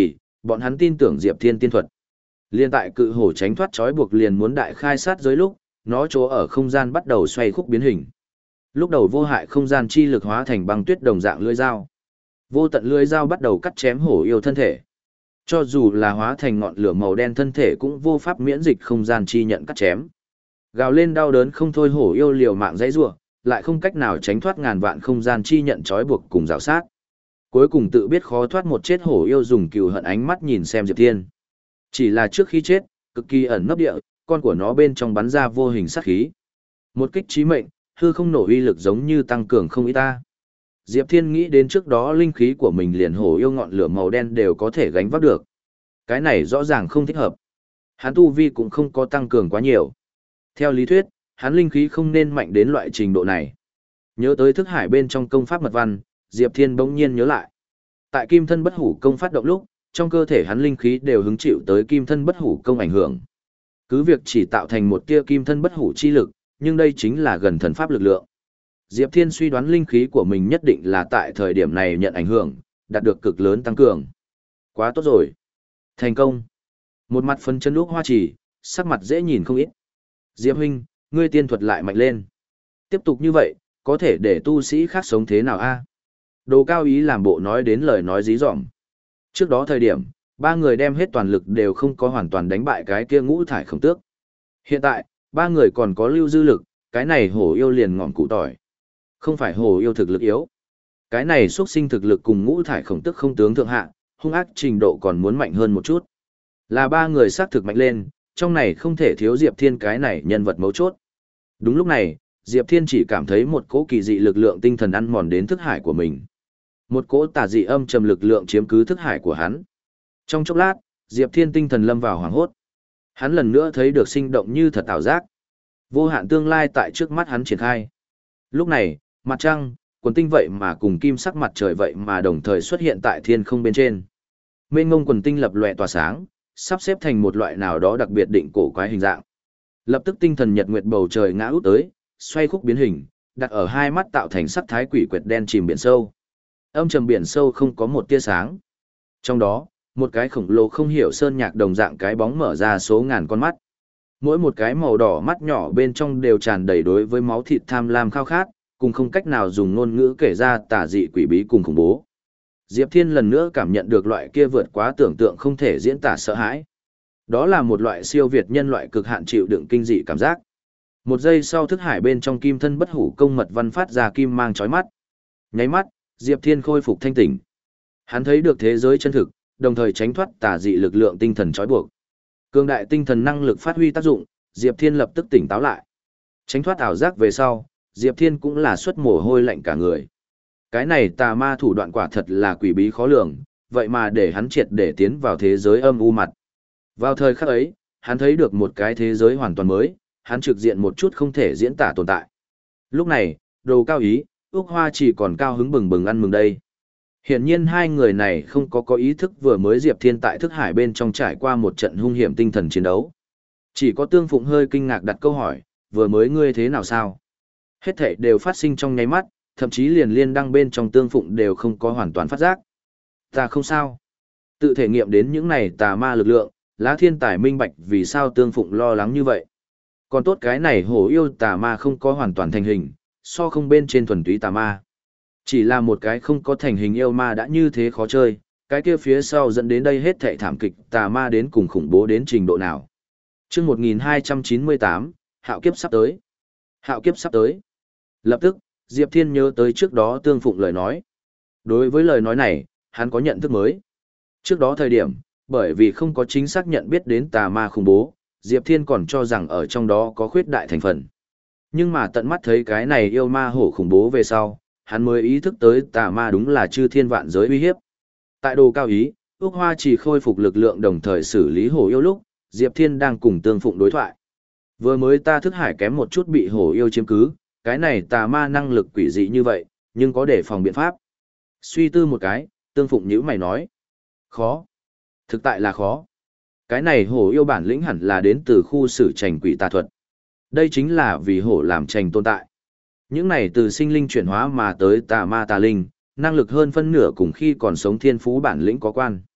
bọn hắn tin tưởng Diệp Thiên tiên thuật. Liên tại cự hổ tránh thoát trói buộc liền muốn đại khai sát giới lúc, nó chỗ ở không gian bắt đầu xoay khúc biến hình. Lúc đầu vô hại không gian chi lực hóa thành băng tuyết đồng dạng lưỡi dao. Vô tận lưỡi dao bắt đầu cắt chém hổ yêu thân thể. Cho dù là hóa thành ngọn lửa màu đen thân thể cũng vô pháp miễn dịch không gian chi nhận cắt chém. Gào lên đau đớn không thôi, hổ yêu liều mạng dãy rủa, lại không cách nào tránh thoát ngàn vạn không gian chi nhận trói buộc cùng rào sát. Cuối cùng tự biết khó thoát một chết, hổ yêu dùng cừu hận ánh mắt nhìn xem Diệp Thiên. Chỉ là trước khi chết, cực kỳ ẩn nấp địa, con của nó bên trong bắn ra vô hình sát khí. Một kích chí mệnh, hư không nổ uy lực giống như tăng cường không ít ta. Diệp Thiên nghĩ đến trước đó linh khí của mình liền hổ yêu ngọn lửa màu đen đều có thể gánh vác được. Cái này rõ ràng không thích hợp. Hắn tu vi cũng không có tăng cường quá nhiều. Theo lý thuyết, hắn linh khí không nên mạnh đến loại trình độ này. Nhớ tới thức hải bên trong công pháp mật văn, Diệp Thiên bỗng nhiên nhớ lại. Tại kim thân bất hủ công phát động lúc, trong cơ thể hắn linh khí đều hứng chịu tới kim thân bất hủ công ảnh hưởng. Cứ việc chỉ tạo thành một tia kim thân bất hủ chi lực, nhưng đây chính là gần thần pháp lực lượng. Diệp Thiên suy đoán linh khí của mình nhất định là tại thời điểm này nhận ảnh hưởng, đạt được cực lớn tăng cường. Quá tốt rồi. Thành công. Một mặt phấn chấn lúc hoa chỉ, sắc mặt dễ nhìn không ít. Diệp huynh, ngươi tiên thuật lại mạnh lên. Tiếp tục như vậy, có thể để tu sĩ khác sống thế nào a? Đồ Cao Ý làm bộ nói đến lời nói dí dỏm. Trước đó thời điểm, ba người đem hết toàn lực đều không có hoàn toàn đánh bại cái kia ngũ thải khổng tước. Hiện tại, ba người còn có lưu dư lực, cái này hổ yêu liền ngọn cụ tỏi. Không phải hổ yêu thực lực yếu. Cái này xuất sinh thực lực cùng ngũ thải khổng tước không tướng thượng hạ, hung ác trình độ còn muốn mạnh hơn một chút. Là ba người xác thực mạnh lên, trong này không thể thiếu Diệp Thiên cái này nhân vật mấu chốt. Đúng lúc này, Diệp Thiên chỉ cảm thấy một cỗ kỳ dị lực lượng tinh thần ăn mòn đến thức hải của mình. Một cỗ tà dị âm trầm lực lượng chiếm cứ thức hải của hắn. Trong chốc lát, Diệp Thiên tinh thần lâm vào hoảng hốt. Hắn lần nữa thấy được sinh động như thật ảo giác. Vô hạn tương lai tại trước mắt hắn triển khai. Lúc này, mặt trăng, quần tinh vậy mà cùng kim sắc mặt trời vậy mà đồng thời xuất hiện tại thiên không bên trên. Mênh mông quần tinh lập lòe tỏa sáng, sắp xếp thành một loại nào đó đặc biệt định cổ quái hình dạng. Lập tức tinh thần nhật nguyệt bầu trời ngã út tới, xoay khúc biến hình, đặt ở hai mắt tạo thành sắc thái quỷ quyệt đen chìm biển sâu. Âm trầm biển sâu không có một tia sáng. Trong đó, một cái khổng lồ không hiểu sơn nhạc đồng dạng cái bóng mở ra số ngàn con mắt. Mỗi một cái màu đỏ mắt nhỏ bên trong đều tràn đầy đối với máu thịt tham lam khao khát, cùng không cách nào dùng ngôn ngữ kể ra tà dị quỷ bí cùng khủng bố. Diệp Thiên lần nữa cảm nhận được loại kia vượt quá tưởng tượng không thể diễn tả sợ hãi. Đó là một loại siêu việt nhân loại cực hạn chịu đựng kinh dị cảm giác. Một giây sau, thức hải bên trong kim thân bất hủ công mật văn phát ra kim mang chói mắt. Nháy mắt, Diệp Thiên khôi phục thanh tỉnh. Hắn thấy được thế giới chân thực, đồng thời tránh thoát tà dị lực lượng tinh thần trói buộc. Cường đại tinh thần năng lực phát huy tác dụng, Diệp Thiên lập tức tỉnh táo lại. Tránh thoát ảo giác về sau, Diệp Thiên cũng là xuất mồ hôi lạnh cả người. Cái này tà ma thủ đoạn quả thật là quỷ bí khó lường, vậy mà để hắn triệt để tiến vào thế giới âm u mặt. Vào thời khắc ấy, hắn thấy được một cái thế giới hoàn toàn mới, hắn trực diện một chút không thể diễn tả tồn tại. Lúc này, Đồ Cao Ý, Úc Hoa chỉ còn cao hứng bừng bừng ăn mừng đây. Hiển nhiên hai người này không có có ý thức vừa mới Diệp Thiên tại thức hải bên trong trải qua một trận hung hiểm tinh thần chiến đấu. Chỉ có Tương Phụng hơi kinh ngạc đặt câu hỏi, vừa mới ngươi thế nào sao? Hết thảy đều phát sinh trong nháy mắt, thậm chí liền liên đăng bên trong Tương Phụng đều không có hoàn toàn phát giác. Ta không sao. Tự thể nghiệm đến những này tà ma lực lượng, Lá Thiên Tài minh bạch vì sao Tương Phụng lo lắng như vậy. Còn tốt cái này hổ yêu tà ma không có hoàn toàn thành hình, so không bên trên thuần túy tà ma. Chỉ là một cái không có thành hình yêu ma đã như thế khó chơi, cái kia phía sau dẫn đến đây hết thảy thảm kịch tà ma đến cùng khủng bố đến trình độ nào. Chương một nghìn hai trăm chín mươi tám, Hạo kiếp sắp tới. Hạo kiếp sắp tới. Lập tức, Diệp Thiên nhớ tới trước đó Tương Phụng lời nói. Đối với lời nói này, hắn có nhận thức mới. Trước đó thời điểm, bởi vì không có chính xác nhận biết đến tà ma khủng bố, Diệp Thiên còn cho rằng ở trong đó có khuyết đại thành phần. Nhưng mà tận mắt thấy cái này yêu ma hổ khủng bố về sau, hắn mới ý thức tới tà ma đúng là chư thiên vạn giới uy hiếp. Tại Đồ Cao Ý, Úc Hoa chỉ khôi phục lực lượng đồng thời xử lý hổ yêu lúc, Diệp Thiên đang cùng Tương Phụng đối thoại. Vừa mới ta thức hải kém một chút bị hổ yêu chiếm cứ, cái này tà ma năng lực quỷ dị như vậy, nhưng có để phòng biện pháp. Suy tư một cái, Tương Phụng nhíu mày nói. Khó. Thực tại là khó. Cái này hổ yêu bản lĩnh hẳn là đến từ khu xử trành quỷ tà thuật. Đây chính là vì hổ làm trành tồn tại. Những này từ sinh linh chuyển hóa mà tới tà ma tà linh, năng lực hơn phân nửa cùng khi còn sống thiên phú bản lĩnh có quan.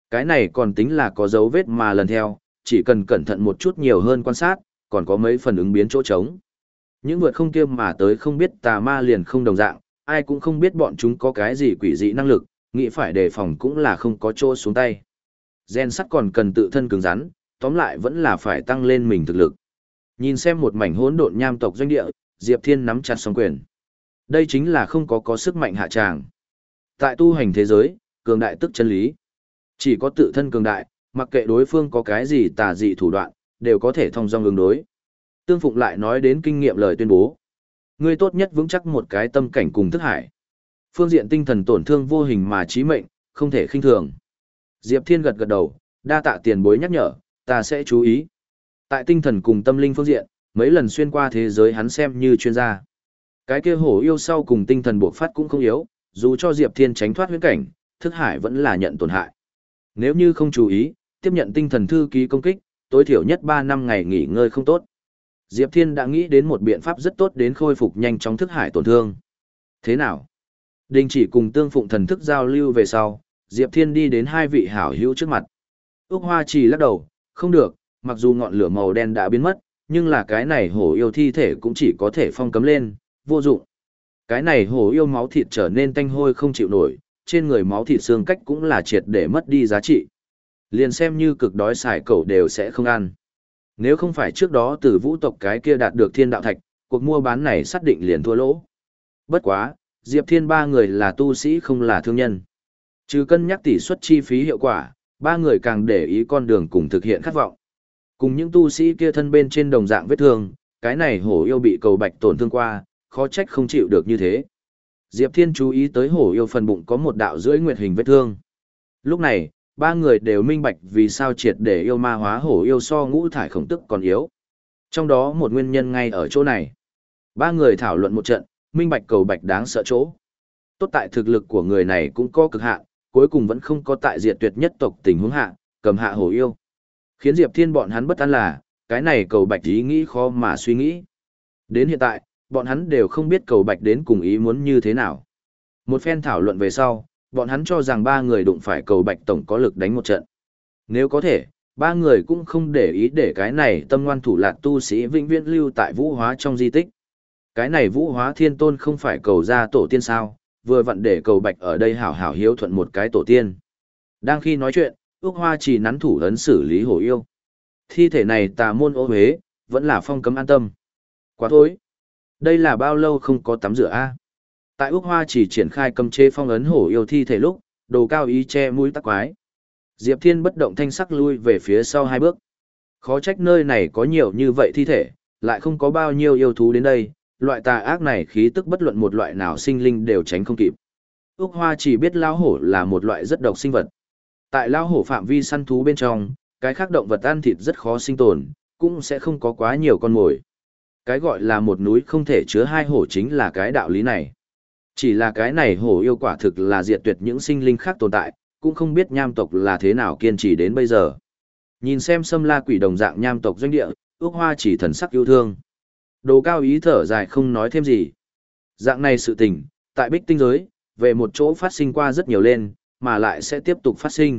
Cái này còn tính là có dấu vết mà lần theo, chỉ cần cẩn thận một chút nhiều hơn quan sát, còn có mấy phần ứng biến chỗ trống. Những vượt không kia mà tới không biết tà ma liền không đồng dạng, ai cũng không biết bọn chúng có cái gì quỷ dị năng lực, nghĩ phải đề phòng cũng là không có chỗ xuống tay. Gen sắt còn cần tự thân cứng rắn, tóm lại vẫn là phải tăng lên mình thực lực. Nhìn xem một mảnh hỗn độn nham tộc doanh địa, Diệp Thiên nắm chặt song quyền. Đây chính là không có có sức mạnh hạ tràng. Tại tu hành thế giới, cường đại tức chân lý. Chỉ có tự thân cường đại, mặc kệ đối phương có cái gì tà dị thủ đoạn, đều có thể thông dong ứng đối. Tương Phụng lại nói đến kinh nghiệm lời tuyên bố. Ngươi tốt nhất vững chắc một cái tâm cảnh cùng thức hải. Phương diện tinh thần tổn thương vô hình mà chí mệnh, không thể khinh thường. Diệp Thiên gật gật đầu, đa tạ tiền bối nhắc nhở, ta sẽ chú ý. Tại tinh thần cùng tâm linh phương diện, mấy lần xuyên qua thế giới hắn xem như chuyên gia. Cái kia hổ yêu sau cùng tinh thần buộc phát cũng không yếu, dù cho Diệp Thiên tránh thoát huyễn cảnh, thức hải vẫn là nhận tổn hại. Nếu như không chú ý, tiếp nhận tinh thần thư ký công kích, tối thiểu nhất ba năm ngày nghỉ ngơi không tốt. Diệp Thiên đã nghĩ đến một biện pháp rất tốt đến khôi phục nhanh chóng thức hải tổn thương. Thế nào? Đình chỉ cùng Tương Phụng thần thức giao lưu về sau, Diệp Thiên đi đến hai vị hảo hữu trước mặt. Úc Hoa Trì lắc đầu, không được, mặc dù ngọn lửa màu đen đã biến mất, nhưng là cái này hổ yêu thi thể cũng chỉ có thể phong cấm lên, vô dụng. Cái này hổ yêu máu thịt trở nên tanh hôi không chịu nổi, trên người máu thịt xương cách cũng là triệt để mất đi giá trị. Liền xem như cực đói xài cẩu đều sẽ không ăn. Nếu không phải trước đó từ vũ tộc cái kia đạt được thiên đạo thạch, cuộc mua bán này xác định liền thua lỗ. Bất quá, Diệp Thiên ba người là tu sĩ không là thương nhân. Trừ cân nhắc tỷ suất chi phí hiệu quả, ba người càng để ý con đường cùng thực hiện khát vọng. Cùng những tu sĩ kia thân bên trên đồng dạng vết thương, cái này hổ yêu bị cầu bạch tổn thương qua, khó trách không chịu được như thế. Diệp Thiên chú ý tới hổ yêu phần bụng có một đạo rưỡi nguyệt hình vết thương. Lúc này, ba người đều minh bạch vì sao triệt để yêu ma hóa hổ yêu so ngũ thải khổng tức còn yếu. Trong đó một nguyên nhân ngay ở chỗ này. Ba người thảo luận một trận, minh bạch cầu bạch đáng sợ chỗ. Tốt tại thực lực của người này cũng có cực hạn, cuối cùng vẫn không có tại diệt tuyệt nhất tộc tình huống hạ, cầm hạ hổ yêu. Khiến Diệp Thiên bọn hắn bất an là, cái này cầu bạch ý nghĩ khó mà suy nghĩ. Đến hiện tại, bọn hắn đều không biết cầu bạch đến cùng ý muốn như thế nào. Một phen thảo luận về sau, bọn hắn cho rằng ba người đụng phải cầu bạch tổng có lực đánh một trận. Nếu có thể, ba người cũng không để ý để cái này tâm ngoan thủ lạt tu sĩ vĩnh viễn lưu tại vũ hóa trong di tích. Cái này vũ hóa thiên tôn không phải cầu ra tổ tiên sao, vừa vặn để cầu bạch ở đây hảo hảo hiếu thuận một cái tổ tiên. Đang khi nói chuyện, Úc Hoa chỉ nắn thủ ấn xử lý hổ yêu. Thi thể này tà môn ô huế, vẫn là phong cấm an tâm. Quá thối. Đây là bao lâu không có tắm rửa a? Tại Úc Hoa chỉ triển khai cầm chế phong ấn hổ yêu thi thể lúc, đồ cao ý che mũi tắc quái. Diệp Thiên bất động thanh sắc lui về phía sau hai bước. Khó trách nơi này có nhiều như vậy thi thể, lại không có bao nhiêu yêu thú đến đây, loại tà ác này khí tức bất luận một loại nào sinh linh đều tránh không kịp. Úc Hoa chỉ biết lao hổ là một loại rất độc sinh vật. Tại lao hổ phạm vi săn thú bên trong, cái khác động vật ăn thịt rất khó sinh tồn, cũng sẽ không có quá nhiều con mồi. Cái gọi là một núi không thể chứa hai hổ chính là cái đạo lý này. Chỉ là cái này hổ yêu quả thực là diệt tuyệt những sinh linh khác tồn tại, cũng không biết nham tộc là thế nào kiên trì đến bây giờ. Nhìn xem Sâm La Quỷ đồng dạng nham tộc doanh địa, Ước Hoa chỉ thần sắc yêu thương. Đồ cao ý thở dài không nói thêm gì. Dạng này sự tình, tại Bích Tinh giới, về một chỗ phát sinh qua rất nhiều lên, mà lại sẽ tiếp tục phát sinh.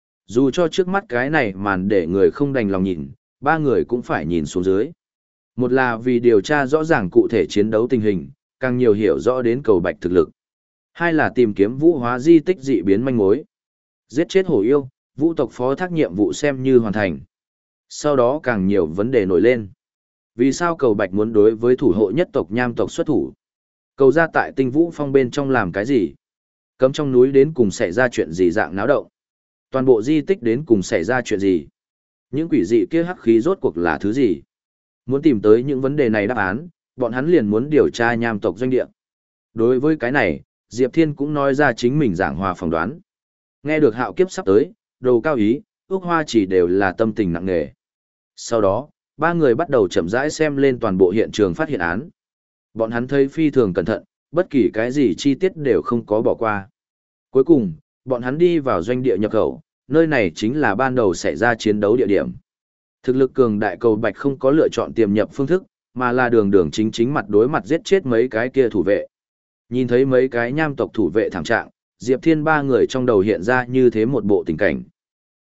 Dù cho trước mắt cái này màn để người không đành lòng nhìn, ba người cũng phải nhìn xuống dưới. Một là vì điều tra rõ ràng cụ thể chiến đấu tình hình, càng nhiều hiểu rõ đến cầu bạch thực lực. Hai là tìm kiếm vũ hóa di tích dị biến manh mối. Giết chết hổ yêu, vũ tộc phó thác nhiệm vụ xem như hoàn thành. Sau đó càng nhiều vấn đề nổi lên. Vì sao cầu bạch muốn đối với thủ hộ nhất tộc nham tộc xuất thủ? Cầu ra tại tinh vũ phong bên trong làm cái gì? Cấm trong núi đến cùng xảy ra chuyện gì dạng náo động? Toàn bộ di tích đến cùng xảy ra chuyện gì? Những quỷ dị kia hắc khí rốt cuộc là thứ gì? Muốn tìm tới những vấn đề này đáp án, bọn hắn liền muốn điều tra nham tộc doanh địa. Đối với cái này, Diệp Thiên cũng nói ra chính mình giảng hòa phỏng đoán. Nghe được hạo kiếp sắp tới, đồ cao ý, Ước Hoa chỉ đều là tâm tình nặng nề. Sau đó, ba người bắt đầu chậm rãi xem lên toàn bộ hiện trường phát hiện án. Bọn hắn thấy phi thường cẩn thận, bất kỳ cái gì chi tiết đều không có bỏ qua. Cuối cùng, bọn hắn đi vào doanh địa nhập khẩu, nơi này chính là ban đầu xảy ra chiến đấu địa điểm. Thực lực cường đại cầu bạch không có lựa chọn tiềm nhập phương thức, mà là đường đường chính chính mặt đối mặt giết chết mấy cái kia thủ vệ. Nhìn thấy mấy cái nham tộc thủ vệ thảm trạng, Diệp Thiên ba người trong đầu hiện ra như thế một bộ tình cảnh.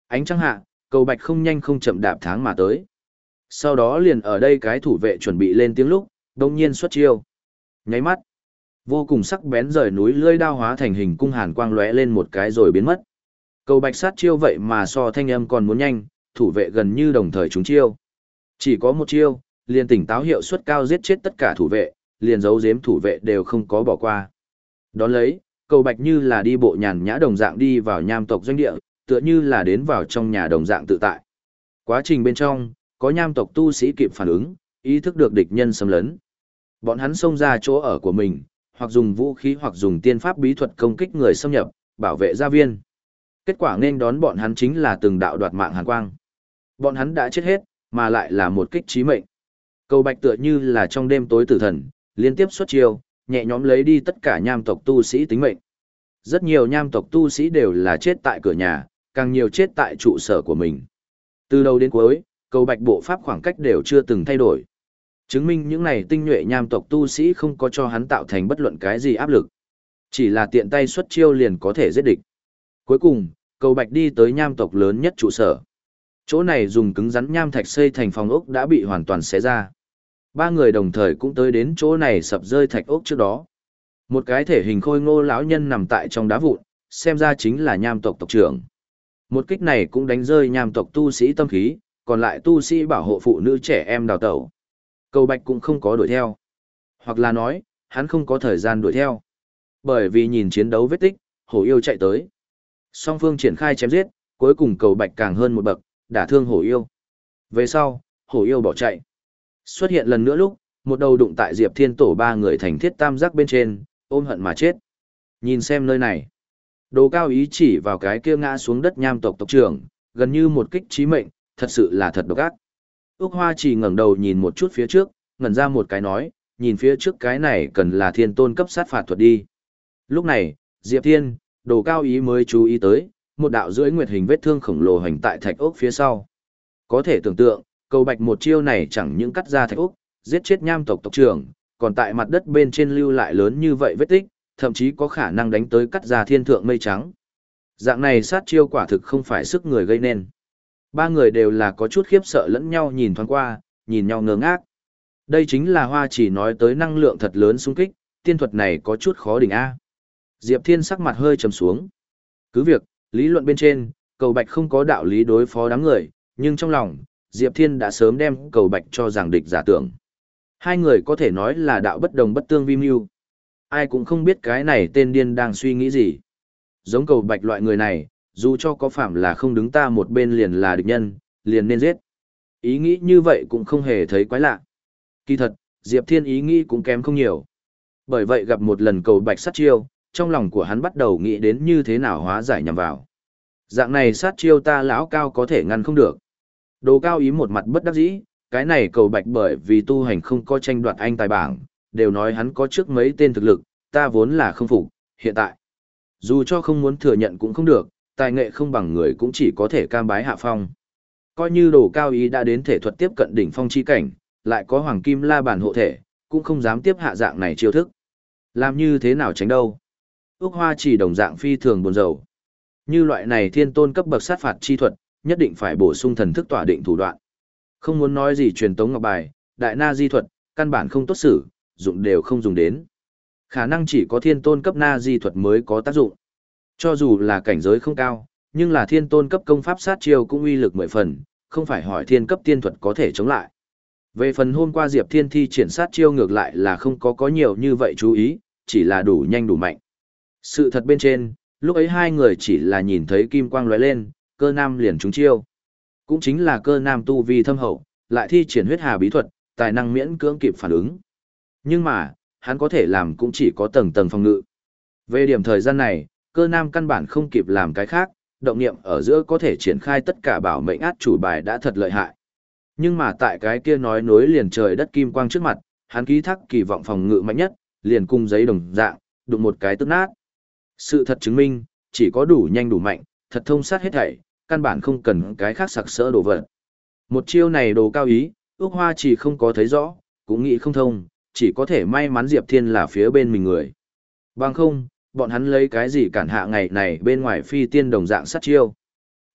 Ánh trăng hạ, cầu bạch không nhanh không chậm đạp tháng mà tới. Sau đó liền ở đây cái thủ vệ chuẩn bị lên tiếng lúc, đông nhiên xuất chiêu. Nháy mắt, vô cùng sắc bén rời núi lưỡi đao hóa thành hình cung hàn quang lóe lên một cái rồi biến mất. Cầu bạch sát chiêu vậy mà so thanh âm còn muốn nhanh, thủ vệ gần như đồng thời trúng chiêu. Chỉ có một chiêu, liền tỉnh táo hiệu suất cao giết chết tất cả thủ vệ, liền giấu giếm thủ vệ đều không có bỏ qua. Đón lấy, cầu bạch như là đi bộ nhàn nhã đồng dạng đi vào nham tộc doanh địa, tựa như là đến vào trong nhà đồng dạng tự tại. Quá trình bên trong, có nham tộc tu sĩ kịp phản ứng, ý thức được địch nhân xâm lấn. Bọn hắn xông ra chỗ ở của mình, hoặc dùng vũ khí hoặc dùng tiên pháp bí thuật công kích người xâm nhập, bảo vệ gia viên. Kết quả nên đón bọn hắn chính là từng đạo đoạt mạng hàn quang. Bọn hắn đã chết hết, mà lại là một kích chí mệnh. Cầu bạch tựa như là trong đêm tối tử thần, liên tiếp xuất chiêu, nhẹ nhõm lấy đi tất cả nham tộc tu sĩ tính mệnh. Rất nhiều nham tộc tu sĩ đều là chết tại cửa nhà, càng nhiều chết tại trụ sở của mình. Từ đầu đến cuối, cầu bạch bộ pháp khoảng cách đều chưa từng thay đổi. Chứng minh những này tinh nhuệ nham tộc tu sĩ không có cho hắn tạo thành bất luận cái gì áp lực. Chỉ là tiện tay xuất chiêu liền có thể giết địch. Cuối cùng, cầu bạch đi tới nham tộc lớn nhất trụ sở. Chỗ này dùng cứng rắn nham thạch xây thành phòng ốc đã bị hoàn toàn xé ra. Ba người đồng thời cũng tới đến chỗ này sập rơi thạch ốc trước đó. Một cái thể hình khôi ngô lão nhân nằm tại trong đá vụn, xem ra chính là nham tộc tộc trưởng. Một kích này cũng đánh rơi nham tộc tu sĩ tâm khí, còn lại tu sĩ bảo hộ phụ nữ trẻ em đào tẩu. Cầu bạch cũng không có đuổi theo. Hoặc là nói, hắn không có thời gian đuổi theo. Bởi vì nhìn chiến đấu vết tích, hổ yêu chạy tới. Song phương triển khai chém giết, cuối cùng cầu bạch càng hơn một bậc, đả thương hổ yêu. Về sau, hổ yêu bỏ chạy. Xuất hiện lần nữa lúc, một đầu đụng tại Diệp Thiên tổ ba người thành thiết tam giác bên trên, ôm hận mà chết. Nhìn xem nơi này. Đồ cao ý chỉ vào cái kia ngã xuống đất nham tộc tộc trưởng, gần như một kích chí mệnh, thật sự là thật độc ác. Úc Hoa chỉ ngẩng đầu nhìn một chút phía trước, ngẩn ra một cái nói, nhìn phía trước cái này cần là thiên tôn cấp sát phạt thuật đi. Lúc này, Diệp Thiên, đồ cao ý mới chú ý tới, một đạo rưỡi nguyệt hình vết thương khổng lồ hành tại thạch ốc phía sau. Có thể tưởng tượng, cầu bạch một chiêu này chẳng những cắt ra thạch ốc, giết chết nham tộc tộc trưởng, còn tại mặt đất bên trên lưu lại lớn như vậy vết tích, thậm chí có khả năng đánh tới cắt ra thiên thượng mây trắng. Dạng này sát chiêu quả thực không phải sức người gây nên. Ba người đều là có chút khiếp sợ lẫn nhau nhìn thoáng qua, nhìn nhau ngơ ngác. Đây chính là Hoa chỉ nói tới năng lượng thật lớn xung kích, tiên thuật này có chút khó đỉnh A. Diệp Thiên sắc mặt hơi trầm xuống. Cứ việc, lý luận bên trên, cầu bạch không có đạo lý đối phó đám người, nhưng trong lòng, Diệp Thiên đã sớm đem cầu bạch cho rằng địch giả tưởng. Hai người có thể nói là đạo bất đồng bất tương vi mưu. Ai cũng không biết cái này tên điên đang suy nghĩ gì. Giống cầu bạch loại người này, dù cho có phạm là không đứng ta một bên liền là địch nhân, liền nên giết. Ý nghĩ như vậy cũng không hề thấy quái lạ. Kỳ thật, Diệp Thiên ý nghĩ cũng kém không nhiều. Bởi vậy gặp một lần cầu bạch sát chiêu, trong lòng của hắn bắt đầu nghĩ đến như thế nào hóa giải nhằm vào. Dạng này sát chiêu ta lão cao có thể ngăn không được. Đồ cao ý một mặt bất đắc dĩ, cái này cầu bạch bởi vì tu hành không có tranh đoạt anh tài bảng, đều nói hắn có trước mấy tên thực lực, ta vốn là không phục, hiện tại. Dù cho không muốn thừa nhận cũng không được, tài nghệ không bằng người cũng chỉ có thể cam bái hạ phong. Coi như đồ cao ý đã đến thể thuật tiếp cận đỉnh phong chi cảnh, lại có hoàng kim la bàn hộ thể, cũng không dám tiếp hạ dạng này chiêu thức. Làm như thế nào tránh đâu? Úc Hoa chỉ đồng dạng phi thường buồn rầu. Như loại này thiên tôn cấp bậc sát phạt chi thuật, nhất định phải bổ sung thần thức tỏa định thủ đoạn. Không muốn nói gì truyền tống ngọc bài, đại na di thuật, căn bản không tốt xử, dụng đều không dùng đến. Khả năng chỉ có thiên tôn cấp na di thuật mới có tác dụng. Cho dù là cảnh giới không cao, nhưng là thiên tôn cấp công pháp sát chiêu cũng uy lực mười phần, không phải hỏi thiên cấp tiên thuật có thể chống lại. Về phần hôm qua Diệp Thiên thi triển sát chiêu ngược lại là không có có nhiều như vậy chú ý, chỉ là đủ nhanh đủ mạnh. Sự thật bên trên, lúc ấy hai người chỉ là nhìn thấy kim quang lóe lên, cơ nam liền trúng chiêu. Cũng chính là cơ nam tu vi thâm hậu, lại thi triển huyết hà bí thuật, tài năng miễn cưỡng kịp phản ứng. Nhưng mà, hắn có thể làm cũng chỉ có tầng tầng phòng ngự. Về điểm thời gian này, cơ nam căn bản không kịp làm cái khác, động niệm ở giữa có thể triển khai tất cả bảo mệnh át chủ bài đã thật lợi hại. Nhưng mà tại cái kia nói nối liền trời đất kim quang trước mặt, hắn ký thác kỳ vọng phòng ngự mạnh nhất, liền cung giấy đồng dạng, đụng một cái tức nát. Sự thật chứng minh, chỉ có đủ nhanh đủ mạnh, thật thông sát hết thảy, căn bản không cần cái khác sặc sỡ đồ vật. Một chiêu này đồ cao ý, Úc Hoa chỉ không có thấy rõ, cũng nghĩ không thông, chỉ có thể may mắn Diệp Thiên là phía bên mình người. Bằng không, bọn hắn lấy cái gì cản hạ ngày này bên ngoài phi tiên đồng dạng sát chiêu.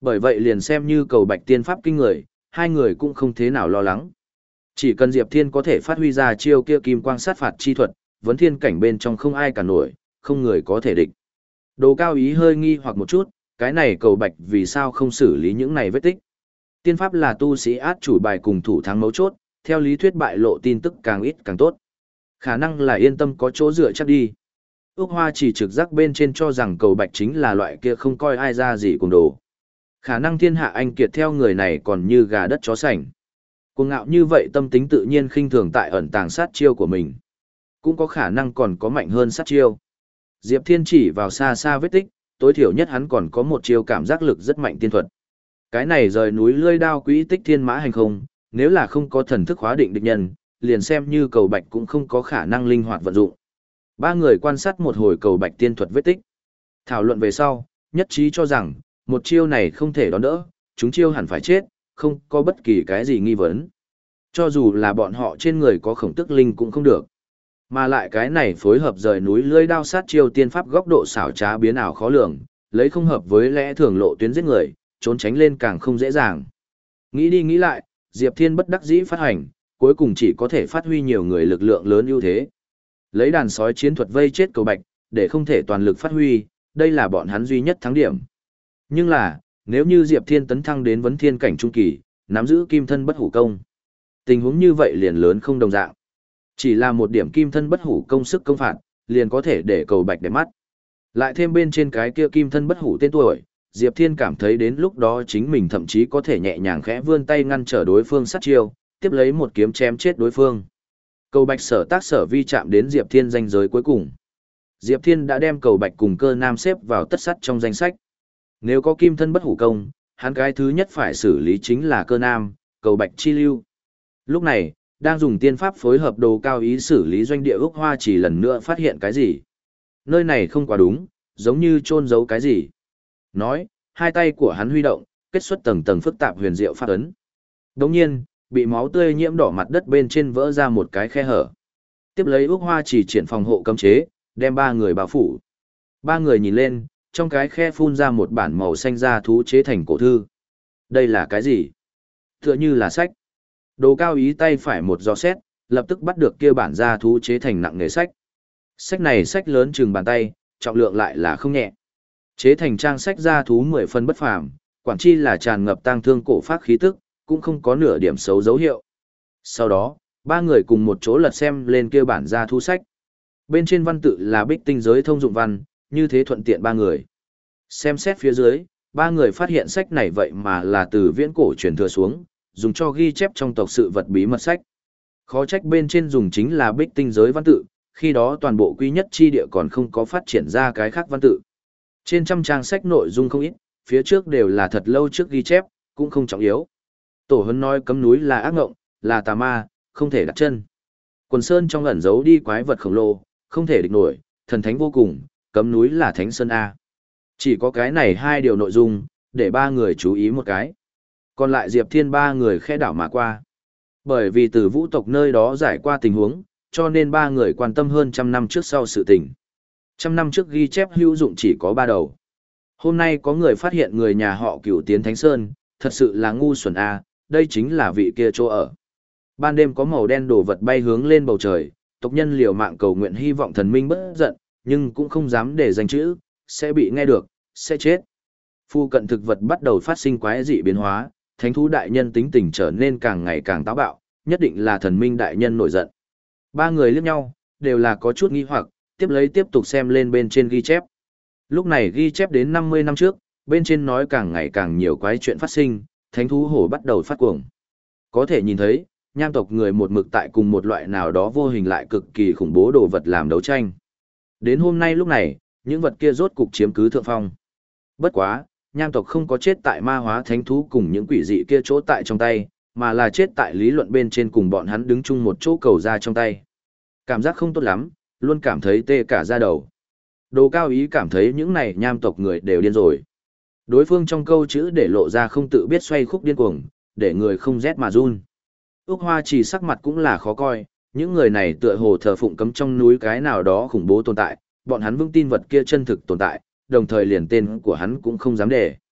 Bởi vậy liền xem như cầu bạch tiên pháp kinh người, hai người cũng không thế nào lo lắng. Chỉ cần Diệp Thiên có thể phát huy ra chiêu kia kim quang sát phạt chi thuật, vấn thiên cảnh bên trong không ai cả nổi, không người có thể địch. Đồ Cao Ý hơi nghi hoặc một chút, cái này cầu bạch vì sao không xử lý những này vết tích. Tiên pháp là tu sĩ át chủ bài cùng thủ thắng mấu chốt, theo lý thuyết bại lộ tin tức càng ít càng tốt. Khả năng là yên tâm có chỗ dựa chắc đi. Úc Hoa chỉ trực giác bên trên cho rằng cầu bạch chính là loại kia không coi ai ra gì cùng đồ. Khả năng thiên hạ anh kiệt theo người này còn như gà đất chó sành. Cuồng ngạo như vậy tâm tính tự nhiên khinh thường tại ẩn tàng sát chiêu của mình. Cũng có khả năng còn có mạnh hơn sát chiêu. Diệp Thiên chỉ vào xa xa vết tích, tối thiểu nhất hắn còn có một chiêu cảm giác lực rất mạnh tiên thuật. Cái này rời núi lươi đao quỹ tích thiên mã hành không, nếu là không có thần thức hóa định địch nhân, liền xem như cầu bạch cũng không có khả năng linh hoạt vận dụng. Ba người quan sát một hồi cầu bạch tiên thuật vết tích. Thảo luận về sau, nhất trí cho rằng, một chiêu này không thể đón đỡ, chúng chiêu hẳn phải chết, không có bất kỳ cái gì nghi vấn. Cho dù là bọn họ trên người có khổng tức linh cũng không được. Mà lại cái này phối hợp rời núi lưỡi đao sát chiêu tiên pháp góc độ xảo trá biến ảo khó lường, lấy không hợp với lẽ thường lộ tuyến giết người, trốn tránh lên càng không dễ dàng. Nghĩ đi nghĩ lại, Diệp Thiên bất đắc dĩ phát hành, cuối cùng chỉ có thể phát huy nhiều người lực lượng lớn ưu thế. Lấy đàn sói chiến thuật vây chết cầu bạch, để không thể toàn lực phát huy, đây là bọn hắn duy nhất thắng điểm. Nhưng là, nếu như Diệp Thiên tấn thăng đến vấn thiên cảnh trung kỳ, nắm giữ kim thân bất hủ công, tình huống như vậy liền lớn không đồng dạng. Chỉ là một điểm kim thân bất hủ công sức công phạt, liền có thể để cầu bạch để mắt. Lại thêm bên trên cái kia kim thân bất hủ tên tuổi, Diệp Thiên cảm thấy đến lúc đó chính mình thậm chí có thể nhẹ nhàng khẽ vươn tay ngăn trở đối phương sát chiêu, tiếp lấy một kiếm chém chết đối phương. Cầu bạch sở tác sở vi chạm đến Diệp Thiên danh giới cuối cùng. Diệp Thiên đã đem cầu bạch cùng cơ nam xếp vào tất sắt trong danh sách. Nếu có kim thân bất hủ công, hắn cái thứ nhất phải xử lý chính là cơ nam, cầu bạch chi lưu. Lúc này, đang dùng tiên pháp phối hợp Đồ Cao Ý xử lý doanh địa Úc Hoa chỉ lần nữa phát hiện cái gì. Nơi này không quá đúng, giống như chôn giấu cái gì. Nói, hai tay của hắn huy động, kết xuất tầng tầng phức tạp huyền diệu pháp ấn. Đồng nhiên, bị máu tươi nhiễm đỏ mặt đất bên trên vỡ ra một cái khe hở. Tiếp lấy Úc Hoa chỉ triển phòng hộ cấm chế, đem ba người bao phủ. Ba người nhìn lên, trong cái khe phun ra một bản màu xanh da thú chế thành cổ thư. Đây là cái gì? Tựa như là sách. Đồ Cao Ý tay phải một giò xét, lập tức bắt được kia bản da thú chế thành nặng nghề sách. Sách này sách lớn chừng bàn tay, trọng lượng lại là không nhẹ. Chế thành trang sách da thú mười phân bất phàm, quản chi là tràn ngập tang thương cổ phác khí tức, cũng không có nửa điểm xấu dấu hiệu. Sau đó, ba người cùng một chỗ lật xem lên kia bản da thú sách. Bên trên văn tự là bích tinh giới thông dụng văn, như thế thuận tiện ba người. Xem xét phía dưới, ba người phát hiện sách này vậy mà là từ viễn cổ truyền thừa xuống, dùng cho ghi chép trong tộc sự vật bí mật sách. Khó trách bên trên dùng chính là bích tinh giới văn tự, khi đó toàn bộ quy nhất chi địa còn không có phát triển ra cái khác văn tự. Trên trăm trang sách nội dung không ít, phía trước đều là thật lâu trước ghi chép, cũng không trọng yếu. Tổ Hấn nói cấm núi là ác ngộng, là tà ma, không thể đặt chân. Quần sơn trong ẩn giấu đi quái vật khổng lồ, không thể địch nổi, thần thánh vô cùng, cấm núi là thánh sơn A. Chỉ có cái này hai điều nội dung, để ba người chú ý một cái. Còn lại Diệp Thiên ba người khẽ đảo mà qua. Bởi vì từ vũ tộc nơi đó giải qua tình huống, cho nên ba người quan tâm hơn trăm năm trước sau sự tình. Trăm năm trước ghi chép hữu dụng chỉ có ba đầu. Hôm nay có người phát hiện người nhà họ Cửu tiến Thánh Sơn, thật sự là ngu xuẩn a, đây chính là vị kia chỗ ở. Ban đêm có màu đen đồ vật bay hướng lên bầu trời, tộc nhân liều mạng cầu nguyện hy vọng thần minh bất giận, nhưng cũng không dám để danh chữ, sẽ bị nghe được, sẽ chết. Phu cận thực vật bắt đầu phát sinh quái dị biến hóa, thánh thú đại nhân tính tình trở nên càng ngày càng táo bạo, nhất định là thần minh đại nhân nổi giận. Ba người liếc nhau, đều là có chút nghi hoặc, tiếp lấy tiếp tục xem lên bên trên ghi chép. Lúc này ghi chép đến năm mươi năm trước, bên trên nói càng ngày càng nhiều quái chuyện phát sinh, thánh thú hổ bắt đầu phát cuồng. Có thể nhìn thấy, nham tộc người một mực tại cùng một loại nào đó vô hình lại cực kỳ khủng bố đồ vật làm đấu tranh. Đến hôm nay lúc này, những vật kia rốt cục chiếm cứ thượng phong. Bất quá, nham tộc không có chết tại ma hóa thánh thú cùng những quỷ dị kia chỗ tại trong tay, mà là chết tại lý luận bên trên cùng bọn hắn đứng chung một chỗ cầu ra trong tay. Cảm giác không tốt lắm, luôn cảm thấy tê cả da đầu. Đồ Cao Ý cảm thấy những này nham tộc người đều điên rồi. Đối phương trong câu chữ để lộ ra không tự biết xoay khúc điên cuồng, để người không rét mà run. Úc Hoa chỉ sắc mặt cũng là khó coi, những người này tựa hồ thờ phụng cấm trong núi cái nào đó khủng bố tồn tại, bọn hắn vững tin vật kia chân thực tồn tại, đồng thời liền tên của hắn cũng không dám để.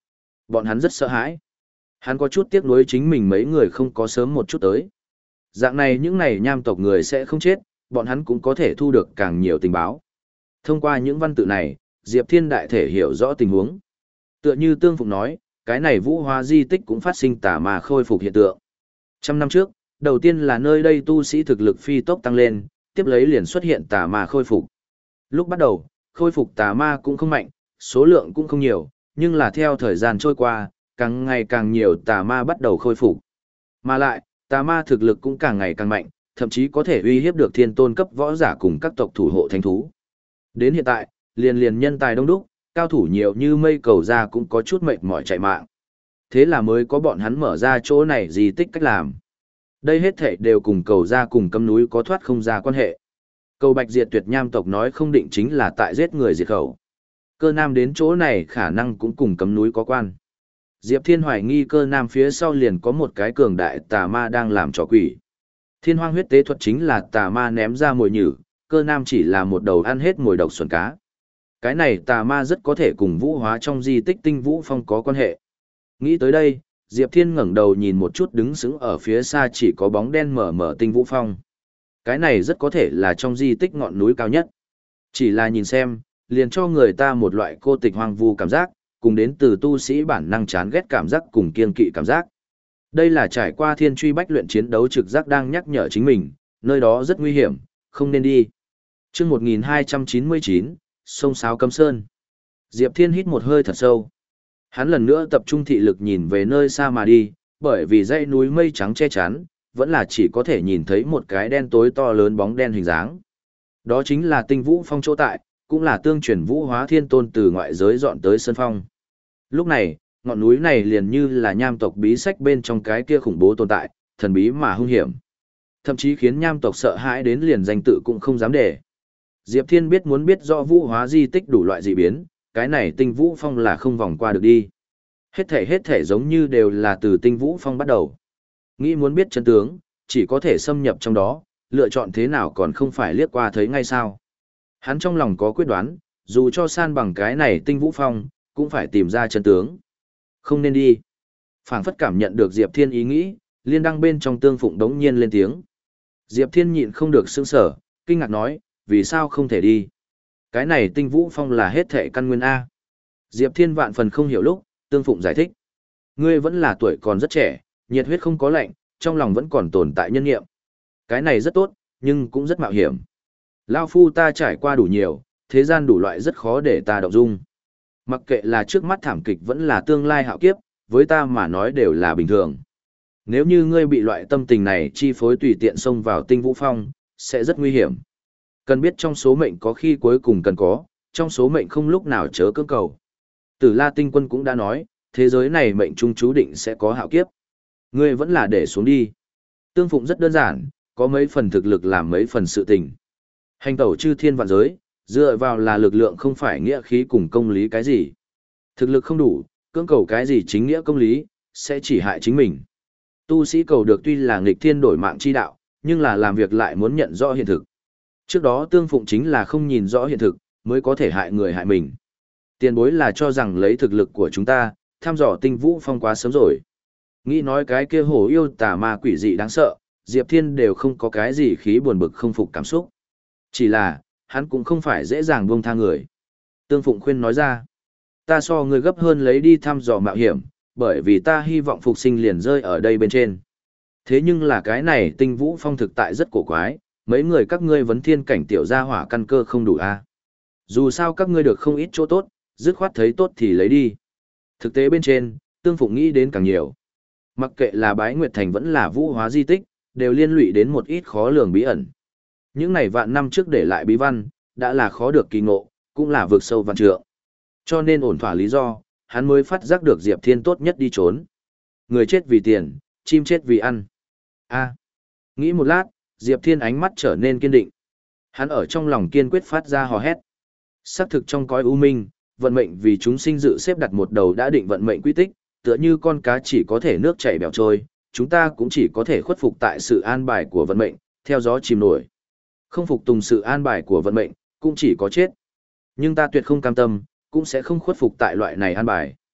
Bọn hắn rất sợ hãi. Hắn có chút tiếc nuối chính mình mấy người không có sớm một chút tới. Dạng này những này nham tộc người sẽ không chết, bọn hắn cũng có thể thu được càng nhiều tình báo. Thông qua những văn tự này, Diệp Thiên đại thể hiểu rõ tình huống. Tựa như Tương Phụng nói, cái này vũ hóa di tích cũng phát sinh tà ma khôi phục hiện tượng. Trăm năm trước, đầu tiên là nơi đây tu sĩ thực lực phi tốc tăng lên, tiếp lấy liền xuất hiện tà ma khôi phục. Lúc bắt đầu, khôi phục tà ma cũng không mạnh, số lượng cũng không nhiều, nhưng là theo thời gian trôi qua, càng ngày càng nhiều tà ma bắt đầu khôi phục. Mà lại, tà ma thực lực cũng càng ngày càng mạnh, thậm chí có thể uy hiếp được thiên tôn cấp võ giả cùng các tộc thủ hộ thánh thú. Đến hiện tại, liền liền nhân tài đông đúc, cao thủ nhiều như mây cầu ra cũng có chút mệt mỏi chạy mạng. Thế là mới có bọn hắn mở ra chỗ này di tích cách làm. Đây hết thảy đều cùng cầu ra cùng cấm núi có thoát không ra quan hệ. Cầu Bạch diệt tuyệt nham tộc nói không định chính là tại giết người diệt khẩu. Cơ Nam đến chỗ này khả năng cũng cùng cấm núi có quan. Diệp Thiên hoài nghi Cơ Nam phía sau liền có một cái cường đại tà ma đang làm trò quỷ. Thiên hoang huyết tế thuật chính là tà ma ném ra mồi nhử, Cơ Nam chỉ là một đầu ăn hết mồi độc xuẩn cá. Cái này tà ma rất có thể cùng vũ hóa trong di tích tinh vũ phong có quan hệ. Nghĩ tới đây, Diệp Thiên ngẩng đầu nhìn một chút đứng sững ở phía xa chỉ có bóng đen mờ mờ tinh vũ phong. Cái này rất có thể là trong di tích ngọn núi cao nhất. Chỉ là nhìn xem, liền cho người ta một loại cô tịch hoang vu cảm giác, cùng đến từ tu sĩ bản năng chán ghét cảm giác cùng kiên kỵ cảm giác. Đây là trải qua thiên truy bách luyện chiến đấu trực giác đang nhắc nhở chính mình, nơi đó rất nguy hiểm, không nên đi. Chương một nghìn hai trăm chín mươi chín, Sông Sáo Cấm Sơn. Diệp Thiên hít một hơi thật sâu. Hắn lần nữa tập trung thị lực nhìn về nơi xa mà đi, bởi vì dãy núi mây trắng che chắn, vẫn là chỉ có thể nhìn thấy một cái đen tối to lớn bóng đen hình dáng. Đó chính là Tinh Vũ Phong chỗ tại, cũng là tương truyền vũ hóa thiên tôn từ ngoại giới dọn tới sân phong. Lúc này, ngọn núi này liền như là nham tộc bí sách bên trong cái kia khủng bố tồn tại, thần bí mà hung hiểm. Thậm chí khiến nham tộc sợ hãi đến liền danh tự cũng không dám để. Diệp Thiên biết muốn biết rõ vũ hóa di tích đủ loại dị biến, cái này Tinh Vũ Phong là không vòng qua được đi. Hết thể hết thể giống như đều là từ Tinh Vũ Phong bắt đầu. Nghĩ muốn biết chân tướng, chỉ có thể xâm nhập trong đó, lựa chọn thế nào còn không phải liếc qua thấy ngay sao. Hắn trong lòng có quyết đoán, dù cho san bằng cái này Tinh Vũ Phong, cũng phải tìm ra chân tướng. Không nên đi. Phảng phất cảm nhận được Diệp Thiên ý nghĩ, liên đăng bên trong Tương Phụng đống nhiên lên tiếng. Diệp Thiên nhịn không được sững sở, kinh ngạc nói, vì sao không thể đi? Cái này Tinh Vũ Phong là hết thệ căn nguyên A. Diệp Thiên vạn phần không hiểu lúc, Tương Phụng giải thích. Ngươi vẫn là tuổi còn rất trẻ, nhiệt huyết không có lạnh, trong lòng vẫn còn tồn tại nhân nghiệm. Cái này rất tốt, nhưng cũng rất mạo hiểm. Lao phu ta trải qua đủ nhiều, thế gian đủ loại rất khó để ta động dung. Mặc kệ là trước mắt thảm kịch vẫn là tương lai hạo kiếp, với ta mà nói đều là bình thường. Nếu như ngươi bị loại tâm tình này chi phối tùy tiện xông vào Tinh Vũ Phong, sẽ rất nguy hiểm. Cần biết trong số mệnh có khi cuối cùng cần có, trong số mệnh không lúc nào chớ cưỡng cầu. Tử La Tinh Quân cũng đã nói, thế giới này mệnh trung chú định sẽ có hạo kiếp. Ngươi vẫn là để xuống đi. Tương Phụng rất đơn giản, có mấy phần thực lực làm mấy phần sự tình. Hành tẩu chư thiên vạn giới, dựa vào là lực lượng không phải nghĩa khí cùng công lý cái gì. Thực lực không đủ, cưỡng cầu cái gì chính nghĩa công lý, sẽ chỉ hại chính mình. Tu sĩ cầu được tuy là nghịch thiên đổi mạng chi đạo, nhưng là làm việc lại muốn nhận rõ hiện thực. Trước đó Tương Phụng chính là không nhìn rõ hiện thực, mới có thể hại người hại mình. Tiền bối là cho rằng lấy thực lực của chúng ta, thăm dò Tinh Vũ Phong quá sớm rồi. Nghĩ nói cái kia hổ yêu tà ma quỷ dị đáng sợ, Diệp Thiên đều không có cái gì khí buồn bực không phục cảm xúc. Chỉ là, hắn cũng không phải dễ dàng buông tha người. Tương Phụng khuyên nói ra, ta so người gấp hơn lấy đi thăm dò mạo hiểm, bởi vì ta hy vọng phục sinh liền rơi ở đây bên trên. Thế nhưng là cái này Tinh Vũ Phong thực tại rất cổ quái, mấy người các ngươi vấn thiên cảnh tiểu gia hỏa căn cơ không đủ a. Dù sao các ngươi được không ít chỗ tốt, dứt khoát thấy tốt thì lấy đi. Thực tế bên trên, Tương Phụng nghĩ đến càng nhiều. Mặc kệ là Bái Nguyệt Thành vẫn là vũ hóa di tích, đều liên lụy đến một ít khó lường bí ẩn. Những này vạn năm trước để lại bí văn, đã là khó được kỳ ngộ, cũng là vượt sâu văn trượng. Cho nên ổn thỏa lý do, hắn mới phát giác được Diệp Thiên tốt nhất đi trốn. Người chết vì tiền, chim chết vì ăn. A. Nghĩ một lát, Diệp Thiên ánh mắt trở nên kiên định. Hắn ở trong lòng kiên quyết phát ra hò hét. Xác thực trong cõi u minh, vận mệnh vì chúng sinh dự xếp đặt một đầu đã định vận mệnh quy tích, tựa như con cá chỉ có thể nước chảy bèo trôi, chúng ta cũng chỉ có thể khuất phục tại sự an bài của vận mệnh, theo gió chìm nổi. Không phục tùng sự an bài của vận mệnh, cũng chỉ có chết. Nhưng ta tuyệt không cam tâm, cũng sẽ không khuất phục tại loại này an bài.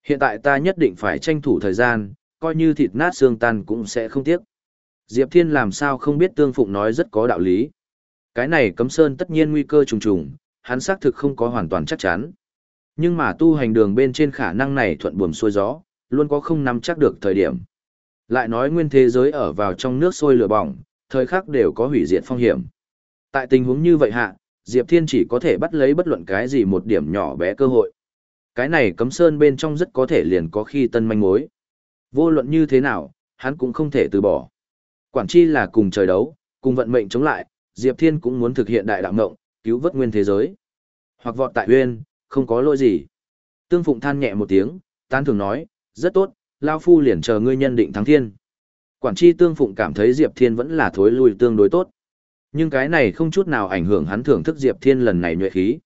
Hiện tại ta nhất định phải tranh thủ thời gian, coi như thịt nát xương tan cũng sẽ không tiếc. Diệp Thiên làm sao không biết Tương Phụng nói rất có đạo lý. Cái này cấm sơn tất nhiên nguy cơ trùng trùng, hắn xác thực không có hoàn toàn chắc chắn. Nhưng mà tu hành đường bên trên khả năng này thuận buồm xuôi gió, luôn có không nắm chắc được thời điểm. Lại nói nguyên thế giới ở vào trong nước sôi lửa bỏng, thời khắc đều có hủy diệt phong hiểm. Tại tình huống như vậy hạ, Diệp Thiên chỉ có thể bắt lấy bất luận cái gì một điểm nhỏ bé cơ hội. Cái này cấm sơn bên trong rất có thể liền có khi tân manh mối. Vô luận như thế nào, hắn cũng không thể từ bỏ. Quản chi là cùng trời đấu, cùng vận mệnh chống lại, Diệp Thiên cũng muốn thực hiện đại đạo ngộng, cứu vớt nguyên thế giới. Hoặc vọt tại uyên, không có lỗi gì. Tương Phụng than nhẹ một tiếng, tán thường nói, rất tốt, Lao Phu liền chờ ngươi nhân định thắng thiên. Quản chi Tương Phụng cảm thấy Diệp Thiên vẫn là thối lui tương đối tốt. Nhưng cái này không chút nào ảnh hưởng hắn thưởng thức Diệp Thiên lần này nhuệ khí.